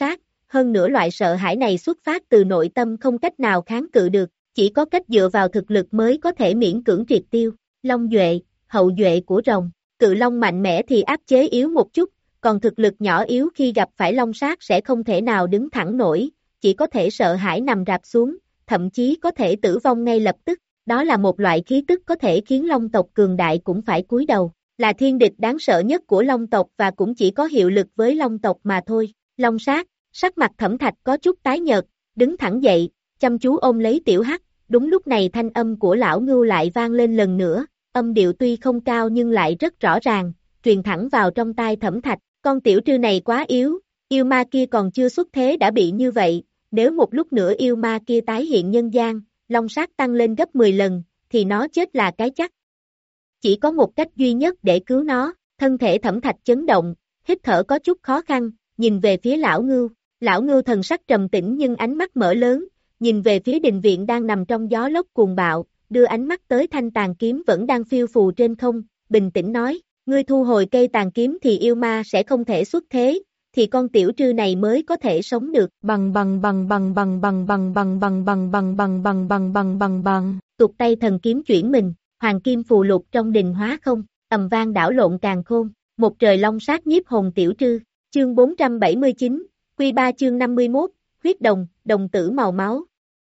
hơn nữa loại sợ hãi này xuất phát từ nội tâm không cách nào kháng cự được, chỉ có cách dựa vào thực lực mới có thể miễn cưỡng triệt tiêu. Long duệ, hậu duệ của rồng, cự long mạnh mẽ thì áp chế yếu một chút, còn thực lực nhỏ yếu khi gặp phải long sát sẽ không thể nào đứng thẳng nổi, chỉ có thể sợ hãi nằm rạp xuống, thậm chí có thể tử vong ngay lập tức. Đó là một loại khí tức có thể khiến long tộc cường đại cũng phải cúi đầu, là thiên địch đáng sợ nhất của long tộc và cũng chỉ có hiệu lực với long tộc mà thôi. Long sát, sắc mặt Thẩm Thạch có chút tái nhợt, đứng thẳng dậy, chăm chú ôm lấy Tiểu Hắc. Đúng lúc này thanh âm của lão Ngưu lại vang lên lần nữa, âm điệu tuy không cao nhưng lại rất rõ ràng, truyền thẳng vào trong tai Thẩm Thạch. Con tiểu trư này quá yếu, yêu ma kia còn chưa xuất thế đã bị như vậy, nếu một lúc nữa yêu ma kia tái hiện nhân gian, long sát tăng lên gấp mười lần, thì nó chết là cái chắc. Chỉ có một cách duy nhất để cứu nó, thân thể Thẩm Thạch chấn động, hít thở có chút khó khăn, nhìn về phía lão Ngưu. Lão Ngưu thần sắc trầm tĩnh nhưng ánh mắt mở lớn, nhìn về phía đình viện đang nằm trong gió lốc cuồng bạo, đưa ánh mắt tới thanh tàn kiếm vẫn đang phiêu phù trên không, bình tĩnh nói, ngươi thu hồi cây tàn kiếm thì yêu ma sẽ không thể xuất thế, thì con tiểu trư này mới có thể sống được. Bằng bằng bằng bằng bằng bằng bằng bằng bằng bằng bằng bằng bằng bằng bằng bằng bằng. Tục tay thần kiếm chuyển mình, hoàng kim phù lục trong đình hóa không, ầm vang đảo lộn càn khôn, một trời long sát nhiếp hồn tiểu trư. Chương bốn trăm bảy mươi chín, Quy ba chương năm mươi mốt, huyết đồng, đồng tử màu máu.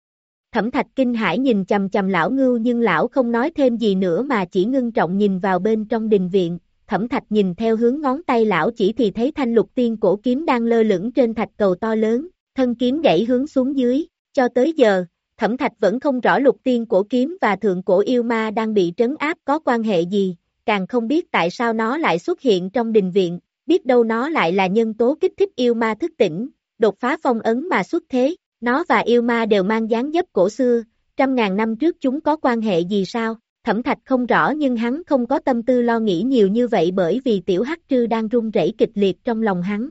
Thẩm Thạch kinh hãi nhìn chằm chằm lão Ngưu nhưng lão không nói thêm gì nữa mà chỉ ngưng trọng nhìn vào bên trong đình viện. Thẩm Thạch nhìn theo hướng ngón tay lão chỉ thì thấy thanh lục tiên cổ kiếm đang lơ lửng trên thạch cầu to lớn, thân kiếm gãy hướng xuống dưới. Cho tới giờ, Thẩm Thạch vẫn không rõ lục tiên cổ kiếm và thượng cổ yêu ma đang bị trấn áp có quan hệ gì, càng không biết tại sao nó lại xuất hiện trong đình viện, biết đâu nó lại là nhân tố kích thích yêu ma thức tỉnh, đột phá phong ấn mà xuất thế. Nó và yêu ma đều mang dáng dấp cổ xưa, trăm ngàn năm trước chúng có quan hệ gì sao? Thẩm Thạch không rõ nhưng hắn không có tâm tư lo nghĩ nhiều như vậy bởi vì tiểu hắc trư đang run rẩy kịch liệt trong lòng hắn.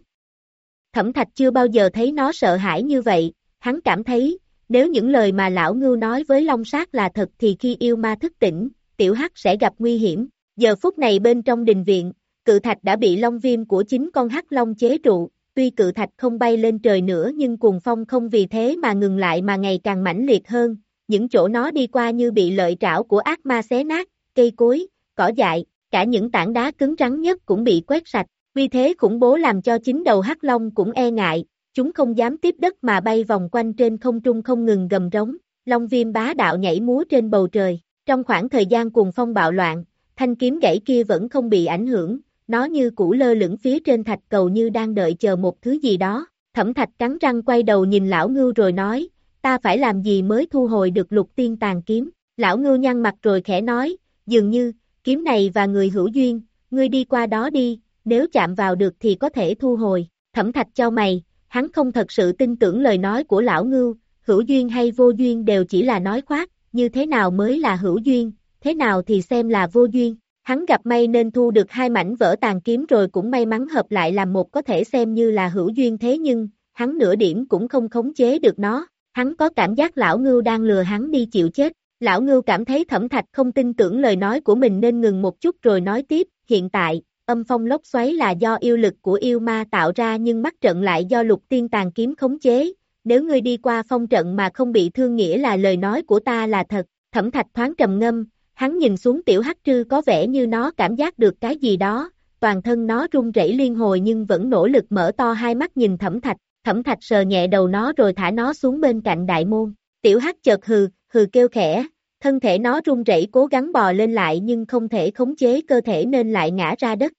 Thẩm Thạch chưa bao giờ thấy nó sợ hãi như vậy, hắn cảm thấy, nếu những lời mà lão Ngưu nói với long sát là thật thì khi yêu ma thức tỉnh, tiểu hắc sẽ gặp nguy hiểm. Giờ phút này bên trong đình viện, cự thạch đã bị long viêm của chính con hắc long chế trụ. Tuy cự thạch không bay lên trời nữa nhưng cuồng phong không vì thế mà ngừng lại mà ngày càng mãnh liệt hơn, những chỗ nó đi qua như bị lợi trảo của ác ma xé nát, cây cối, cỏ dại, cả những tảng đá cứng rắn nhất cũng bị quét sạch, vì thế khủng bố làm cho chính đầu hắc long cũng e ngại, chúng không dám tiếp đất mà bay vòng quanh trên không trung không ngừng gầm rống, long viêm bá đạo nhảy múa trên bầu trời, trong khoảng thời gian cuồng phong bạo loạn, thanh kiếm gãy kia vẫn không bị ảnh hưởng. Nó như cũ lơ lửng phía trên thạch cầu như đang đợi chờ một thứ gì đó. Thẩm Thạch cắn răng quay đầu nhìn lão Ngưu rồi nói, ta phải làm gì mới thu hồi được lục tiên tàn kiếm. Lão Ngưu nhăn mặt rồi khẽ nói, dường như, kiếm này và người hữu duyên, ngươi đi qua đó đi, nếu chạm vào được thì có thể thu hồi. Thẩm Thạch chau mày, hắn không thật sự tin tưởng lời nói của lão Ngưu, hữu duyên hay vô duyên đều chỉ là nói khoác, như thế nào mới là hữu duyên, thế nào thì xem là vô duyên. Hắn gặp may nên thu được hai mảnh vỡ tàn kiếm rồi cũng may mắn hợp lại làm một có thể xem như là hữu duyên thế nhưng, hắn nửa điểm cũng không khống chế được nó, hắn có cảm giác lão Ngưu đang lừa hắn đi chịu chết. Lão Ngưu cảm thấy Thẩm Thạch không tin tưởng lời nói của mình nên ngừng một chút rồi nói tiếp, hiện tại, âm phong lốc xoáy là do yêu lực của yêu ma tạo ra nhưng mắt trận lại do lục tiên tàn kiếm khống chế, nếu ngươi đi qua phong trận mà không bị thương nghĩa là lời nói của ta là thật. Thẩm Thạch thoáng trầm ngâm. Hắn nhìn xuống tiểu hắc trư có vẻ như nó cảm giác được cái gì đó, toàn thân nó run rẩy liên hồi nhưng vẫn nỗ lực mở to hai mắt nhìn Thẩm Thạch, Thẩm Thạch sờ nhẹ đầu nó rồi thả nó xuống bên cạnh đại môn, tiểu hắc chợt hừ, hừ kêu khẽ, thân thể nó run rẩy cố gắng bò lên lại nhưng không thể khống chế cơ thể nên lại ngã ra đất.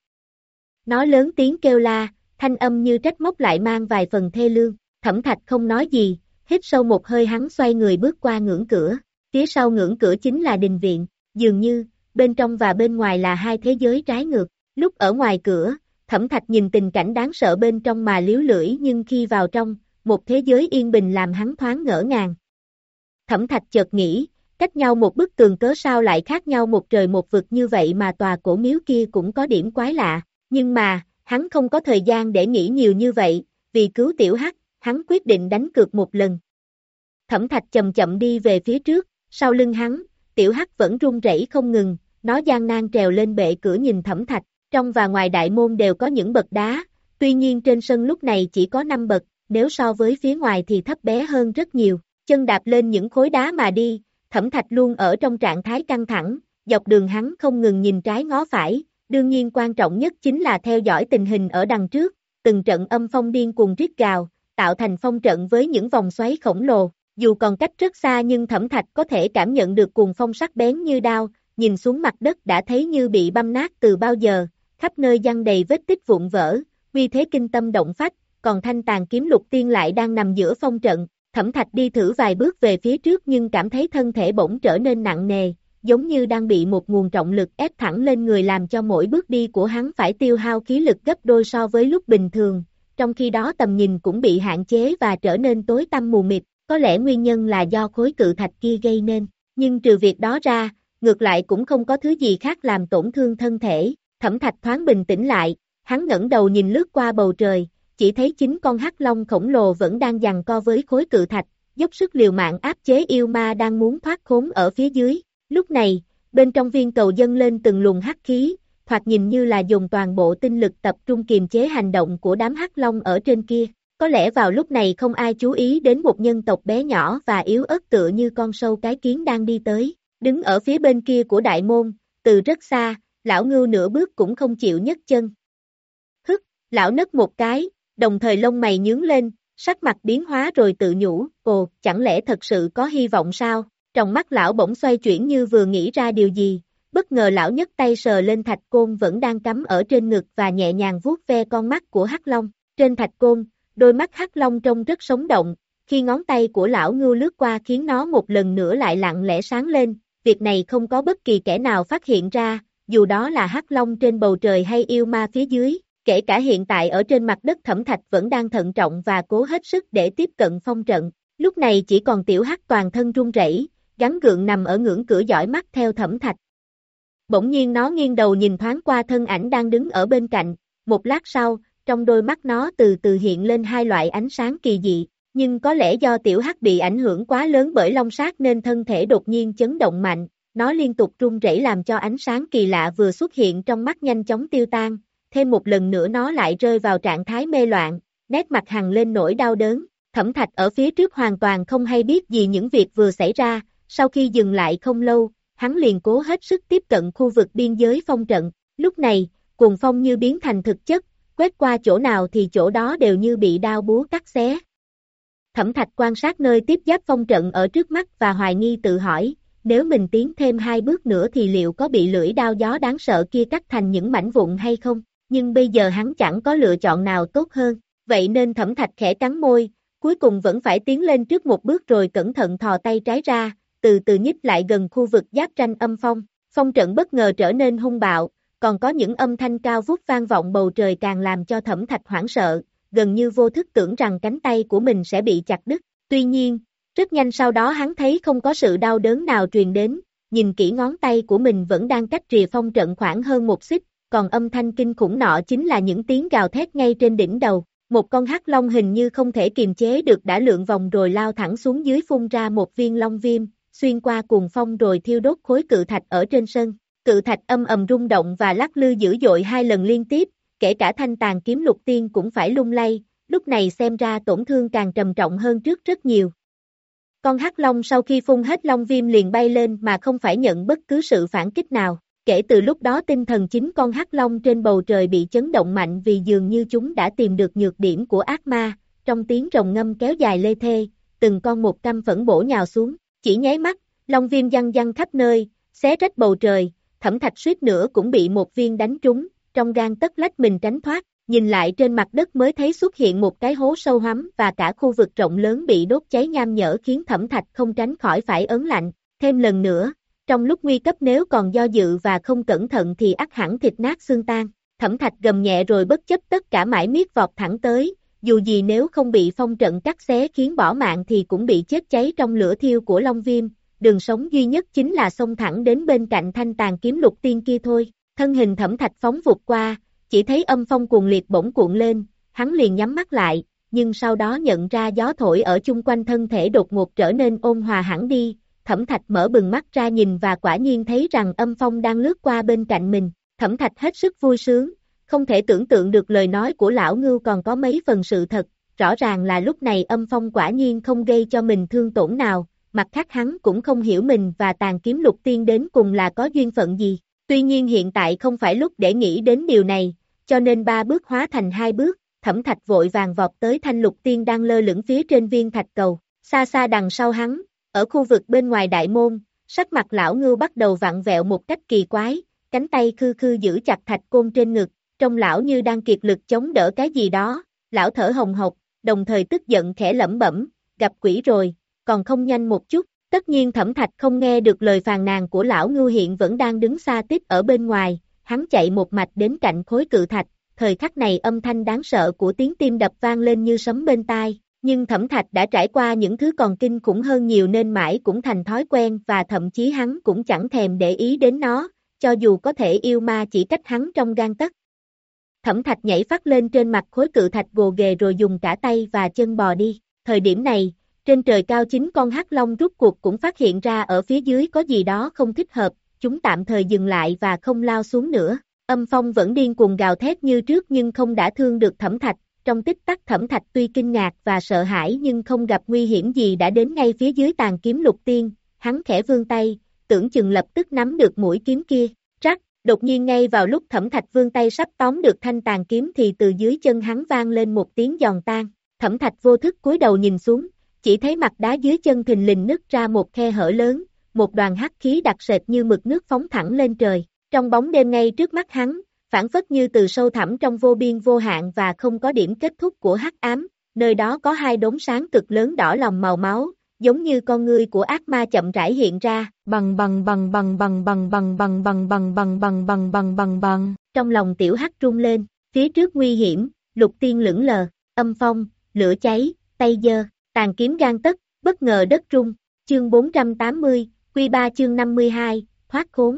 Nó lớn tiếng kêu la, thanh âm như trách móc lại mang vài phần thê lương, Thẩm Thạch không nói gì, hít sâu một hơi hắn xoay người bước qua ngưỡng cửa, phía sau ngưỡng cửa chính là đình viện. Dường như, bên trong và bên ngoài là hai thế giới trái ngược, lúc ở ngoài cửa, Thẩm Thạch nhìn tình cảnh đáng sợ bên trong mà liếu lưỡi nhưng khi vào trong, một thế giới yên bình làm hắn thoáng ngỡ ngàng. Thẩm Thạch chợt nghĩ, cách nhau một bức tường cớ sao lại khác nhau một trời một vực như vậy mà tòa cổ miếu kia cũng có điểm quái lạ, nhưng mà, hắn không có thời gian để nghĩ nhiều như vậy, vì cứu tiểu hắc, hắn quyết định đánh cược một lần. Thẩm Thạch chậm chậm đi về phía trước, sau lưng hắn, tiểu hắc vẫn run rẩy không ngừng, nó gian nan trèo lên bệ cửa nhìn Thẩm Thạch, trong và ngoài đại môn đều có những bậc đá, tuy nhiên trên sân lúc này chỉ có năm bậc, nếu so với phía ngoài thì thấp bé hơn rất nhiều, chân đạp lên những khối đá mà đi, Thẩm Thạch luôn ở trong trạng thái căng thẳng, dọc đường hắn không ngừng nhìn trái ngó phải, đương nhiên quan trọng nhất chính là theo dõi tình hình ở đằng trước, từng trận âm phong điên cuồng rít gào, tạo thành phong trận với những vòng xoáy khổng lồ, dù còn cách rất xa nhưng Thẩm Thạch có thể cảm nhận được cuồng phong sắc bén như đao, nhìn xuống mặt đất đã thấy như bị băm nát từ bao giờ, khắp nơi giăng đầy vết tích vụn vỡ, uy thế kinh tâm động phách, còn thanh tàn kiếm lục tiên lại đang nằm giữa phong trận, Thẩm Thạch đi thử vài bước về phía trước nhưng cảm thấy thân thể bỗng trở nên nặng nề, giống như đang bị một nguồn trọng lực ép thẳng lên người làm cho mỗi bước đi của hắn phải tiêu hao khí lực gấp đôi so với lúc bình thường, trong khi đó tầm nhìn cũng bị hạn chế và trở nên tối tăm mù mịt, có lẽ nguyên nhân là do khối cự thạch kia gây nên, nhưng trừ việc đó ra, ngược lại cũng không có thứ gì khác làm tổn thương thân thể, Thẩm Thạch thoáng bình tĩnh lại, hắn ngẩng đầu nhìn lướt qua bầu trời, chỉ thấy chính con hắc long khổng lồ vẫn đang giằng co với khối cự thạch, dốc sức liều mạng áp chế yêu ma đang muốn thoát khốn ở phía dưới. Lúc này, bên trong viên cầu dâng lên từng luồng hắc khí, thoạt nhìn như là dùng toàn bộ tinh lực tập trung kiềm chế hành động của đám hắc long ở trên kia. Có lẽ vào lúc này không ai chú ý đến một nhân tộc bé nhỏ và yếu ớt tựa như con sâu cái kiến đang đi tới, đứng ở phía bên kia của đại môn, từ rất xa, lão ngưu nửa bước cũng không chịu nhấc chân. Hức, lão nấc một cái, đồng thời lông mày nhướng lên, sắc mặt biến hóa rồi tự nhủ, ồ, chẳng lẽ thật sự có hy vọng sao? Trong mắt lão bỗng xoay chuyển như vừa nghĩ ra điều gì, bất ngờ lão nhấc tay sờ lên thạch côn vẫn đang cắm ở trên ngực và nhẹ nhàng vuốt ve con mắt của hắc long. Trên thạch côn, đôi mắt hắc long trông rất sống động, khi ngón tay của lão ngưu lướt qua khiến nó một lần nữa lại lặng lẽ sáng lên, việc này không có bất kỳ kẻ nào phát hiện ra, dù đó là hắc long trên bầu trời hay yêu ma phía dưới, kể cả hiện tại ở trên mặt đất Thẩm Thạch vẫn đang thận trọng và cố hết sức để tiếp cận phong trận, lúc này chỉ còn tiểu hắc toàn thân run rẩy, gắn gượng nằm ở ngưỡng cửa dõi mắt theo Thẩm Thạch. Bỗng nhiên nó nghiêng đầu nhìn thoáng qua thân ảnh đang đứng ở bên cạnh, một lát sau, trong đôi mắt nó từ từ hiện lên hai loại ánh sáng kỳ dị, nhưng có lẽ do tiểu hắc bị ảnh hưởng quá lớn bởi long sát nên thân thể đột nhiên chấn động mạnh, nó liên tục run rẩy làm cho ánh sáng kỳ lạ vừa xuất hiện trong mắt nhanh chóng tiêu tan, thêm một lần nữa nó lại rơi vào trạng thái mê loạn, nét mặt hằn lên nỗi đau đớn, Thẩm Thạch ở phía trước hoàn toàn không hay biết gì những việc vừa xảy ra, sau khi dừng lại không lâu, hắn liền cố hết sức tiếp cận khu vực biên giới phong trận, lúc này, cuồng phong như biến thành thực chất, quét qua chỗ nào thì chỗ đó đều như bị đao búa cắt xé. Thẩm Thạch quan sát nơi tiếp giáp phong trận ở trước mắt và hoài nghi tự hỏi, nếu mình tiến thêm hai bước nữa thì liệu có bị lưỡi đao gió đáng sợ kia cắt thành những mảnh vụn hay không, nhưng bây giờ hắn chẳng có lựa chọn nào tốt hơn, vậy nên Thẩm Thạch khẽ cắn môi, cuối cùng vẫn phải tiến lên trước một bước rồi cẩn thận thò tay trái ra, từ từ nhích lại gần khu vực giáp tranh âm phong, phong trận bất ngờ trở nên hung bạo, còn có những âm thanh cao vút vang vọng bầu trời càng làm cho Thẩm Thạch hoảng sợ, gần như vô thức tưởng rằng cánh tay của mình sẽ bị chặt đứt, tuy nhiên, rất nhanh sau đó hắn thấy không có sự đau đớn nào truyền đến, nhìn kỹ ngón tay của mình vẫn đang cách rìa phong trận khoảng hơn một xích, còn âm thanh kinh khủng nọ chính là những tiếng gào thét ngay trên đỉnh đầu, một con hắc long hình như không thể kiềm chế được đã lượn vòng rồi lao thẳng xuống dưới phun ra một viên long viêm, xuyên qua cuồng phong rồi thiêu đốt khối cự thạch ở trên sân. Cự thạch âm ầm rung động và lắc lư dữ dội hai lần liên tiếp, kể cả thanh tàn kiếm lục tiên cũng phải lung lay, lúc này xem ra tổn thương càng trầm trọng hơn trước rất nhiều. Con hắc long sau khi phun hết long viêm liền bay lên mà không phải nhận bất cứ sự phản kích nào, kể từ lúc đó tinh thần chính con hắc long trên bầu trời bị chấn động mạnh vì dường như chúng đã tìm được nhược điểm của ác ma, trong tiếng rồng ngâm kéo dài lê thê, từng con một căm phẫn bổ nhào xuống, chỉ nháy mắt, long viêm văng văng khắp nơi, xé rách bầu trời. Thẩm Thạch suýt nữa cũng bị một viên đánh trúng, trong gang tấc lách mình tránh thoát, nhìn lại trên mặt đất mới thấy xuất hiện một cái hố sâu hoắm và cả khu vực rộng lớn bị đốt cháy nham nhở khiến Thẩm Thạch không tránh khỏi phải ớn lạnh, thêm lần nữa, trong lúc nguy cấp nếu còn do dự và không cẩn thận thì ắt hẳn thịt nát xương tan, Thẩm Thạch gầm nhẹ rồi bất chấp tất cả mãi miết vọt thẳng tới, dù gì nếu không bị phong trận cắt xé khiến bỏ mạng thì cũng bị chết cháy trong lửa thiêu của long viêm. Đường sống duy nhất chính là xông thẳng đến bên cạnh thanh tàn kiếm lục tiên kia thôi, thân hình Thẩm Thạch phóng vụt qua, chỉ thấy âm phong cuồng liệt bỗng cuộn lên, hắn liền nhắm mắt lại, nhưng sau đó nhận ra gió thổi ở chung quanh thân thể đột ngột trở nên ôn hòa hẳn đi, Thẩm Thạch mở bừng mắt ra nhìn và quả nhiên thấy rằng âm phong đang lướt qua bên cạnh mình, Thẩm Thạch hết sức vui sướng, không thể tưởng tượng được lời nói của lão ngưu còn có mấy phần sự thật, rõ ràng là lúc này Âm Phong quả nhiên không gây cho mình thương tổn nào, mặt khác hắn cũng không hiểu mình và Tàn Kiếm Lục Tiên đến cùng là có duyên phận gì. Tuy nhiên hiện tại không phải lúc để nghĩ đến điều này, cho nên ba bước hóa thành hai bước, Thẩm Thạch vội vàng vọt tới Thanh Lục Tiên đang lơ lửng phía trên viên thạch cầu. Xa xa đằng sau hắn, ở khu vực bên ngoài đại môn, sắc mặt lão ngưu bắt đầu vặn vẹo một cách kỳ quái, cánh tay khư khư giữ chặt thạch côn trên ngực, trông lão như đang kiệt lực chống đỡ cái gì đó, lão thở hồng hộc, đồng thời tức giận khẽ lẩm bẩm, gặp quỷ rồi, còn không nhanh một chút. Tất nhiên Thẩm Thạch không nghe được lời phàn nàn của lão ngưu hiện vẫn đang đứng xa tít ở bên ngoài, hắn chạy một mạch đến cạnh khối cự thạch, thời khắc này âm thanh đáng sợ của tiếng tim đập vang lên như sấm bên tai, nhưng Thẩm Thạch đã trải qua những thứ còn kinh khủng hơn nhiều nên mãi cũng thành thói quen và thậm chí hắn cũng chẳng thèm để ý đến nó, cho dù có thể yêu ma chỉ cách hắn trong gang tấc. Thẩm Thạch nhảy phắt lên trên mặt khối cự thạch gồ ghề rồi dùng cả tay và chân bò đi, thời điểm này, trên trời cao chính con hắc long rút cuộc cũng phát hiện ra ở phía dưới có gì đó không thích hợp, chúng tạm thời dừng lại và không lao xuống nữa. Âm Phong vẫn điên cuồng gào thét như trước nhưng không đã thương được Thẩm Thạch, trong tích tắc Thẩm Thạch tuy kinh ngạc và sợ hãi nhưng không gặp nguy hiểm gì đã đến ngay phía dưới Tàn Kiếm Lục Tiên, hắn khẽ vươn tay, tưởng chừng lập tức nắm được mũi kiếm kia, rắc, đột nhiên ngay vào lúc Thẩm Thạch vươn tay sắp tóm được thanh tàn kiếm thì từ dưới chân hắn vang lên một tiếng giòn tan, Thẩm Thạch vô thức cúi đầu nhìn xuống, chỉ thấy mặt đá dưới chân thình lình nứt ra một khe hở lớn, một đoàn hắc khí đặc sệt như mực nước phóng thẳng lên trời, trong bóng đêm ngay trước mắt hắn, phảng phất như từ sâu thẳm trong vô biên vô hạn và không có điểm kết thúc của hắc ám, nơi đó có hai đốm sáng cực lớn đỏ lòm màu máu, giống như con ngươi của ác ma chậm rãi hiện ra, bằng bằng bằng bằng bằng bằng bằng bằng bằng bằng bằng bằng bằng bằng bằng bằng, trong lòng tiểu hắc rung lên, phía trước nguy hiểm, Lục Tiên lững lờ, Âm Phong, lửa cháy, tay giơ, tàn kiếm gan tấc, bất ngờ đất rung, chương bốn trăm tám mươi, quy ba chương năm mươi hai, thoát khốn.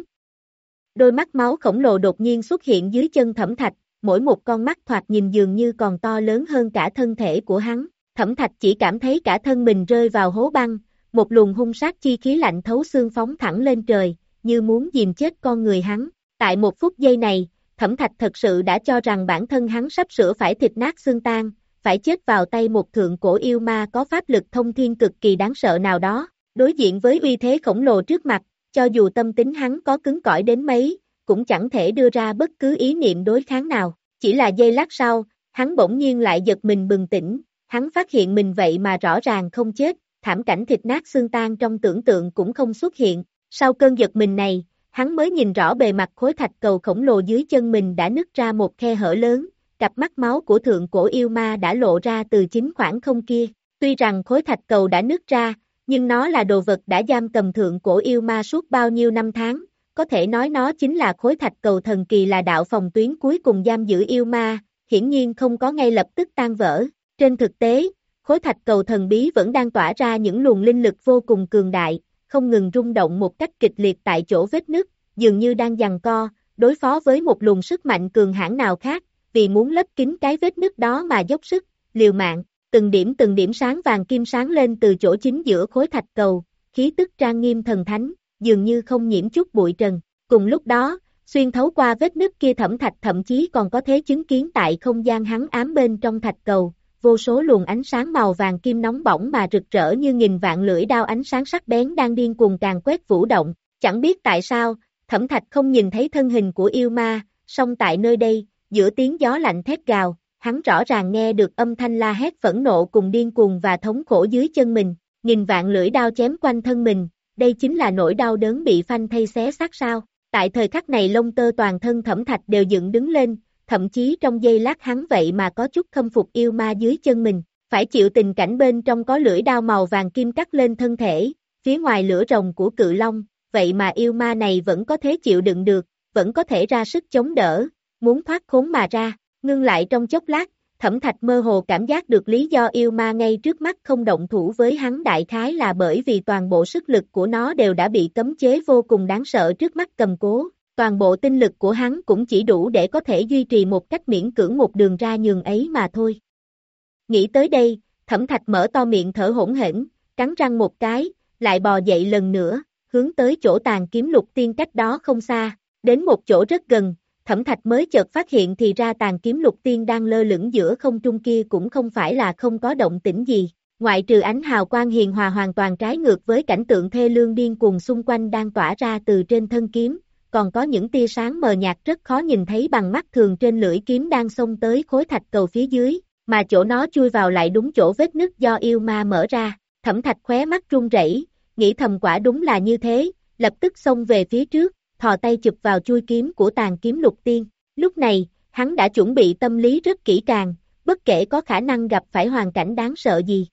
Đôi mắt máu khổng lồ đột nhiên xuất hiện dưới chân Thẩm Thạch, mỗi một con mắt thoạt nhìn dường như còn to lớn hơn cả thân thể của hắn. Thẩm Thạch chỉ cảm thấy cả thân mình rơi vào hố băng, một luồng hung sát chi khí lạnh thấu xương phóng thẳng lên trời, như muốn dìm chết con người hắn. Tại một phút giây này, Thẩm Thạch thật sự đã cho rằng bản thân hắn sắp sửa phải thịt nát xương tan, phải chết vào tay một thượng cổ yêu ma có pháp lực thông thiên cực kỳ đáng sợ nào đó. Đối diện với uy thế khổng lồ trước mặt, cho dù tâm tính hắn có cứng cỏi đến mấy, cũng chẳng thể đưa ra bất cứ ý niệm đối kháng nào. Chỉ là giây lát sau, hắn bỗng nhiên lại giật mình bừng tỉnh, hắn phát hiện mình vậy mà rõ ràng không chết, thảm cảnh thịt nát xương tan trong tưởng tượng cũng không xuất hiện. Sau cơn giật mình này, hắn mới nhìn rõ bề mặt khối thạch cầu khổng lồ dưới chân mình đã nứt ra một khe hở lớn, cặp mắt máu của thượng cổ yêu ma đã lộ ra từ chính khoảng không kia. Tuy rằng khối thạch cầu đã nứt ra, nhưng nó là đồ vật đã giam cầm thượng cổ yêu ma suốt bao nhiêu năm tháng, có thể nói nó chính là khối thạch cầu thần kỳ là đạo phòng tuyến cuối cùng giam giữ yêu ma, hiển nhiên không có ngay lập tức tan vỡ. Trên thực tế, khối thạch cầu thần bí vẫn đang tỏa ra những luồng linh lực vô cùng cường đại, không ngừng rung động một cách kịch liệt tại chỗ vết nứt, dường như đang giằng co, đối phó với một luồng sức mạnh cường hãn nào khác, vì muốn lấp kín cái vết nứt đó mà dốc sức, liều mạng. Từng điểm từng điểm sáng vàng kim sáng lên từ chỗ chính giữa khối thạch cầu, khí tức trang nghiêm thần thánh, dường như không nhiễm chút bụi trần. Cùng lúc đó, xuyên thấu qua vết nứt kia Thẩm Thạch thậm chí còn có thể chứng kiến tại không gian hắn ám bên trong thạch cầu, vô số luồng ánh sáng màu vàng kim nóng bỏng mà rực rỡ như nghìn vạn lưỡi đao ánh sáng sắc bén đang điên cuồng càn quét vũ động. Chẳng biết tại sao, Thẩm Thạch không nhìn thấy thân hình của yêu ma, song tại nơi đây, giữa tiếng gió lạnh thét gào, hắn rõ ràng nghe được âm thanh la hét phẫn nộ cùng điên cuồng và thống khổ dưới chân mình, nghìn vạn lưỡi đao chém quanh thân mình, đây chính là nỗi đau đớn bị phanh thây xé xác sao. Tại thời khắc này lông tơ toàn thân Thẩm Thạch đều dựng đứng lên, thậm chí trong giây lát hắn vậy mà có chút khâm phục yêu ma dưới chân mình, phải chịu tình cảnh bên trong có lưỡi đao màu vàng kim cắt lên thân thể, phía ngoài lửa rồng của cự long, vậy mà yêu ma này vẫn có thể chịu đựng được, vẫn có thể ra sức chống đỡ, muốn thoát khốn mà ra. Ngưng lại trong chốc lát, Thẩm Thạch mơ hồ cảm giác được lý do yêu ma ngay trước mắt không động thủ với hắn đại khái là bởi vì toàn bộ sức lực của nó đều đã bị cấm chế vô cùng đáng sợ trước mắt cầm cố, toàn bộ tinh lực của hắn cũng chỉ đủ để có thể duy trì một cách miễn cưỡng một đường ra nhường ấy mà thôi. Nghĩ tới đây, Thẩm Thạch mở to miệng thở hổn hển, cắn răng một cái, lại bò dậy lần nữa, hướng tới chỗ Tàn Kiếm Lục Tiên cách đó không xa, đến một chỗ rất gần. Thẩm Thạch mới chợt phát hiện thì ra tàn kiếm lục tiên đang lơ lửng giữa không trung kia cũng không phải là không có động tĩnh gì. Ngoại trừ ánh hào quang hiền hòa hoàn toàn trái ngược với cảnh tượng thê lương điên cuồng xung quanh đang tỏa ra từ trên thân kiếm, còn có những tia sáng mờ nhạt rất khó nhìn thấy bằng mắt thường trên lưỡi kiếm đang xông tới khối thạch cầu phía dưới, mà chỗ nó chui vào lại đúng chỗ vết nứt do yêu ma mở ra. Thẩm Thạch khóe mắt run rẩy, nghĩ thầm quả đúng là như thế, lập tức xông về phía trước, thò tay chụp vào chui kiếm của tàn kiếm lục tiên. Lúc này, hắn đã chuẩn bị tâm lý rất kỹ càng, bất kể có khả năng gặp phải hoàn cảnh đáng sợ gì.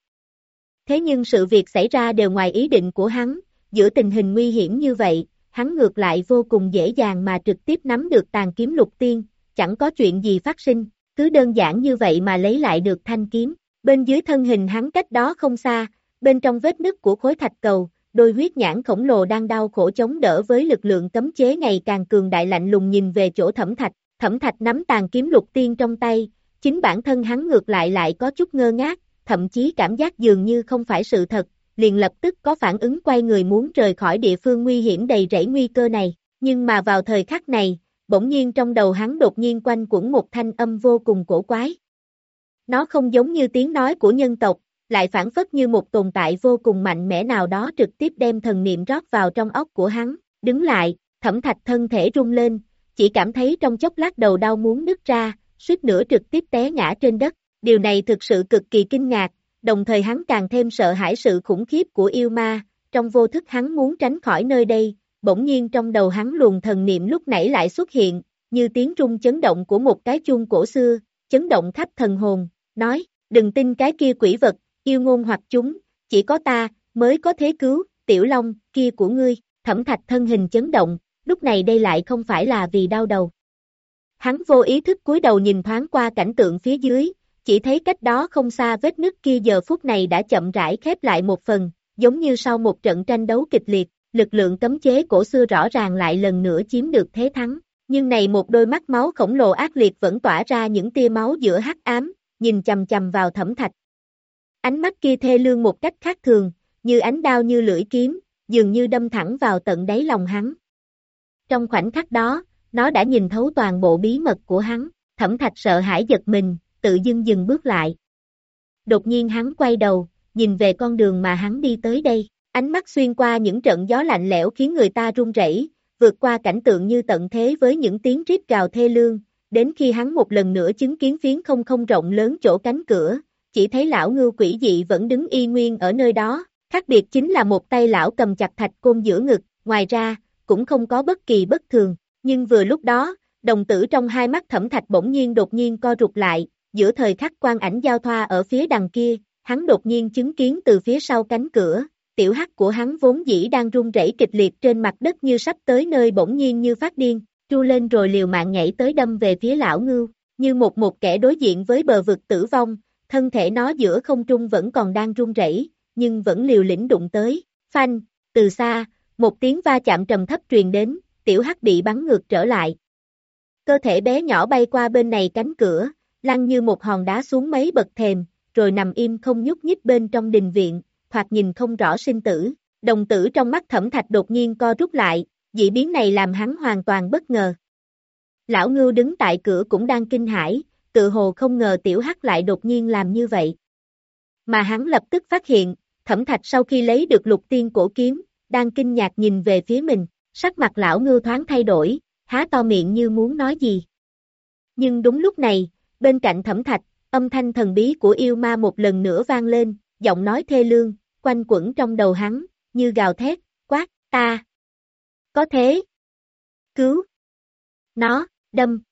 Thế nhưng sự việc xảy ra đều ngoài ý định của hắn, giữa tình hình nguy hiểm như vậy, hắn ngược lại vô cùng dễ dàng mà trực tiếp nắm được tàn kiếm lục tiên, chẳng có chuyện gì phát sinh, cứ đơn giản như vậy mà lấy lại được thanh kiếm. Bên dưới thân hình hắn cách đó không xa, bên trong vết nứt của khối thạch cầu, đôi huyết nhãn khổng lồ đang đau khổ chống đỡ với lực lượng cấm chế ngày càng cường đại lạnh lùng nhìn về chỗ Thẩm Thạch. Thẩm Thạch nắm tàn kiếm lục tiên trong tay, chính bản thân hắn ngược lại lại có chút ngơ ngác, thậm chí cảm giác dường như không phải sự thật, liền lập tức có phản ứng quay người muốn rời khỏi địa phương nguy hiểm đầy rẫy nguy cơ này. Nhưng mà vào thời khắc này, bỗng nhiên trong đầu hắn đột nhiên quanh quẩn một thanh âm vô cùng cổ quái. Nó không giống như tiếng nói của nhân tộc, lại phản phất như một tồn tại vô cùng mạnh mẽ nào đó trực tiếp đem thần niệm rót vào trong óc của hắn. Đứng lại, Thẩm Thạch thân thể rung lên, chỉ cảm thấy trong chốc lát đầu đau muốn nứt ra, suýt nữa trực tiếp té ngã trên đất. Điều này thực sự cực kỳ kinh ngạc, đồng thời hắn càng thêm sợ hãi sự khủng khiếp của yêu ma, trong vô thức hắn muốn tránh khỏi nơi đây, bỗng nhiên trong đầu hắn luồng thần niệm lúc nãy lại xuất hiện, như tiếng rung chấn động của một cái chuông cổ xưa, chấn động khắp thần hồn, nói, đừng tin cái kia quỷ vật, yêu ngôn hoặc chúng, chỉ có ta, mới có thế cứu, tiểu long, kia của ngươi. Thẩm Thạch thân hình chấn động, lúc này đây lại không phải là vì đau đầu. Hắn vô ý thức cúi đầu nhìn thoáng qua cảnh tượng phía dưới, chỉ thấy cách đó không xa vết nứt kia giờ phút này đã chậm rãi khép lại một phần, giống như sau một trận tranh đấu kịch liệt, lực lượng cấm chế cổ xưa rõ ràng lại lần nữa chiếm được thế thắng, nhưng này một đôi mắt máu khổng lồ ác liệt vẫn tỏa ra những tia máu giữa hắc ám, nhìn chằm chằm vào Thẩm Thạch. Ánh mắt kia thê lương một cách khác thường, như ánh đao như lưỡi kiếm, dường như đâm thẳng vào tận đáy lòng hắn. Trong khoảnh khắc đó, nó đã nhìn thấu toàn bộ bí mật của hắn, Thẩm Thạch sợ hãi giật mình, tự dưng dừng bước lại. Đột nhiên hắn quay đầu, nhìn về con đường mà hắn đi tới đây, ánh mắt xuyên qua những trận gió lạnh lẽo khiến người ta run rẩy, vượt qua cảnh tượng như tận thế với những tiếng rít gào thê lương, đến khi hắn một lần nữa chứng kiến phiến không không rộng lớn chỗ cánh cửa, chỉ thấy lão ngưu quỷ dị vẫn đứng y nguyên ở nơi đó, khác biệt chính là một tay lão cầm chặt thạch côn giữa ngực, ngoài ra, cũng không có bất kỳ bất thường, nhưng vừa lúc đó, đồng tử trong hai mắt Thẩm Thạch bỗng nhiên đột nhiên co rụt lại, giữa thời khắc quang ảnh giao thoa ở phía đằng kia, hắn đột nhiên chứng kiến từ phía sau cánh cửa, tiểu hắc của hắn vốn dĩ đang run rẩy kịch liệt trên mặt đất như sắp tới nơi bỗng nhiên như phát điên, tru lên rồi liều mạng nhảy tới đâm về phía lão ngưu, như một một kẻ đối diện với bờ vực tử vong, thân thể nó giữa không trung vẫn còn đang run rẩy, nhưng vẫn liều lĩnh đụng tới, phanh, từ xa, một tiếng va chạm trầm thấp truyền đến, tiểu hắc bị bắn ngược trở lại. Cơ thể bé nhỏ bay qua bên này cánh cửa, lăn như một hòn đá xuống mấy bậc thềm, rồi nằm im không nhúc nhích bên trong đình viện, thoạt nhìn không rõ sinh tử. Đồng tử trong mắt Thẩm Thạch đột nhiên co rút lại, dị biến này làm hắn hoàn toàn bất ngờ. Lão ngưu đứng tại cửa cũng đang kinh hãi, tự hồ không ngờ tiểu hắc lại đột nhiên làm như vậy. Mà hắn lập tức phát hiện, Thẩm Thạch sau khi lấy được lục tiên cổ kiếm, đang kinh ngạc nhìn về phía mình, sắc mặt lão ngưu thoáng thay đổi, há to miệng như muốn nói gì. Nhưng đúng lúc này, bên cạnh Thẩm Thạch, âm thanh thần bí của yêu ma một lần nữa vang lên, giọng nói thê lương, quanh quẩn trong đầu hắn, như gào thét, quát, ta. Có thế. Cứu. Nó, đâm.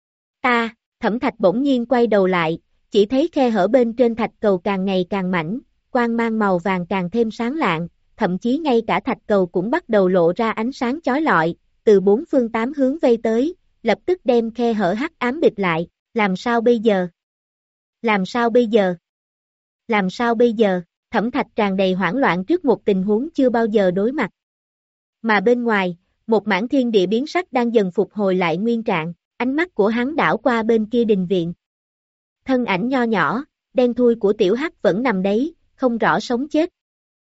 Ta, Thẩm Thạch bỗng nhiên quay đầu lại, chỉ thấy khe hở bên trên thạch cầu càng ngày càng mảnh, quang mang màu vàng càng thêm sáng lạng, thậm chí ngay cả thạch cầu cũng bắt đầu lộ ra ánh sáng chói lọi, từ bốn phương tám hướng vây tới, lập tức đem khe hở hắc ám bịt lại, làm sao bây giờ? Làm sao bây giờ? Làm sao bây giờ? Thẩm Thạch tràn đầy hoảng loạn trước một tình huống chưa bao giờ đối mặt. Mà bên ngoài, một mảng thiên địa biến sắc đang dần phục hồi lại nguyên trạng, ánh mắt của hắn đảo qua bên kia đình viện. Thân ảnh nho nhỏ, đen thui của tiểu hắc vẫn nằm đấy, không rõ sống chết.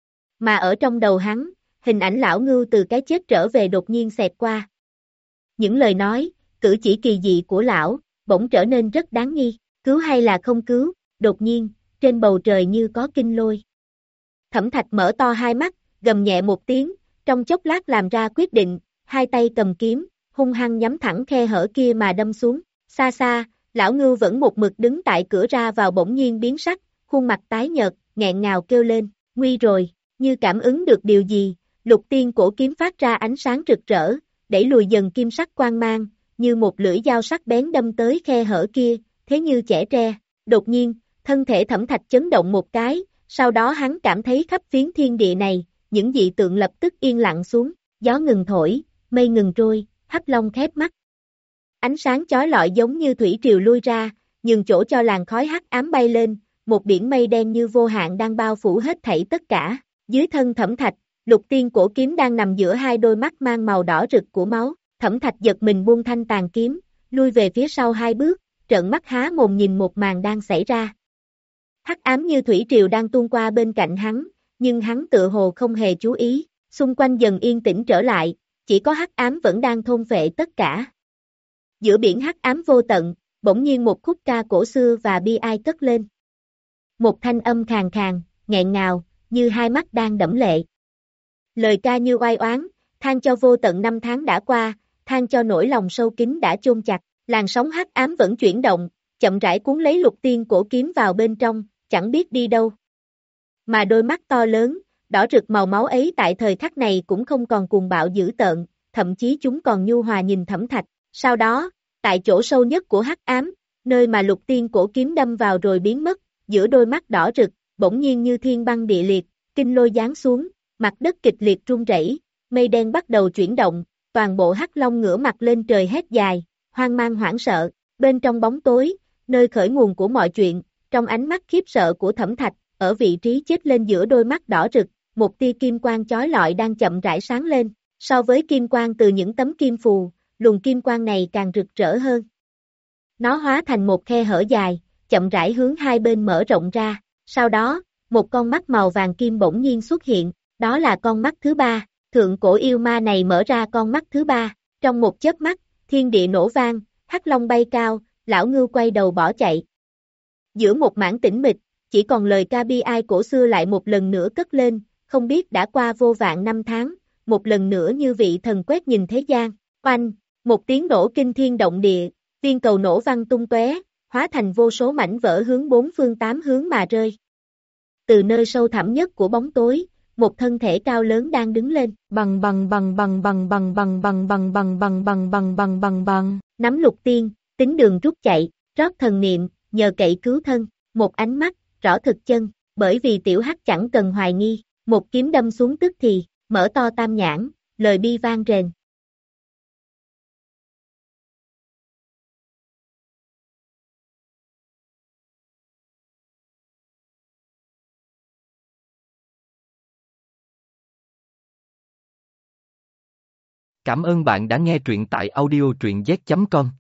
Mà ở trong đầu hắn, hình ảnh lão ngưu từ cái chết trở về đột nhiên xẹt qua. Những lời nói, cử chỉ kỳ dị của lão, bỗng trở nên rất đáng nghi, cứu hay là không cứu, đột nhiên, trên bầu trời như có kinh lôi. Thẩm Thạch mở to hai mắt, gầm nhẹ một tiếng, trong chốc lát làm ra quyết định, hai tay cầm kiếm, hung hăng nhắm thẳng khe hở kia mà đâm xuống, xa xa, lão ngưu vẫn một mực đứng tại cửa ra vào bỗng nhiên biến sắc, khuôn mặt tái nhợt, nghẹn ngào kêu lên, nguy rồi, như cảm ứng được điều gì, lục tiên cổ kiếm phát ra ánh sáng rực rỡ, đẩy lùi dần kim sắc quang mang, như một lưỡi dao sắc bén đâm tới khe hở kia, thế như chẻ tre, đột nhiên, thân thể Thẩm Thạch chấn động một cái, sau đó hắn cảm thấy khắp phiến thiên địa này, những dị tượng lập tức yên lặng xuống, gió ngừng thổi, mây ngừng trôi, Hắc Long khép mắt. Ánh sáng chói lọi giống như thủy triều lui ra, nhường chỗ cho làn khói hắc ám bay lên, một biển mây đen như vô hạn đang bao phủ hết thảy tất cả. Dưới thân Thẩm Thạch, lục tiên cổ kiếm đang nằm giữa hai đôi mắt mang màu đỏ rực của máu. Thẩm Thạch giật mình buông thanh tàn kiếm, lui về phía sau hai bước, trợn mắt há mồm nhìn một màn đang xảy ra. Hắc ám như thủy triều đang tuôn qua bên cạnh hắn, nhưng hắn tựa hồ không hề chú ý, xung quanh dần yên tĩnh trở lại, chỉ có hắc ám vẫn đang thôn phệ tất cả. Giữa biển hắc ám vô tận, bỗng nhiên một khúc ca cổ xưa và bi ai cất lên. Một thanh âm khàn khàn, nghẹn ngào, như hai mắt đang đẫm lệ. Lời ca như oai oán, than cho vô tận năm tháng đã qua, than cho nỗi lòng sâu kín đã chôn chặt, làn sóng hắc ám vẫn chuyển động, chậm rãi cuốn lấy lục tiên cổ kiếm vào bên trong, chẳng biết đi đâu. Mà đôi mắt to lớn, đỏ rực màu máu ấy tại thời khắc này cũng không còn cuồng bạo dữ tợn, thậm chí chúng còn nhu hòa nhìn Thẩm Thạch. Sau đó, tại chỗ sâu nhất của hắc ám, nơi mà lục tiên cổ kiếm đâm vào rồi biến mất, giữa đôi mắt đỏ rực, bỗng nhiên như thiên băng địa liệt, kinh lôi giáng xuống, mặt đất kịch liệt rung rẩy, mây đen bắt đầu chuyển động, toàn bộ Hắc Long ngửa mặt lên trời hét dài, hoang mang hoảng sợ, bên trong bóng tối, nơi khởi nguồn của mọi chuyện, trong ánh mắt khiếp sợ của Thẩm Thạch, ở vị trí chết lên giữa đôi mắt đỏ rực, một tia kim quang chói lọi đang chậm rãi sáng lên, so với kim quang từ những tấm kim phù, luồng kim quang này càng rực rỡ hơn. Nó hóa thành một khe hở dài, chậm rãi hướng hai bên mở rộng ra, sau đó, một con mắt màu vàng kim bỗng nhiên xuất hiện, đó là con mắt thứ ba, thượng cổ yêu ma này mở ra con mắt thứ ba, trong một chớp mắt, thiên địa nổ vang, Hắc Long bay cao, lão ngưu quay đầu bỏ chạy. Giữa một mảng tĩnh mịch, chỉ còn lời ca bi ai cổ xưa lại một lần nữa cất lên, không biết đã qua vô vạn năm tháng, một lần nữa như vị thần quét nhìn thế gian, oanh, một tiếng nổ kinh thiên động địa, viên cầu nổ văng tung tóe, hóa thành vô số mảnh vỡ hướng bốn phương tám hướng mà rơi. Từ nơi sâu thẳm nhất của bóng tối, một thân thể cao lớn đang đứng lên, bằng bằng bằng bằng bằng bằng bằng bằng bằng bằng bằng bằng bằng bằng bằng bằng, nắm lục tiên, tính đường rút chạy, rót thần niệm, nhờ cậy cứu thân, một ánh mắt, rõ thực chân, bởi vì tiểu hắc chẳng cần hoài nghi, một kiếm đâm xuống tức thì, mở to tam nhãn, lời bi vang rền.
Cảm ơn bạn đã nghe truyện tại audio truyện z chấm com.